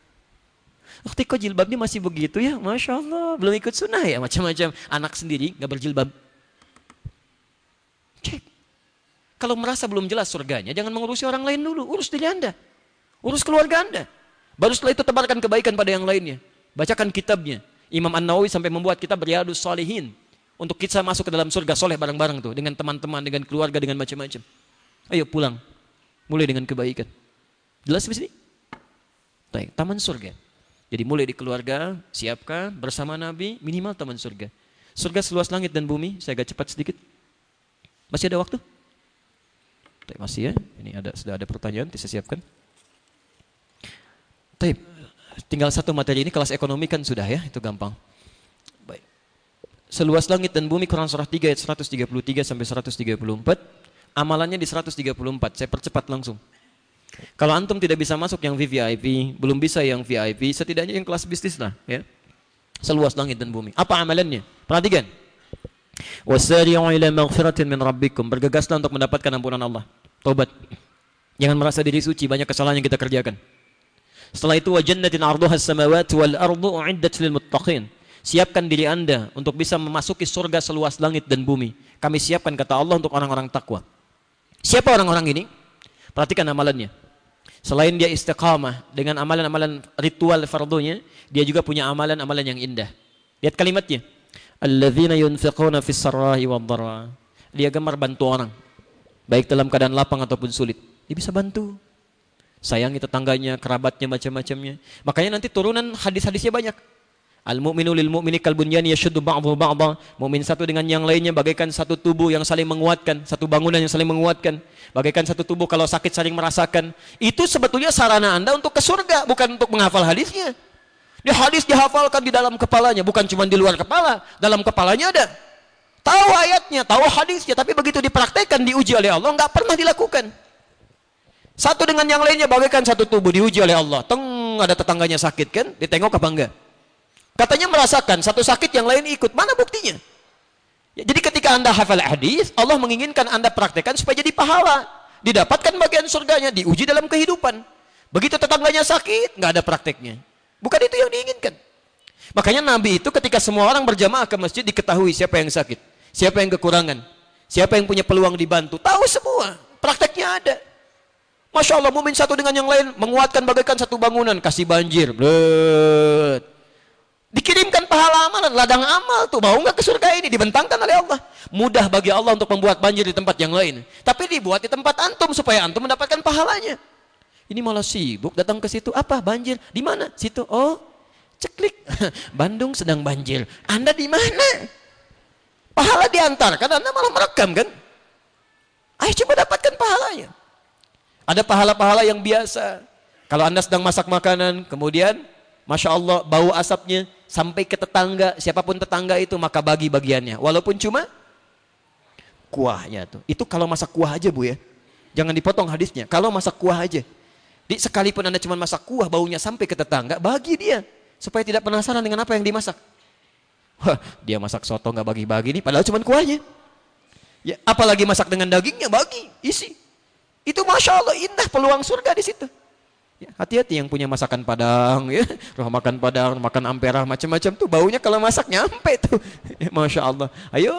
Waktu kok jilbabnya masih begitu ya, Masya Allah, belum ikut sunnah ya, macam-macam. Anak sendiri nggak berjilbab. Cek. Kalau merasa belum jelas surganya, jangan mengurusi orang lain dulu, urus diri Anda, urus keluarga Anda. Baru setelah itu tebarkan kebaikan pada yang lainnya. Bacakan kitabnya. Imam An-Nawawi sampai membuat kitab Riyadhus Shalihin untuk kita masuk ke dalam surga soleh bareng-bareng tuh dengan teman-teman, dengan keluarga, dengan macam-macam. Ayo pulang, mulai dengan kebaikan. Jelas di sini? Baik, taman surga. Jadi mulai di keluarga, siapkan bersama Nabi minimal taman surga. Surga seluas langit dan bumi. Saya agak cepat sedikit. Masih ada waktu? Baik, masih ya. Ini ada sudah ada pertanyaan, saya siapkan. Baik. Tinggal satu materi ini, kelas ekonomi kan sudah ya, itu gampang. Baik. Seluas langit dan bumi, Quran surah tiga ayat seratus tiga puluh tiga sampai seratus tiga puluh empat. Amalannya di seratus tiga puluh empat, saya percepat langsung. Kalau antum tidak bisa masuk yang V V I P, belum bisa yang V I P, setidaknya yang kelas bisnis lah, ya. Seluas langit dan bumi. Apa amalannya? Perhatikan. Wasari'u ila maghfiratin min rabbikum. Bergegaslah untuk mendapatkan ampunan Allah. Taubat. Jangan merasa diri suci, banyak kesalahan yang kita kerjakan. Setelah itu wa jannatin 'arduha as-samawati wal ardu u'iddat lil muttaqin. Siapkan diri Anda untuk bisa memasuki surga seluas langit dan bumi. Kami siapkan, kata Allah, untuk orang-orang takwa. Siapa orang-orang ini? Perhatikan amalannya. Selain dia istiqamah dengan amalan-amalan ritual fardunya, dia juga punya amalan-amalan yang indah. Lihat kalimatnya. Alladzina yunfiquna fis sarra'i wad dharra. Dia gemar bantu orang, baik dalam keadaan lapang ataupun sulit. Dia bisa bantu. Sayangi tetangganya, kerabatnya, macam-macamnya. Makanya nanti turunan hadis-hadisnya banyak. Al-mu'minu lil mu'mini kal bunyani yashuddu ba'dhuhu ba'dha. Mukmin satu dengan yang lainnya bagaikan satu tubuh yang saling menguatkan, satu bangunan yang saling menguatkan. Bagaikan satu tubuh kalau sakit saling merasakan. Itu sebetulnya sarana Anda untuk ke surga, bukan untuk menghafal hadisnya. Di hadis dihafalkan di dalam kepalanya, bukan cuma di luar kepala, dalam kepalanya ada. Tahu ayatnya, tahu hadisnya, tapi begitu dipraktekkan, diuji oleh Allah, enggak pernah dilakukan. Satu dengan yang lainnya bagaikan satu tubuh, diuji oleh Allah. Teng, ada tetangganya sakit kan, ditengok apa enggak? Katanya merasakan, satu sakit yang lain ikut. Mana buktinya? Ya, jadi ketika Anda hafal hadis, Allah menginginkan Anda praktekkan supaya jadi pahala. Didapatkan bagian surganya, diuji dalam kehidupan. Begitu tetangganya sakit, nggak ada prakteknya. Bukan itu yang diinginkan. Makanya Nabi itu ketika semua orang berjamaah ke masjid, diketahui siapa yang sakit, siapa yang kekurangan, siapa yang punya peluang dibantu. Tahu semua, prakteknya ada. Masya Allah, mumin satu dengan yang lain menguatkan bagaikan satu bangunan, kasih banjir. Blet. Dikirimkan pahala amalan, ladang amal tuh, mau nggak ke surga ini, dibentangkan oleh Allah. Mudah bagi Allah untuk membuat banjir di tempat yang lain, tapi dibuat di tempat antum supaya antum mendapatkan pahalanya. Ini malah sibuk datang ke situ, apa banjir? Di mana? Situ. Oh, ceklik. Bandung sedang banjir. Anda di mana? Pahala diantarkan, Anda malah merekam kan? Ayo coba dapatkan pahalanya. Ada pahala-pahala yang biasa. Kalau Anda sedang masak makanan, kemudian Masya Allah, bau asapnya sampai ke tetangga, siapapun tetangga itu, maka bagi bagiannya. Walaupun cuma kuahnya tuh. Itu kalau masak kuah aja Bu ya. Jangan dipotong hadisnya. Kalau masak kuah aja. Di, sekalipun Anda cuma masak kuah, baunya sampai ke tetangga, bagi dia. Supaya tidak penasaran dengan apa yang dimasak. Wah, dia masak soto nggak bagi-bagi nih, padahal cuma kuahnya. Ya, apalagi masak dengan dagingnya, bagi, isi. Itu Masya Allah, indah peluang surga di situ. Ya, hati-hati yang punya masakan Padang, ya, rumah makan Padang, makan ampera, macam-macam tuh baunya kalau masak nyampe tuh. Ya, Masya Allah. Ayo,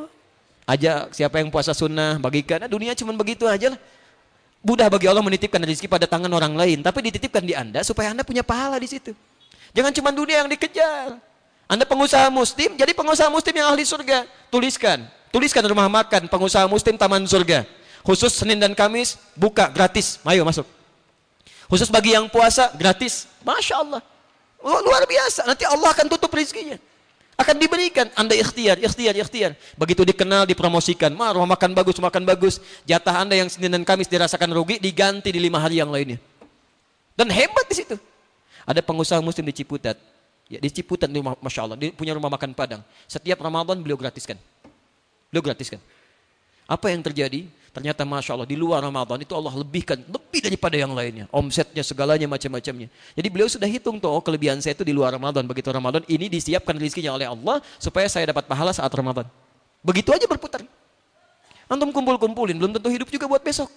ajak siapa yang puasa sunnah, bagikan. Nah, dunia cuma begitu aja lah. Mudah bagi Allah menitipkan rezeki pada tangan orang lain, tapi dititipkan di Anda supaya Anda punya pahala di situ. Jangan cuma dunia yang dikejar. Anda pengusaha muslim, jadi pengusaha muslim yang ahli surga. Tuliskan, tuliskan rumah makan pengusaha muslim taman surga. Khusus Senin dan Kamis buka gratis. Ayo masuk. Khusus bagi yang puasa, gratis. Masya Allah. Luar biasa. Nanti Allah akan tutup rezekinya. Akan diberikan. Anda ikhtiar, ikhtiar, ikhtiar. Begitu dikenal, dipromosikan. Ma, rumah makan bagus, makan bagus. Jatah Anda yang Senin dan Kamis dirasakan rugi, diganti di lima hari yang lainnya. Dan hebat di situ. Ada pengusaha muslim di Ciputat. Ya, di Ciputat, di rumah, Masya Allah. Dia punya rumah makan Padang. Setiap Ramadan beliau gratiskan. Beliau gratiskan. Apa yang terjadi? Ternyata Masya Allah di luar Ramadan itu Allah lebihkan, lebih daripada yang lainnya. Omsetnya, segalanya, macam-macamnya. Jadi beliau sudah hitung tuh, oh kelebihan saya itu di luar Ramadan. Begitu Ramadan ini disiapkan rezekinya oleh Allah supaya saya dapat pahala saat Ramadan. Begitu aja berputar. Antum kumpul-kumpulin, belum tentu hidup juga buat besok.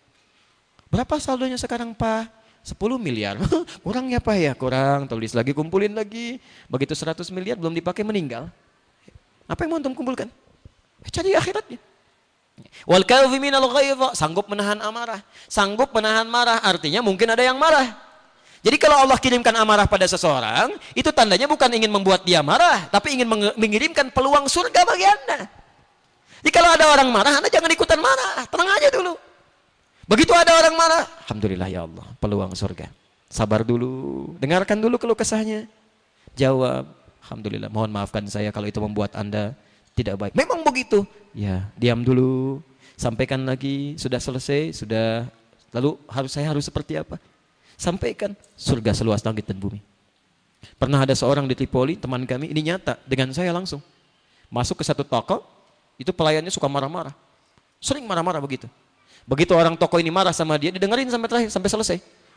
Berapa saldonya sekarang Pak? sepuluh miliar. Kurangnya Pak ya? Kurang. Tulis lagi, kumpulin lagi. Begitu seratus miliar belum dipakai meninggal. Apa yang mau antum kumpulkan? Cari akhiratnya. Wal kadhimin al-ghaidha, sanggup menahan amarah. Sanggup menahan marah artinya mungkin ada yang marah. Jadi kalau Allah kirimkan amarah pada seseorang, itu tandanya bukan ingin membuat dia marah, tapi ingin mengirimkan peluang surga bagi Anda. Jadi kalau ada orang marah, Anda jangan ikutan marah, tenang aja dulu. Begitu ada orang marah, alhamdulillah ya Allah, peluang surga. Sabar dulu, dengarkan dulu keluh kesahnya. Jawab, alhamdulillah, mohon maafkan saya kalau itu membuat Anda tidak baik. Memang begitu. Ya, diam dulu. Sampaikan lagi, sudah selesai, sudah. Lalu harus saya harus seperti apa? Sampaikan, surga seluas langit dan bumi. Pernah ada seorang di Tripoli, teman kami, ini nyata dengan saya langsung. Masuk ke satu toko, itu pelayannya suka marah-marah. Sering marah-marah begitu. Begitu orang toko ini marah sama dia, didengerin sampai terakhir, sampai selesai.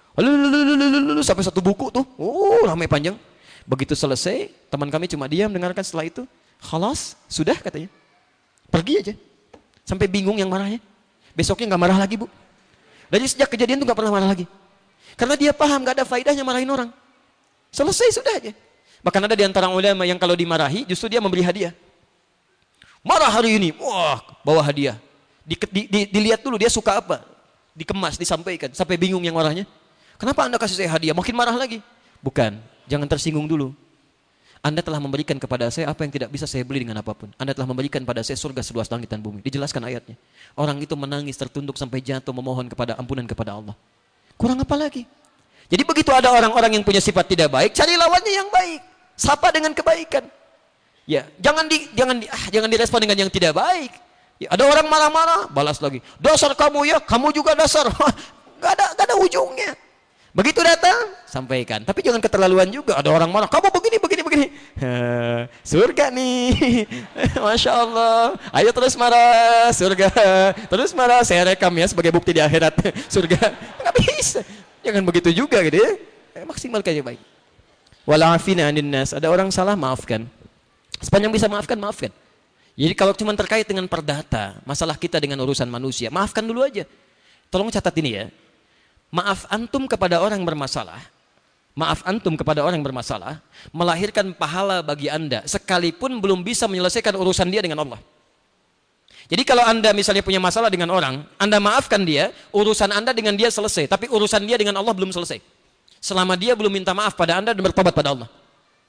Lalu sampai satu buku tuh, oh ramai panjang. Begitu selesai, teman kami cuma diam dengarkan. Setelah itu, khalas, sudah katanya. Pergi aja. Sampai bingung yang marahnya. Besoknya nggak marah lagi, Bu. Dari sejak kejadian tuh nggak pernah marah lagi. Karena dia paham nggak ada faedahnya marahin orang. Selesai sudah aja. Bahkan ada di antara ulama yang kalau dimarahi, justru dia memberi hadiah. Marah hari ini, wah, bawa hadiah. Di, di, di, dilihat dulu dia suka apa, dikemas, disampaikan, sampai bingung yang marahnya. Kenapa Anda kasih saya hadiah? Makin marah lagi. Bukan, jangan tersinggung dulu. Anda telah memberikan kepada saya apa yang tidak bisa saya beli dengan apapun. Anda telah memberikan pada saya surga seluas langit dan bumi. Dijelaskan ayatnya. Orang itu menangis, tertunduk sampai jatuh, memohon kepada ampunan kepada Allah. Kurang apa lagi? Jadi begitu ada orang-orang yang punya sifat tidak baik, cari lawannya yang baik. Sapa dengan kebaikan. Ya, jangan di, jangan di, ah, jangan direspon dengan yang tidak baik. Ya, ada orang marah-marah, balas lagi. Dasar kamu ya, kamu juga dasar. Gak ada, gak ada ujungnya. Begitu datang, sampaikan. Tapi jangan keterlaluan juga. Ada orang marah, kamu begini, begini, begini. Surga nih. Masya Allah. Ayo terus marah, surga. Terus marah, saya rekam ya sebagai bukti di akhirat. Surga. Gak bisa. Jangan begitu juga gitu ya. Maksimalkan yang baik. Wala'afina anin nas. Ada orang salah, maafkan. Sepanjang bisa maafkan, maafkan. Jadi kalau cuma terkait dengan perdata, masalah kita dengan urusan manusia, maafkan dulu aja. Tolong catat ini ya. Maaf antum kepada orang bermasalah, maaf antum kepada orang bermasalah, melahirkan pahala bagi Anda, sekalipun belum bisa menyelesaikan urusan dia dengan Allah. Jadi kalau Anda misalnya punya masalah dengan orang, Anda maafkan dia, urusan Anda dengan dia selesai, tapi urusan dia dengan Allah belum selesai. Selama dia belum minta maaf pada Anda dan bertobat pada Allah.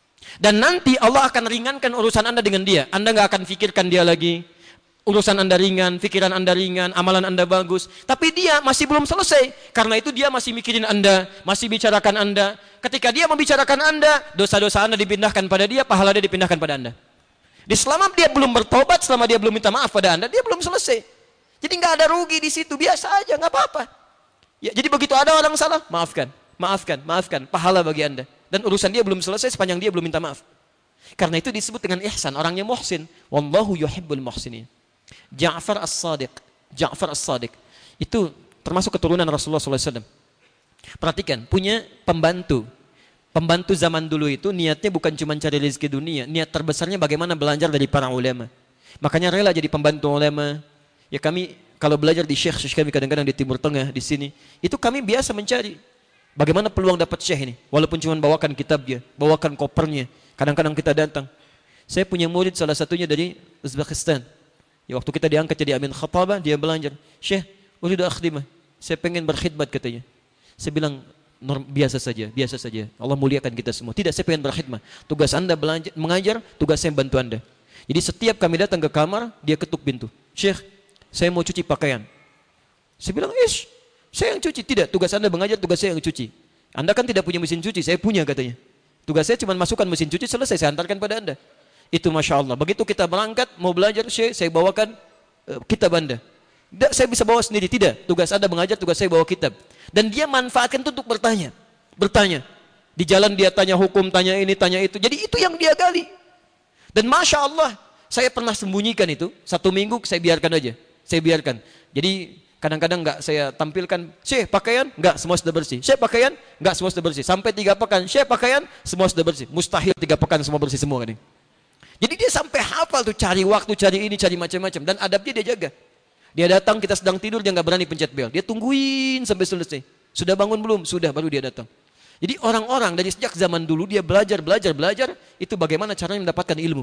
Dan nanti Allah akan ringankan urusan Anda dengan dia. Anda nggak akan pikirkan dia lagi. Urusan Anda ringan, pikiran Anda ringan, amalan Anda bagus. Tapi dia masih belum selesai. Karena itu dia masih mikirin Anda, masih bicarakan Anda. Ketika dia membicarakan Anda, dosa-dosa Anda dipindahkan pada dia, pahala dia dipindahkan pada Anda. Di selama dia belum bertobat, selama dia belum minta maaf pada Anda, dia belum selesai. Jadi nggak ada rugi di situ, biasa aja, nggak apa-apa. Ya, jadi begitu ada orang salah, maafkan, maafkan, maafkan, pahala bagi Anda. Dan urusan dia belum selesai sepanjang dia belum minta maaf. Karena itu disebut dengan ihsan, orangnya muhsin. Wallahu yuhibbul muhsinin. Ja'far as-Sadiq, Ja'far as-Sadiq itu termasuk keturunan Rasulullah sallallahu alaihi wasallam. Perhatikan, punya pembantu. Pembantu zaman dulu itu niatnya bukan cuma cari rezeki dunia, niat terbesarnya bagaimana belajar dari para ulama. Makanya rela jadi pembantu ulama. Ya kami kalau belajar di syekh-syekh kami kadang-kadang di Timur Tengah di sini, itu kami biasa mencari bagaimana peluang dapat syekh ini. Walaupun cuma bawakan kitabnya, bawakan kopernya. Kadang-kadang kita datang. Saya punya murid salah satunya dari Uzbekistan. Ya, waktu kita diangkat jadi amin khatabah, dia belajar. Syekh, uridu akhdimah. Saya pengen berkhidmat katanya. Saya bilang, norm, biasa saja, biasa saja. Allah muliakan kita semua. Tidak, saya pengen berkhidmat. Tugas Anda belajar, mengajar, tugas saya bantu Anda. Jadi setiap kami datang ke kamar, dia ketuk pintu. Syekh, saya mau cuci pakaian. Saya bilang, ish, saya yang cuci. Tidak, tugas Anda mengajar, tugas saya yang cuci. Anda kan tidak punya mesin cuci, saya punya katanya. Tugas saya cuma masukkan mesin cuci, selesai, saya hantarkan pada Anda. Itu Masya Allah. Begitu kita berangkat, mau belajar, Syekh, saya bawakan uh, kitab Anda. Tidak, saya bisa bawa sendiri. Tidak, tugas Anda mengajar, tugas saya bawa kitab. Dan dia manfaatkan itu untuk bertanya. Bertanya. Di jalan dia tanya hukum, tanya ini, tanya itu. Jadi itu yang dia gali. Dan Masya Allah, saya pernah sembunyikan itu. Satu minggu saya biarkan aja. Saya biarkan. Jadi kadang-kadang enggak saya tampilkan, Syekh pakaian, enggak, semua sudah bersih. Syekh pakaian, enggak, semua sudah bersih. Sampai tiga pekan, Syekh pakaian, semua sudah bersih. Mustahil tiga pekan semua bersih semua kan. Jadi dia sampai hafal tuh, cari waktu, cari ini, cari macam-macam. Dan adabnya dia jaga. Dia datang, kita sedang tidur, dia nggak berani pencet bel. Dia tungguin sampai selesai. Sudah bangun belum? Sudah, baru dia datang. Jadi orang-orang dari sejak zaman dulu, dia belajar, belajar, belajar. Itu bagaimana caranya mendapatkan ilmu.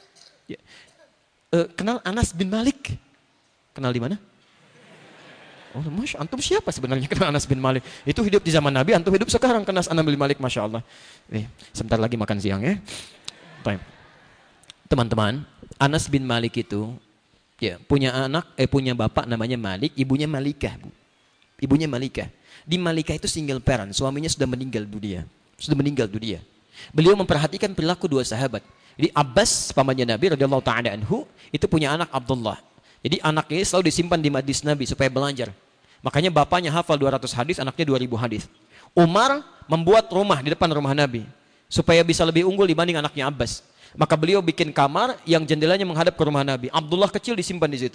Ya. E, kenal Anas bin Malik? Kenal di mana? Oh, Masya, antum siapa sebenarnya kenal Anas bin Malik? Itu hidup di zaman Nabi, antum hidup sekarang kenal Anas bin Malik, Masya Allah. Eh, sebentar lagi makan siang ya. Time. Teman-teman, Anas bin Malik itu ya punya anak, eh punya bapak namanya Malik, ibunya Malikah, Bu. Ibunya Malikah. Di Malikah itu single parent, suaminya sudah meninggal dunia. Sudah meninggal dunia. Beliau memperhatikan perilaku dua sahabat. Jadi Abbas pamannya Nabi radhiyallahu taala anhu itu punya anak Abdullah. Jadi anaknya selalu disimpan di majlis Nabi supaya belajar. Makanya bapaknya hafal dua ratus hadis, anaknya dua ribu hadis. Umar membuat rumah di depan rumah Nabi supaya bisa lebih unggul dibanding anaknya Abbas. Maka beliau bikin kamar yang jendelanya menghadap ke rumah Nabi. Abdullah kecil disimpan di situ.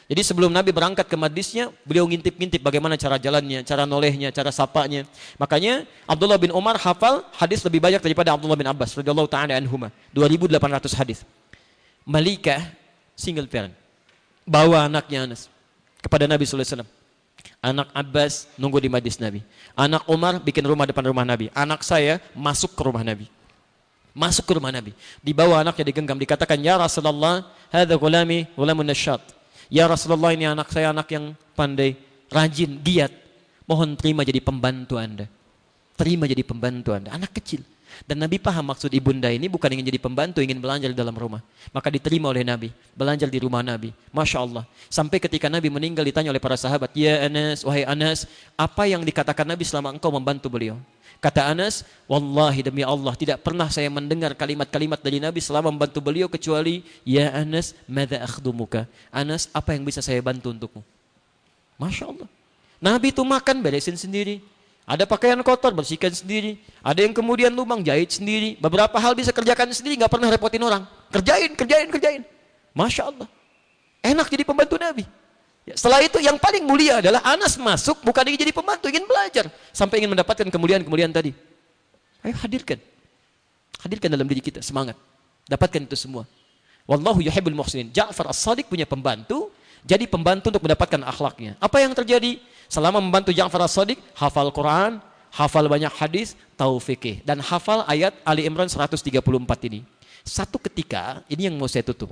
Jadi sebelum Nabi berangkat ke majlisnya, beliau ngintip-ngintip bagaimana cara jalannya, cara nolehnya, cara sapanya. Makanya Abdullah bin Umar hafal hadis lebih banyak daripada Abdullah bin Abbas radhiyallahu taala anhuma, dua ribu delapan ratus hadis. Malikah single parent, bawa anaknya Anas kepada Nabi sallallahu alaihi wasallam. Anak Abbas nunggu di majlis Nabi. Anak Umar bikin rumah depan rumah Nabi. Anak saya masuk ke rumah Nabi. Masuk ke rumah Nabi. Dibawa anaknya digenggam, dikatakan, "Ya Rasulullah, hadza ghulami, ghulamun nasyat." Ya Rasulullah, ini anak saya anak yang pandai, rajin, giat. Mohon terima jadi pembantu Anda. Terima jadi pembantu Anda. Anak kecil. Dan Nabi paham maksud ibunda ini bukan ingin jadi pembantu, ingin belajar di dalam rumah. Maka diterima oleh Nabi. Belajar di rumah Nabi. Masya Allah. Sampai ketika Nabi meninggal ditanya oleh para sahabat, "Ya Anas, wahai Anas, apa yang dikatakan Nabi selama engkau membantu beliau?" Kata Anas, "Wallahi demi Allah, tidak pernah saya mendengar kalimat-kalimat dari Nabi selama membantu beliau kecuali, ya Anas, madza akhdumuka? Anas, apa yang bisa saya bantu untukmu?" Masya Allah. Nabi itu makan, beresin sendiri. Ada pakaian kotor, bersihkan sendiri. Ada yang kemudian lubang, jahit sendiri. Beberapa hal bisa kerjakan sendiri, nggak pernah repotin orang. Kerjain, kerjain, kerjain. Masya Allah. Enak jadi pembantu Nabi. Setelah itu yang paling mulia adalah Anas masuk bukan ingin jadi pembantu, ingin belajar. Sampai ingin mendapatkan kemuliaan-kemuliaan tadi. Ayo hadirkan. Hadirkan dalam diri kita, semangat. Dapatkan itu semua. Wallahu yuhibbul muhsinin. Ja'far as-Shadiq punya pembantu, jadi pembantu untuk mendapatkan akhlaknya. Apa yang terjadi? Selama membantu Ja'far as-Shadiq, hafal Quran, hafal banyak hadis, tahu fikih. Dan hafal ayat Ali Imran seratus tiga puluh empat ini. Satu ketika, ini yang mau saya tutup.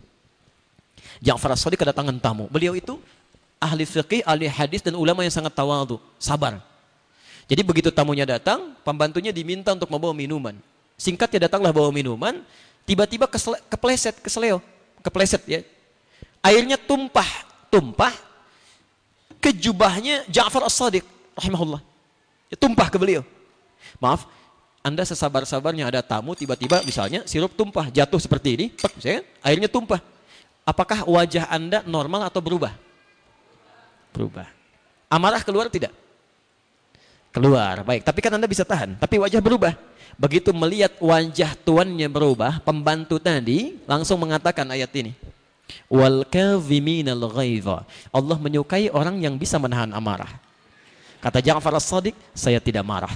Ja'far as-Shadiq kedatangan tamu. Beliau itu ahli fikih, ahli hadis, dan ulama yang sangat tawadhu, sabar. Jadi begitu tamunya datang, pembantunya diminta untuk membawa minuman. Singkatnya datanglah bawa minuman, tiba-tiba kesele, kepleset, keseleo, kepleset ya. Airnya tumpah, tumpah ke jubahnya Ja'far as-Shadiq rahimahullah. Ya, tumpah ke beliau. Maaf, Anda sesabar-sabarnya ada tamu, tiba-tiba misalnya sirup tumpah, jatuh seperti ini, misalnya, airnya tumpah. Apakah wajah Anda normal atau berubah? Berubah. Amarah keluar tidak? Keluar, baik. Tapi kan Anda bisa tahan. Tapi wajah berubah. Begitu melihat wajah tuannya berubah, pembantu tadi langsung mengatakan ayat ini. Wal kadhiminal ghaidha. Allah menyukai orang yang bisa menahan amarah. Kata Ja'far as-Shadiq, saya tidak marah.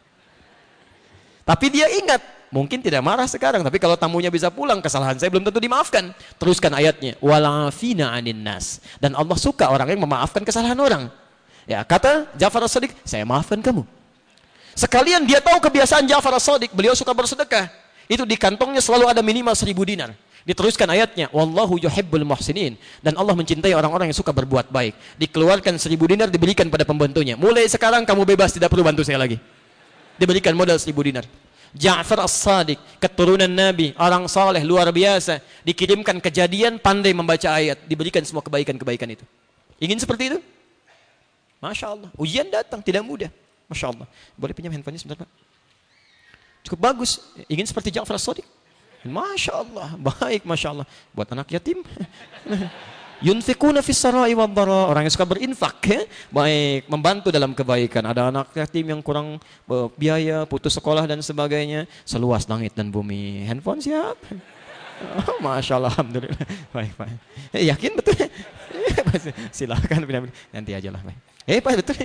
Tapi dia ingat, mungkin tidak marah sekarang, tapi kalau tamunya bisa pulang, kesalahan saya belum tentu dimaafkan. Teruskan ayatnya, walafina 'anin nas. Dan Allah suka orang yang memaafkan kesalahan orang. Ya, kata Ja'far as-Shadiq, saya maafkan kamu. Sekalian dia tahu kebiasaan Ja'far as-Shadiq, beliau suka bersedekah. Itu di kantongnya selalu ada minimal seribu dinar. Diteruskan ayatnya, wallahu yuhibbul muhsinin. Dan Allah mencintai orang-orang yang suka berbuat baik. Dikeluarkan seribu dinar, diberikan pada pembantunya. Mulai sekarang kamu bebas, tidak perlu bantu saya lagi. Diberikan modal seribu dinar. Ja'far as-Shadiq, keturunan Nabi, orang saleh luar biasa, dikirimkan kejadian, pandai membaca ayat, diberikan semua kebaikan-kebaikan itu. Ingin seperti itu? Masya Allah. Ujian datang, tidak mudah. Masya Allah. Boleh pinjam handphonenya sebentar, Pak? Cukup bagus. Ingin seperti Ja'far as-Shadiq? Masya Allah. Baik, Masya Allah. Buat anak yatim. Yunfikuna fis sarai wad dara, orang yang suka berinfak ya? Baik, membantu dalam kebaikan. Ada anak yatim yang kurang biaya, putus sekolah dan sebagainya, seluas langit dan bumi. Handphone siap? Oh, Masya Allah, alhamdulillah. Baik, Pak. Eh, yakin betul? Silakan nanti aja lah, Pak. Eh, Pak, betul.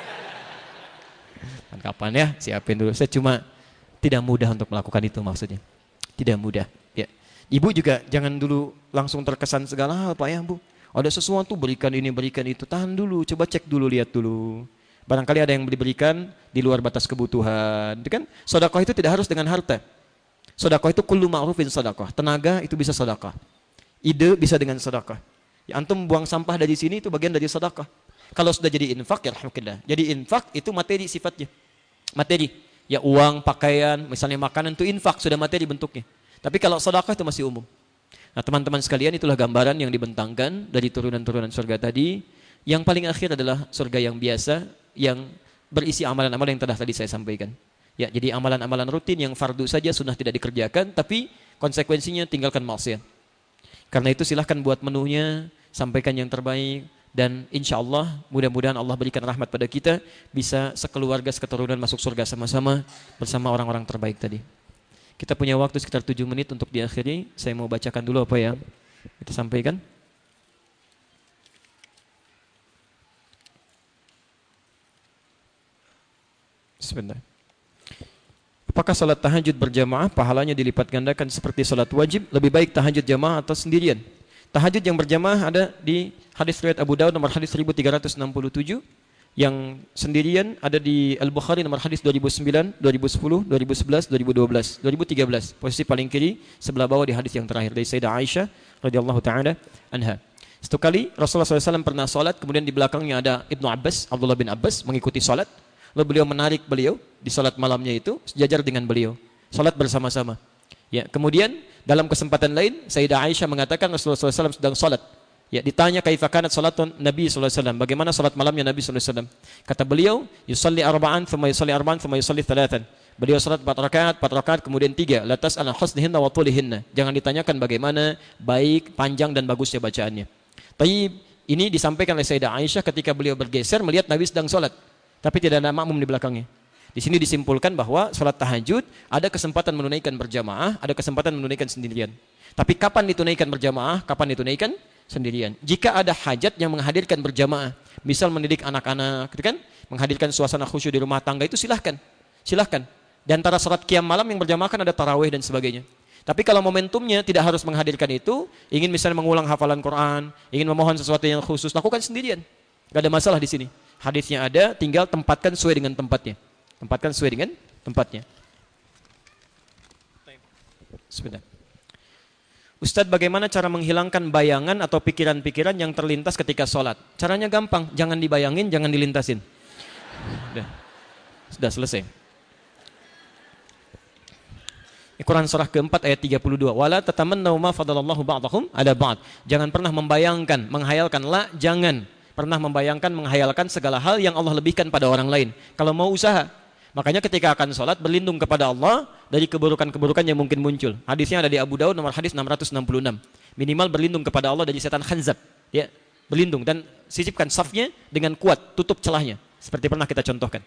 Kapan ya? Siapin dulu. Saya cuma tidak mudah untuk melakukan itu maksudnya. Tidak mudah. Ya. Ibu juga jangan dulu langsung terkesan segala hal, Pak ya, Bu. Ada sesuatu, berikan ini, berikan itu. Tahan dulu, coba cek dulu, lihat dulu. Barangkali ada yang diberikan di luar batas kebutuhan. Itu kan sedekah itu tidak harus dengan harta. Sedekah itu kullu ma'rufin sedekah. Tenaga itu bisa sedekah. Ide bisa dengan sedekah. Ya, antum buang sampah dari sini itu bagian dari sedekah. Kalau sudah jadi infak, ya alhamdulillah. Jadi infak itu materi sifatnya. Materi. Ya uang, pakaian, misalnya makanan itu infak, sudah materi bentuknya. Tapi kalau sedekah itu masih umum. Nah, teman-teman sekalian, itulah gambaran yang dibentangkan dari turunan-turunan surga tadi. Yang paling akhir adalah surga yang biasa, yang berisi amalan-amalan yang telah tadi saya sampaikan. Ya, jadi amalan-amalan rutin yang fardu saja sunnah tidak dikerjakan, tapi konsekuensinya tinggalkan maksiat. Karena itu silahkan buat menunya, sampaikan yang terbaik. Dan insya Allah mudah-mudahan Allah berikan rahmat pada kita, bisa sekeluarga seketurunan masuk surga sama-sama bersama orang-orang terbaik tadi. Kita punya waktu sekitar tujuh menit untuk diakhiri. Saya mau bacakan dulu apa yang kita sampaikan. Sebentar. Apakah salat tahajud berjamaah pahalanya dilipat gandakan seperti salat wajib? Lebih baik tahajud jamaah atau sendirian? Tahajud yang berjamaah ada di hadis riwayat Abu Daud nomor hadis seribu tiga ratus enam puluh tujuh. Yang sendirian ada di Al-Bukhari nomor hadis dua ribu sembilan, dua ribu sepuluh, dua ribu sebelas, dua ribu dua belas, dua ribu tiga belas. Posisi paling kiri sebelah bawah di hadis yang terakhir dari Sayyidah Aisyah radhiyallahu taala anha. Satu kali Rasulullah shallallahu alaihi wasallam pernah salat, kemudian di belakangnya ada Ibnu Abbas, Abdullah bin Abbas mengikuti salat. Lalu beliau menarik beliau di salat malamnya itu sejajar dengan beliau. Salat bersama-sama. Ya, kemudian dalam kesempatan lain Sayyidah Aisyah mengatakan Rasulullah shallallahu alaihi wasallam sedang salat. Ya, ditanya kaifa kanat salatun Nabi sallallahu alaihi wasallam, bagaimana salat malamnya Nabi sallallahu alaihi wasallam. Kata beliau, yusalli arba'an, thumma yusalli arba'an, thumma yusalli thalathan. Beliau salat empat rakaat, empat rakaat kemudian tiga. La tas'al an husnihinna wa tulihinna. Jangan ditanyakan bagaimana baik, panjang dan bagusnya bacaannya. Tapi ini disampaikan oleh Sayyidah Aisyah ketika beliau bergeser melihat Nabi sedang salat, tapi tidak ada makmum di belakangnya. Di sini disimpulkan bahwa salat tahajud ada kesempatan menunaikan berjamaah, ada kesempatan menunaikan sendirian. Tapi kapan ditunaikan berjamaah, kapan ditunaikan sendirian? Jika ada hajat yang menghadirkan berjamaah, misal mendidik anak-anak, gitu kan? Menghadirkan suasana khusyuk di rumah tangga, itu silahkan. Silahkan. Di antara salat qiyam malam yang berjamaah kan ada tarawih dan sebagainya. Tapi kalau momentumnya tidak harus menghadirkan itu, ingin misalnya mengulang hafalan Quran, ingin memohon sesuatu yang khusus, lakukan sendirian. Gak ada masalah di sini. Hadisnya ada, tinggal tempatkan sesuai dengan tempatnya. Tempatkan sesuai dengan tempatnya. Sebentar. Ustadz, bagaimana cara menghilangkan bayangan atau pikiran-pikiran yang terlintas ketika sholat? Caranya gampang, jangan dibayangin, jangan dilintasin. Sudah, sudah selesai. Quran surah keempat ayat tiga puluh dua. Wala tatamannaw ma fadalallahu ba'dahum ala ba'd. Jangan pernah membayangkan, menghayalkan, la, jangan pernah membayangkan, menghayalkan segala hal yang Allah lebihkan pada orang lain. Kalau mau usaha, makanya ketika akan sholat berlindung kepada Allah dari keburukan-keburukan yang mungkin muncul. Hadisnya ada di Abu Daud nomor hadis enam ratus enam puluh enam. Minimal berlindung kepada Allah dari setan khanzab. Ya, berlindung dan sisipkan safnya dengan kuat, tutup celahnya. Seperti pernah kita contohkan.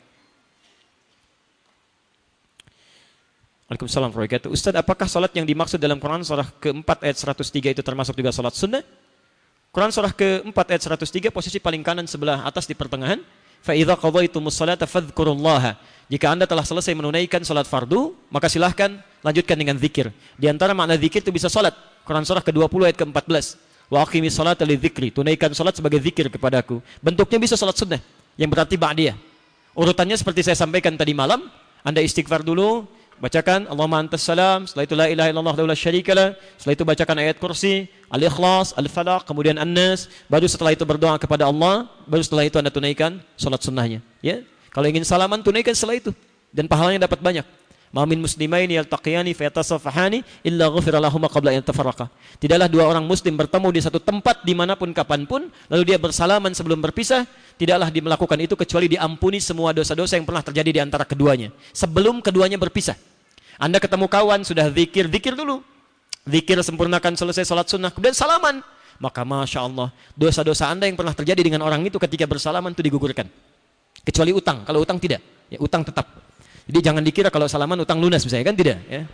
Waalaikumsalam warahmatullahi wabarakatuh. Ustaz, apakah salat yang dimaksud dalam Quran surah keempat ayat seratus tiga itu termasuk juga salat sunnah? Quran surah keempat ayat seratus tiga posisi paling kanan sebelah atas di pertengahan. Fa idza qadaytumus salata fadhkurullaha. Jika Anda telah selesai menunaikan salat fardu, maka silahkan lanjutkan dengan zikir. Di antara makna zikir itu bisa salat. Quran surah ke dua puluh ayat ke empat belas. Wa aqimis salata lidzikri. Tunaikan salat sebagai zikir kepadaku. Bentuknya bisa salat sunnah yang berarti ba'diyah. Urutannya seperti saya sampaikan tadi malam, Anda istighfar dulu, bacakan Allahumma antas salam, setelah itu la ilaha illallah wahdahu la syarikalah, setelah itu bacakan ayat kursi, al-ikhlas, al-falaq, kemudian an-nas, baru setelah itu berdoa kepada Allah, baru setelah itu Anda tunaikan salat sunnahnya. Ya, kalau ingin salaman tunaikan setelah itu dan pahalanya dapat banyak. Ma min muslimaini yaltaqiyani fayatasafahani illa ghufira lahum qabla an yatafarraqa. Tidaklah dua orang muslim bertemu di satu tempat dimanapun kapanpun, lalu dia bersalaman sebelum berpisah, tidaklah dia melakukan itu kecuali diampuni semua dosa-dosa yang pernah terjadi di antara keduanya sebelum keduanya berpisah. Anda ketemu kawan, sudah zikir, zikir dulu. Zikir sempurnakan selesai salat sunnah, kemudian salaman. Maka Masya Allah, dosa-dosa Anda yang pernah terjadi dengan orang itu ketika bersalaman itu digugurkan. Kecuali utang, kalau utang tidak. Ya, utang tetap. Jadi jangan dikira kalau salaman utang lunas misalnya, kan tidak. Ya.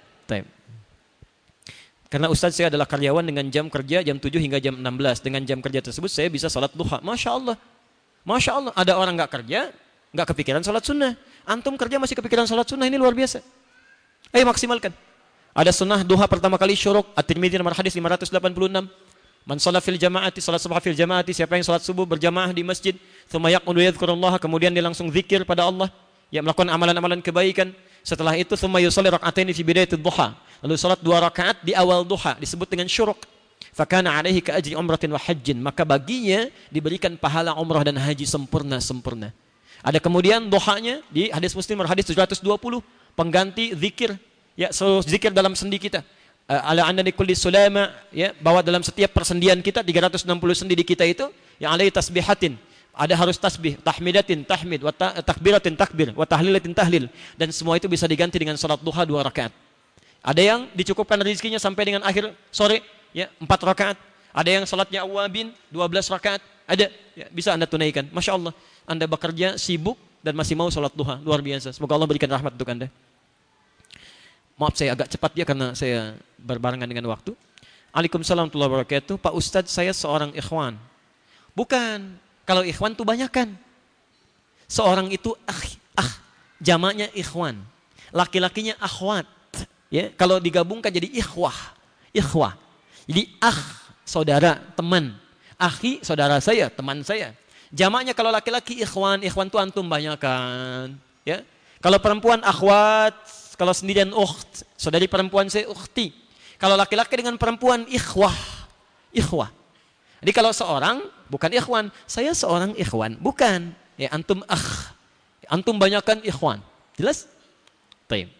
Karena Ustaz saya adalah karyawan dengan jam kerja jam tujuh hingga jam enam belas. Dengan jam kerja tersebut saya bisa salat duha. Masya Allah. Masya Allah, ada orang gak kerja, gak kepikiran salat sunnah. Antum kerja masih kepikiran salat sunnah, ini luar biasa. Ayo maksimalkan. Ada sunnah duha pertama kali syuruk, At-Tirmidzi nomor hadis lima ratus delapan puluh enam. Man shalla fil jama'ati, salat subha fil jama'ati, siapa yang salat subuh berjamaah di masjid, tsumma yaqudu yadhkurullah, kemudian dia langsung zikir pada Allah, ya melakukan amalan-amalan kebaikan. Setelah itu tsumma yusalli rak'ataini fi bidayatid duha. Lalu salat dua rakaat di awal duha disebut dengan syuruk. Fakana alaihi ka ajri umratin wa hajjin, maka baginya diberikan pahala umrah dan haji sempurna-sempurna. Ada kemudian duhanya di hadis Muslim hadis tujuh ratus dua puluh, pengganti zikir, ya seluruh zikir dalam sendi kita. Ala annani kulli sulama, ya bahwa dalam setiap persendian kita tiga ratus enam puluh sendi di kita itu yang alaihi tasbihatin, ada harus tasbih, tahmidatin tahmid, wa takbiratin takbir, wa tahlilatin tahlil, dan semua itu bisa diganti dengan salat duha dua rakaat. Ada yang dicukupkan rezekinya sampai dengan akhir sore, ya empat rakaat. Ada yang salatnya awabin dua belas rakaat. Ada, ya, bisa Anda tunaikan. Masya Allah, Anda bekerja sibuk dan masih mau salat duha, luar biasa. Semoga Allah berikan rahmat untuk Anda. Maaf saya agak cepat ya karena saya berbarengan dengan waktu. Waalaikumsalam warahmatullahi wabarakatuh. Pak Ustadz, saya seorang ikhwan. Bukan, kalau ikhwan itu banyakan. Seorang itu ah, ah, jamaknya ikhwan. Laki-lakinya akhwat. Ya, kalau digabungkan jadi ikhwah. Ikhwah. Jadi akh, saudara, teman. Akhi, saudara saya, teman saya. Jamaknya kalau laki-laki ikhwan, ikhwan itu antum banyakan. Ya. Kalau perempuan akhwat, kalau sendirian ukht, saudari perempuan saya ukhti. Kalau laki-laki dengan perempuan ikhwah. Ikhwah. Jadi kalau seorang bukan ikhwan, saya seorang ikhwan, bukan. Ya antum akh. Antum banyakan ikhwan. Jelas? Baik.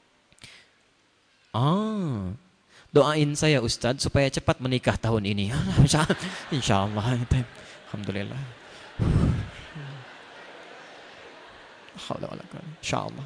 Ah. Doain saya Ustadz supaya cepat menikah tahun ini. Insyaallah. Alhamdulillah. Insyaallah.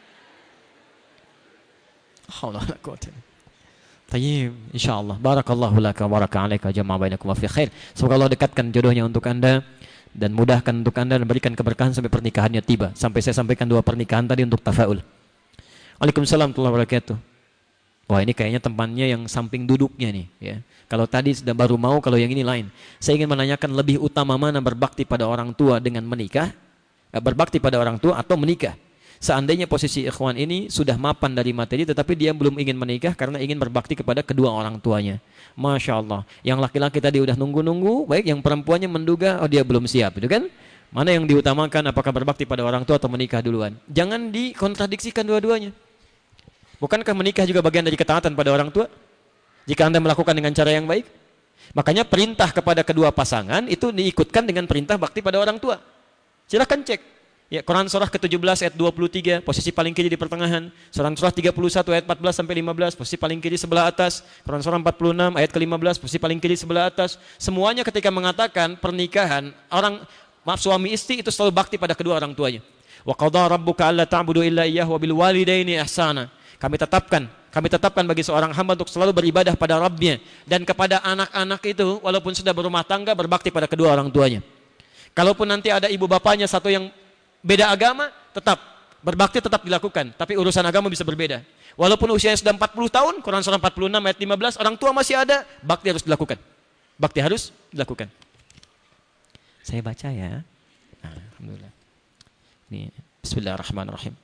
Tayyib, insyaallah. Barakallahu laka wa baraka alaika jama'a bainakum fi khair. Semoga Allah dekatkan jodohnya untuk Anda dan mudahkan untuk Anda dan berikan keberkahan sampai pernikahannya tiba. Sampai saya sampaikan dua pernikahan tadi untuk tafaul. Waalaikumsalam warahmatullahi wabarakatuh. Wah, ini kayaknya tempatnya yang samping duduknya nih, ya. Kalau tadi sudah baru mau, kalau yang ini lain. Saya ingin menanyakan lebih utama mana berbakti pada orang tua dengan menikah, berbakti pada orang tua atau menikah. Seandainya posisi ikhwan ini sudah mapan dari materi tetapi dia belum ingin menikah karena ingin berbakti kepada kedua orang tuanya. Masya Allah. Yang laki-laki tadi udah nunggu-nunggu, baik yang perempuannya menduga oh dia belum siap, itu kan? Mana yang diutamakan, apakah berbakti pada orang tua atau menikah duluan? Jangan dikontradiksikan dua-duanya. Bukankah menikah juga bagian dari ketaatan pada orang tua? Jika Anda melakukan dengan cara yang baik. Makanya perintah kepada kedua pasangan itu diikutkan dengan perintah bakti pada orang tua. Silakan cek. Ya, Quran surah ke tujuh belas ayat dua puluh tiga, posisi paling kiri di pertengahan. Quran surah tiga puluh satu ayat empat belas sampai lima belas, posisi paling kiri sebelah atas. Quran surah empat puluh enam ayat ke lima belas, posisi paling kiri sebelah atas. Semuanya ketika mengatakan pernikahan, orang maaf suami istri itu selalu bakti pada kedua orang tuanya. Wa qadha rabbuka alla ta'budu illa iyyahu wa bil walidaini ihsana. Kami tetapkan, kami tetapkan bagi seorang hamba untuk selalu beribadah pada Rabbnya dan kepada anak-anak itu walaupun sudah berumah tangga berbakti pada kedua orang tuanya. Kalaupun nanti ada ibu bapaknya satu yang beda agama, tetap berbakti tetap dilakukan, tapi urusan agama bisa berbeda. Walaupun usianya sudah empat puluh tahun, Quran surah empat puluh enam ayat lima belas, orang tua masih ada, bakti harus dilakukan. Bakti harus dilakukan. Saya baca ya. Nah, alhamdulillah. Ini bismillahirrahmanirrahim.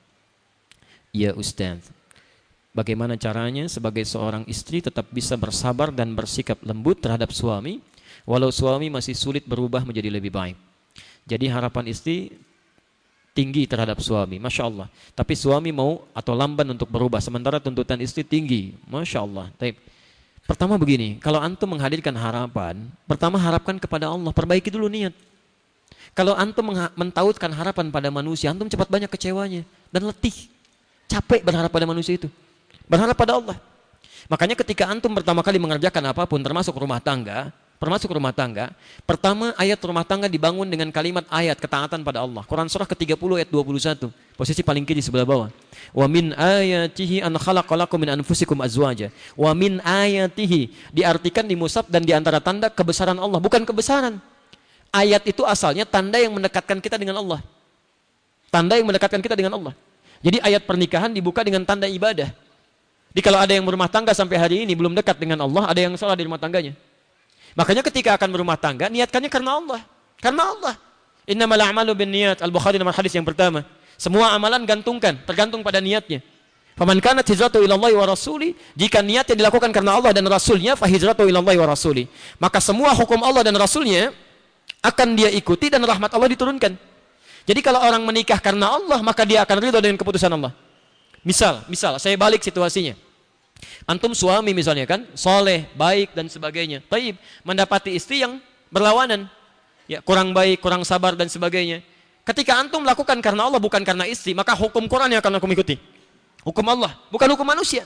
Ya Ustaz, bagaimana caranya sebagai seorang istri tetap bisa bersabar dan bersikap lembut terhadap suami, walau suami masih sulit berubah menjadi lebih baik. Jadi harapan istri tinggi terhadap suami, Masya Allah. Tapi suami mau atau lamban untuk berubah, sementara tuntutan istri tinggi, Masya Allah. Taib. Pertama begini, kalau antum menghadirkan harapan, pertama harapkan kepada Allah, perbaiki dulu niat. Kalau antum mentautkan harapan pada manusia, antum cepat banyak kecewanya dan letih, capek berharap pada manusia itu. Berharap pada Allah. Makanya ketika antum pertama kali mengerjakan apapun, termasuk rumah tangga, termasuk rumah tangga, pertama ayat rumah tangga dibangun dengan kalimat ayat ketaatan pada Allah. Quran surah ke tiga puluh ayat dua puluh satu, posisi paling kiri sebelah bawah. Wa min ayatihi an khalaqalakum min anfusikum azwaja. Wa min ayatihi diartikan di mushaf dan di antara tanda kebesaran Allah, bukan kebesaran. Ayat itu asalnya tanda yang mendekatkan kita dengan Allah. Tanda yang mendekatkan kita dengan Allah. Jadi ayat pernikahan dibuka dengan tanda ibadah. Jadi kalau ada yang berumah tangga sampai hari ini belum dekat dengan Allah, ada yang salah di rumah tangganya. Makanya ketika akan berumah tangga, niatkannya karena Allah. Karena Allah. Innamal a'malu binniyat. Al-Bukhari nomor hadis yang pertama. Semua amalan gantungkan, tergantung pada niatnya. Faman kanat hijratuhu ilallahi wa rasuli, jika niatnya dilakukan karena Allah dan Rasulnya, fa hijratuhu ilallahi wa rasuli. Maka semua hukum Allah dan Rasulnya akan dia ikuti dan rahmat Allah diturunkan. Jadi kalau orang menikah karena Allah, maka dia akan ridho dengan keputusan Allah. Misal, misal saya balik situasinya. Antum suami misalnya kan, soleh, baik dan sebagainya. Taib, mendapati istri yang berlawanan, ya kurang baik, kurang sabar dan sebagainya. Ketika antum lakukan karena Allah bukan karena istri, maka hukum Quran yang akan antum ikuti. Hukum Allah, bukan hukum manusia.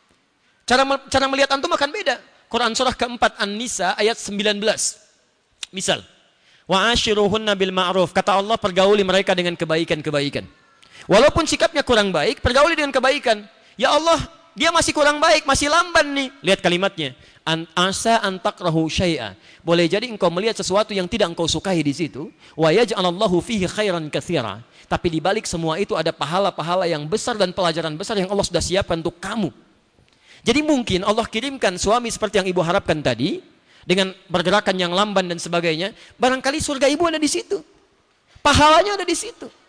Cara cara melihat antum akan beda. Quran surah keempat An-Nisa ayat sembilan belas. Misal, wa ashiruhunna bil ma'ruf. Kata Allah, pergauli mereka dengan kebaikan-kebaikan. Walaupun sikapnya kurang baik, pergauli dengan kebaikan. Ya Allah, dia masih kurang baik, masih lamban nih. Lihat kalimatnya. An asa antakrahu syai'a. Boleh jadi engkau melihat sesuatu yang tidak engkau sukai di situ. Wa yaj'alallahu fihi khairan katsira. Tapi di balik semua itu ada pahala-pahala yang besar dan pelajaran besar yang Allah sudah siapkan untuk kamu. Jadi mungkin Allah kirimkan suami seperti yang ibu harapkan tadi, dengan pergerakan yang lamban dan sebagainya. Barangkali surga ibu ada di situ. Pahalanya ada di situ.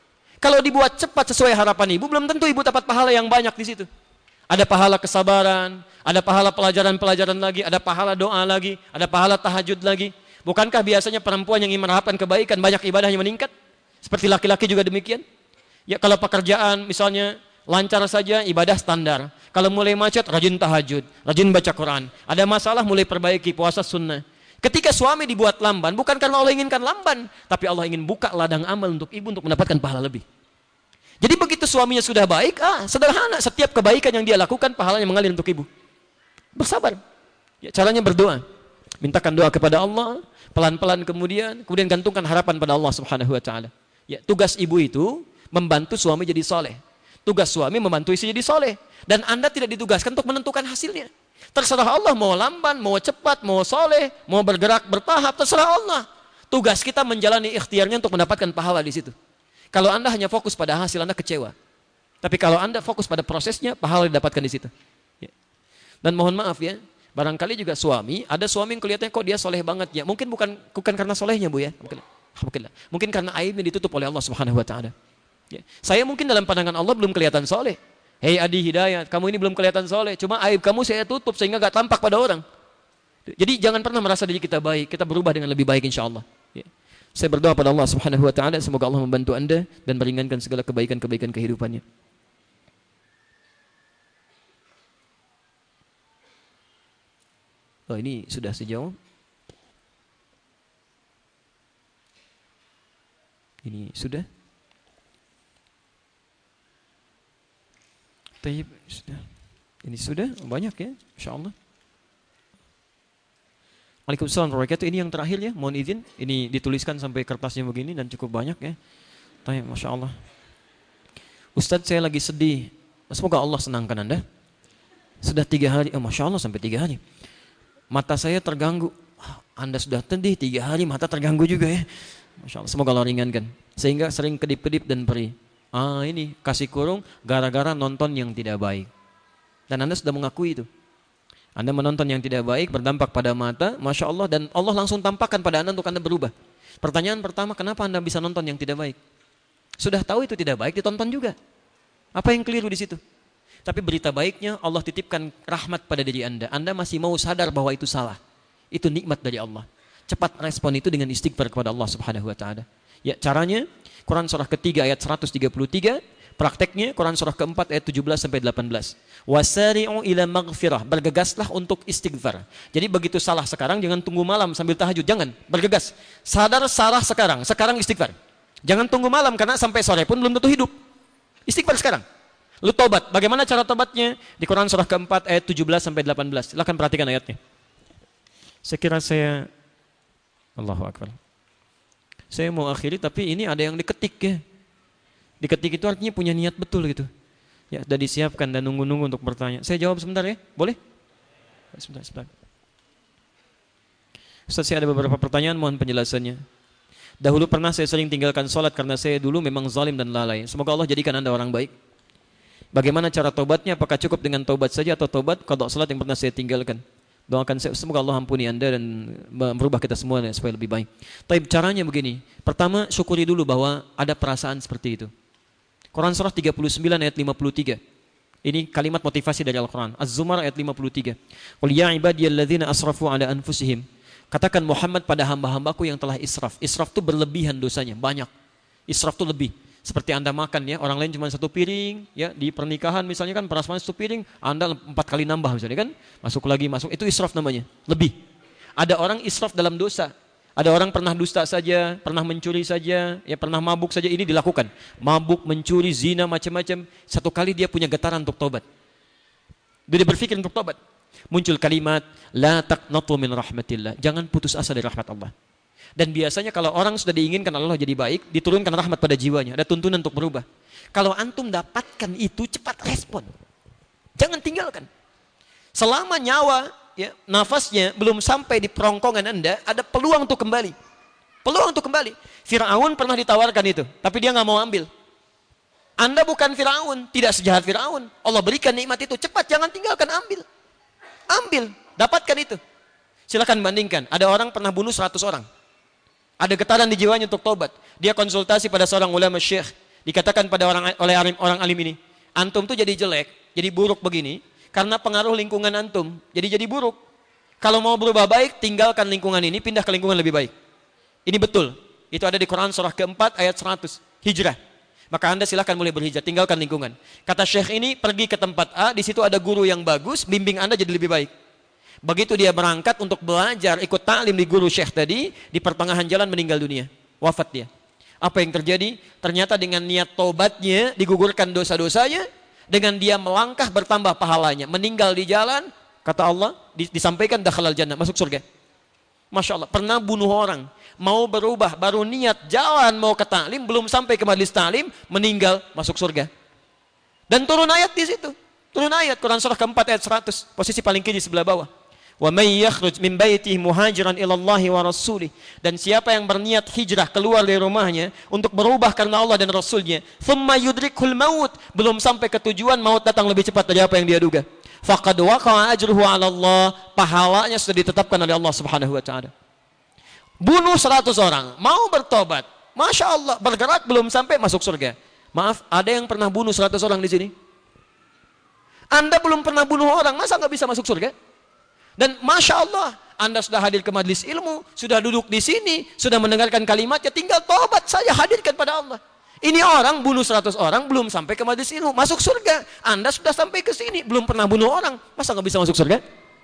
Kalau dibuat cepat sesuai harapan ibu, belum tentu ibu dapat pahala yang banyak di situ. Ada pahala kesabaran, ada pahala pelajaran-pelajaran lagi, ada pahala doa lagi, ada pahala tahajud lagi. Bukankah biasanya perempuan yang ingin mengharapkan kebaikan banyak ibadahnya meningkat? Seperti laki-laki juga demikian. Ya, kalau pekerjaan misalnya lancar saja, ibadah standar. Kalau mulai macet, rajin tahajud, rajin baca Quran. Ada masalah, mulai perbaiki, puasa sunnah. Ketika suami dibuat lamban, bukan karena Allah inginkan lamban, tapi Allah ingin buka ladang amal untuk ibu untuk mendapatkan pahala lebih. Jadi begitu suaminya sudah baik, ah sederhana, setiap kebaikan yang dia lakukan pahalanya mengalir untuk ibu. Bersabar. Ya, caranya berdoa. Mintakan doa kepada Allah, pelan-pelan kemudian, kemudian gantungkan harapan pada Allah Subhanahu wa taala. Ya, tugas ibu itu membantu suami jadi soleh. Tugas suami membantu istri jadi soleh. Dan Anda tidak ditugaskan untuk menentukan hasilnya. Terserah Allah, mau lamban, mau cepat, mau soleh, mau bergerak bertahap, terserah Allah. Tugas kita menjalani ikhtiarnya untuk mendapatkan pahala di situ. Kalau Anda hanya fokus pada hasil, Anda kecewa. Tapi kalau Anda fokus pada prosesnya, pahala didapatkan di situ. Ya. Dan mohon maaf ya, barangkali juga suami, ada suami yang kelihatannya kok dia soleh banget ya. Mungkin bukan bukan karena solehnya bu ya, mungkin, mungkin, mungkin karena aibnya ditutup oleh Allah Subhanahu Wa Taala. Ya. Saya mungkin dalam pandangan Allah belum kelihatan soleh. Hei Adi Hidayat, kamu ini belum kelihatan soleh. Cuma aib kamu saya tutup sehingga gak tampak pada orang. Jadi jangan pernah merasa diri kita baik, kita berubah dengan lebih baik insya Allah. Ya. Saya berdoa pada Allah Subhanahu Wa Taala, semoga Allah membantu Anda dan meringankan segala kebaikan-kebaikan kehidupannya. Oh ini sudah sejauh. Ini sudah. Taib, sudah. Ini sudah banyak ya, insyaallah. Waalaikumsalam warahmatullahi wabarakatuh. Ini yang terakhir ya, mohon izin. Ini dituliskan sampai kertasnya begini dan cukup banyak ya. Taib, masya Allah. Ustadz saya lagi sedih. Semoga Allah senangkan Anda. Sudah tiga hari, oh, masya Allah sampai tiga hari. Mata saya terganggu. Anda sudah sedih tiga hari, mata terganggu juga ya. Masya Allah, semoga Allah ringankan. Sehingga sering kedip-kedip dan perih. Ah ini kasih kurung gara-gara nonton yang tidak baik. Dan Anda sudah mengakui itu. Anda menonton yang tidak baik berdampak pada mata, masya Allah, dan Allah langsung tampakkan pada Anda untuk Anda berubah. Pertanyaan pertama, kenapa Anda bisa nonton yang tidak baik? Sudah tahu itu tidak baik, ditonton juga. Apa yang keliru di situ? Tapi berita baiknya Allah titipkan rahmat pada diri Anda. Anda masih mau sadar bahwa itu salah. Itu nikmat dari Allah. Cepat respon itu dengan istighfar kepada Allah Subhanahu Wa Taala. Ya caranya Quran surah ketiga ayat seratus tiga puluh tiga. Prakteknya Quran surah keempat ayat tujuh belas sampai delapan belas. Wasari'u ila maghfirah, bergegaslah untuk istighfar. Jadi begitu salah sekarang jangan tunggu malam sambil tahajud, jangan, bergegas. Sadar salah sekarang, sekarang istighfar. Jangan tunggu malam karena sampai sore pun belum tentu hidup. Istighfar sekarang. Lu tobat. Bagaimana cara tobatnya? Di Quran surah keempat ayat tujuh belas sampai delapan belas. Silakan perhatikan ayatnya. Saya kira saya Allahu Akbar. Saya mau akhiri tapi ini ada yang diketik ya. Diketik itu artinya punya niat betul gitu. Ya, sudah disiapkan dan nunggu-nunggu untuk bertanya. Saya jawab sebentar ya, boleh? Sebentar, sebentar. Ustaz, saya ada beberapa pertanyaan, mohon penjelasannya. Dahulu pernah saya sering tinggalkan sholat karena saya dulu memang zalim dan lalai. Semoga Allah jadikan Anda orang baik. Bagaimana cara tobatnya? Apakah cukup dengan tobat saja atau tobat qada sholat yang pernah saya tinggalkan? Doakan saya, semoga Allah ampuni Anda dan merubah kita semua supaya lebih baik. Tapi caranya begini. Pertama, syukuri dulu bahwa ada perasaan seperti itu. Quran surah tiga puluh sembilan ayat lima puluh tiga. Ini kalimat motivasi dari Al-Quran. Az-Zumar ayat lima puluh tiga. Qul ya ibadiyalladzina asrafu ala anfusihim. Katakan Muhammad pada hamba-hambaku yang telah israf. Israf itu berlebihan dosanya, banyak. Israf itu lebih. Seperti Anda makan ya, orang lain cuma satu piring, ya di pernikahan misalnya kan perasaan satu piring, Anda empat kali nambah misalnya kan, masuk lagi masuk, itu israf namanya, lebih. Ada orang israf dalam dosa. Ada orang pernah dusta saja, pernah mencuri saja, ya pernah mabuk saja, ini dilakukan. Mabuk, mencuri, zina, macam-macam. Satu kali dia punya getaran untuk tobat. Dia berpikir untuk tobat. Muncul kalimat, la taqnatu min rahmatillah. Jangan putus asa dari rahmat Allah. Dan biasanya kalau orang sudah diinginkan Allah jadi baik, diturunkan rahmat pada jiwanya. Ada tuntunan untuk berubah. Kalau antum dapatkan itu, cepat respon. Jangan tinggalkan. Selama nyawa, ya, nafasnya belum sampai di perongkongan Anda, ada peluang untuk kembali. Peluang untuk kembali. Fir'aun pernah ditawarkan itu, tapi dia nggak mau ambil. Anda bukan Fir'aun, tidak sejahat Fir'aun. Allah berikan nikmat itu, cepat jangan tinggalkan, ambil. Ambil, dapatkan itu. Silakan bandingkan, ada orang pernah bunuh seratus orang. Ada getaran di jiwanya untuk tobat. Dia konsultasi pada seorang ulama syekh. Dikatakan pada orang oleh alim, orang alim ini, antum tuh jadi jelek, jadi buruk begini karena pengaruh lingkungan antum. Jadi jadi buruk. Kalau mau berubah baik, tinggalkan lingkungan ini, pindah ke lingkungan lebih baik. Ini betul. Itu ada di Quran surah keempat ayat seratus. Hijrah. Maka Anda silahkan mulai berhijrah, tinggalkan lingkungan. Kata Syekh ini, pergi ke tempat A, di situ ada guru yang bagus, bimbing Anda jadi lebih baik. Begitu dia berangkat untuk belajar, ikut ta'lim di guru Syekh tadi, di pertengahan jalan meninggal dunia. Wafat dia. Apa yang terjadi? Ternyata dengan niat tobatnya, digugurkan dosa-dosanya, dengan dia melangkah bertambah pahalanya. Meninggal di jalan, kata Allah, disampaikan dakhalal jannah, masuk surga. Masya Allah, pernah bunuh orang, mau berubah, baru niat jalan mau ke ta'lim, belum sampai ke majlis ta'lim, meninggal, masuk surga. Dan turun ayat di situ. Turun ayat, Quran surah keempat ayat seratus, posisi paling kiri sebelah bawah. Wa may yakhruj min baitihi muhajiran ila Allahi wa rasulih. Dan siapa yang berniat hijrah keluar dari rumahnya untuk berubah karena Allah dan Rasulnya, thumma yudrikhul maut, belum sampai ke tujuan, maut datang lebih cepat dari apa yang dia duga. Faqad waqa'a ajruhu 'ala Allah, pahalanya sudah ditetapkan oleh Allah Subhanahu wa taala. Bunuh seratus orang, mau bertobat, Masya Allah, bergerak belum sampai masuk surga. Maaf, ada yang pernah bunuh seratus orang di sini? Anda belum pernah bunuh orang, masa nggak bisa masuk surga? Dan Masya Allah, Anda sudah hadir ke majlis ilmu, sudah duduk di sini, sudah mendengarkan kalimatnya, tinggal tobat saya hadirkan pada Allah. Ini orang bunuh seratus orang, belum sampai ke majlis ilmu, masuk surga. Anda sudah sampai ke sini, belum pernah bunuh orang, masa nggak bisa masuk surga?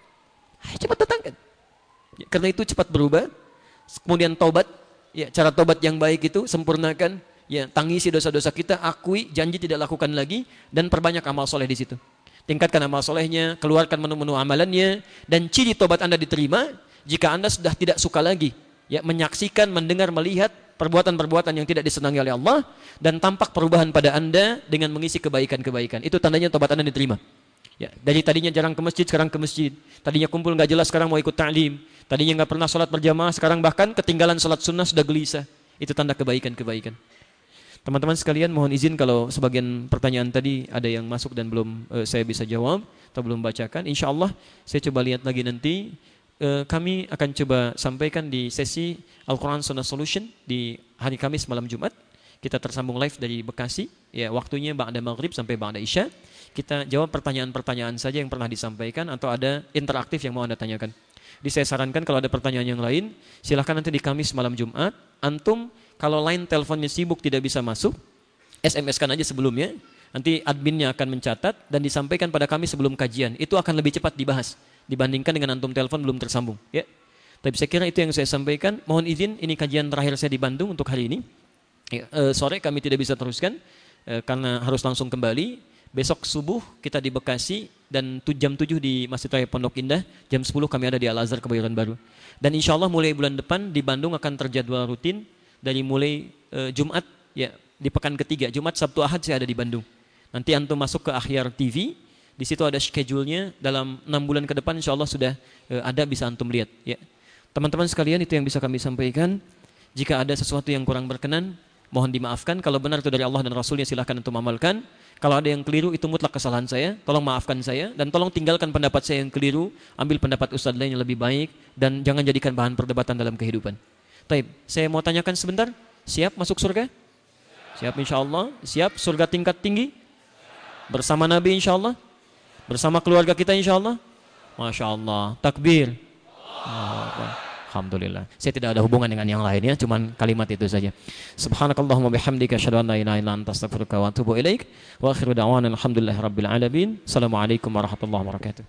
Ayo cepat datangkan. Ya, karena itu cepat berubah, kemudian tobat, ya, cara tobat yang baik itu sempurnakan, ya, tangisi dosa-dosa kita, akui, janji tidak lakukan lagi, dan perbanyak amal soleh di situ. Tingkatkan amal solehnya, keluarkan menu-menu amalannya, dan ciri tobat Anda diterima jika Anda sudah tidak suka lagi, ya, menyaksikan, mendengar, melihat perbuatan-perbuatan yang tidak disenangi oleh Allah, dan tampak perubahan pada Anda dengan mengisi kebaikan-kebaikan. Itu tandanya tobat Anda diterima. Ya, dari tadinya jarang ke masjid, sekarang ke masjid. Tadinya kumpul nggak jelas, sekarang mau ikut ta'lim. Tadinya nggak pernah sholat berjamaah, sekarang bahkan ketinggalan sholat sunnah sudah gelisah. Itu tanda kebaikan-kebaikan. Teman-teman sekalian, mohon izin kalau sebagian pertanyaan tadi ada yang masuk dan belum uh, saya bisa jawab atau belum bacakan. Insya Allah saya coba lihat lagi nanti. Uh, kami akan coba sampaikan di sesi Al-Quran Sunnah Solution di hari Kamis malam Jumat. Kita tersambung live dari Bekasi. Ya, waktunya ba'da maghrib sampai ba'da isya. Kita jawab pertanyaan-pertanyaan saja yang pernah disampaikan atau ada interaktif yang mau Anda tanyakan. Jadi saya sarankan kalau ada pertanyaan yang lain, silahkan nanti di Kamis malam Jumat. Antum kalau line teleponnya sibuk tidak bisa masuk, S M S-kan aja sebelumnya. Nanti adminnya akan mencatat dan disampaikan pada kami sebelum kajian. Itu akan lebih cepat dibahas dibandingkan dengan antum telepon belum tersambung. Ya. Tapi saya kira itu yang saya sampaikan. Mohon izin, ini kajian terakhir saya di Bandung untuk hari ini. Ya, e, sore kami tidak bisa teruskan e, karena harus langsung kembali. Besok subuh kita di Bekasi dan jam tujuh di Masjid Raya Pondok Indah. Jam sepuluh kami ada di Al-Azhar Kebayoran Baru. Dan insya Allah mulai bulan depan di Bandung akan terjadwal rutin. Dari mulai e, Jumat, ya, di pekan ketiga, Jumat, Sabtu, Ahad saya ada di Bandung. Nanti antum masuk ke Akhyar T V, di situ ada schedule-nya, dalam enam bulan ke depan insya Allah sudah e, ada, bisa antum lihat. Ya. Teman-teman sekalian, itu yang bisa kami sampaikan. Jika ada sesuatu yang kurang berkenan, mohon dimaafkan. Kalau benar itu dari Allah dan Rasulnya, silahkan antum amalkan. Kalau ada yang keliru, itu mutlak kesalahan saya. Tolong maafkan saya, dan tolong tinggalkan pendapat saya yang keliru. Ambil pendapat ustadz lain yang lebih baik, dan jangan jadikan bahan perdebatan dalam kehidupan. Taib, saya mau tanyakan sebentar, siap masuk surga? Siap insya Allah. Siap surga tingkat tinggi? Bersama Nabi insya Allah? Bersama keluarga kita insya Allah? Masya Allah. Takbir. Alhamdulillah. Saya tidak ada hubungan dengan yang lain ya, cuman kalimat itu saja. Subhanakallahumma bihamdika asyhadu an la ilaha illa anta astaghfiruka wa atubu ilaik. Wa akhiru da'wana alhamdulillahirabbil alamin. Assalamualaikum warahmatullahi wabarakatuh.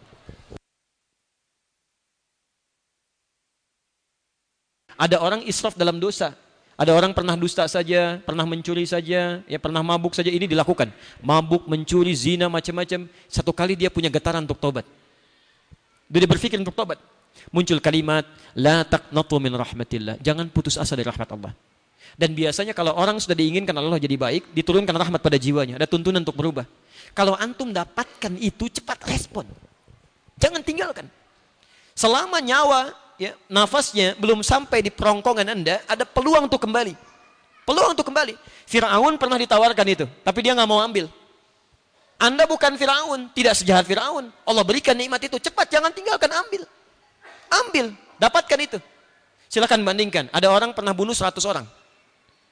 Ada orang israf dalam dosa. Ada orang pernah dusta saja, pernah mencuri saja, ya pernah mabuk saja, ini dilakukan. Mabuk, mencuri, zina, macam-macam. Satu kali dia punya getaran untuk tobat. Dia berpikir untuk tobat. Muncul kalimat, la taqnatu min rahmatillah. Jangan putus asa dari rahmat Allah. Dan biasanya kalau orang sudah diinginkan Allah jadi baik, diturunkan rahmat pada jiwanya. Ada tuntunan untuk berubah. Kalau antum dapatkan itu, cepat respon. Jangan tinggalkan. Selama nyawa, ya, nafasnya belum sampai di perongkongan Anda, ada peluang untuk kembali. Peluang untuk kembali. Fir'aun pernah ditawarkan itu, tapi dia nggak mau ambil. Anda bukan Fir'aun, tidak sejahat Fir'aun. Allah berikan nikmat itu, cepat jangan tinggalkan, ambil. Ambil, dapatkan itu. Silakan bandingkan. Ada orang pernah bunuh seratus orang.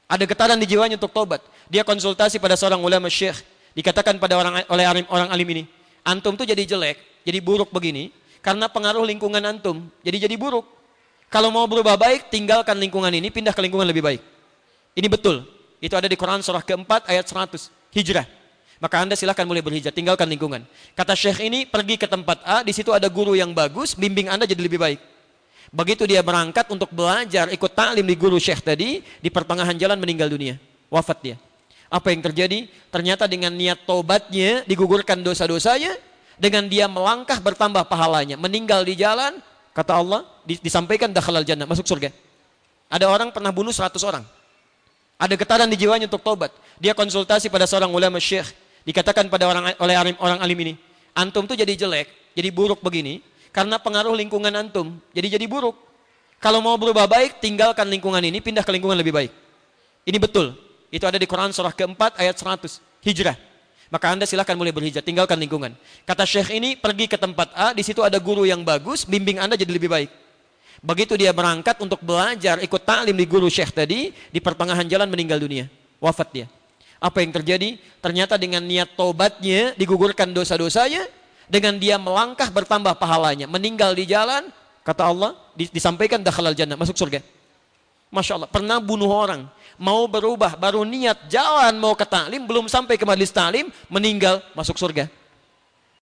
Ada getaran di jiwanya untuk tobat. Dia konsultasi pada seorang ulama syekh. Dikatakan pada orang oleh alim, orang alim ini, antum tuh jadi jelek, jadi buruk begini, karena pengaruh lingkungan antum. Jadi jadi buruk. Kalau mau berubah baik, tinggalkan lingkungan ini, pindah ke lingkungan lebih baik. Ini betul. Itu ada di Quran surah keempat ayat seratus. Hijrah. Maka anda silahkan mulai berhijrah, tinggalkan lingkungan. Kata syekh ini, pergi ke tempat A, di situ ada guru yang bagus, bimbing anda jadi lebih baik. Begitu dia berangkat untuk belajar, ikut ta'lim di guru syekh tadi, di pertengahan jalan meninggal dunia. Wafat dia. Apa yang terjadi? Ternyata dengan niat tobatnya, digugurkan dosa-dosanya, dengan dia melangkah bertambah pahalanya. Meninggal di jalan, kata Allah, disampaikan dakhalal jannah, masuk surga. Ada orang pernah bunuh seratus orang. Ada getaran di jiwanya untuk tobat. Dia konsultasi pada seorang ulama syekh. Dikatakan pada orang oleh alim, orang alim ini, antum tuh jadi jelek, jadi buruk begini, karena pengaruh lingkungan antum. Jadi jadi buruk. Kalau mau berubah baik, tinggalkan lingkungan ini, pindah ke lingkungan lebih baik. Ini betul. Itu ada di Quran surah keempat ayat seratus. Hijrah. Maka anda silahkan mulai berhijrah, tinggalkan lingkungan. Kata syekh ini, pergi ke tempat A, di situ ada guru yang bagus, bimbing anda jadi lebih baik. Begitu dia berangkat untuk belajar, ikut ta'lim di guru syekh tadi, di pertengahan jalan meninggal dunia. Wafat dia. Apa yang terjadi? Ternyata dengan niat tobatnya, digugurkan dosa-dosanya, dengan dia melangkah bertambah pahalanya. Meninggal di jalan, kata Allah, disampaikan dakhalal jannah, masuk surga. Masya Allah, pernah bunuh orang, mau berubah, baru niat jalan mau ke ta'lim, belum sampai ke majlis ta'lim, meninggal, masuk surga.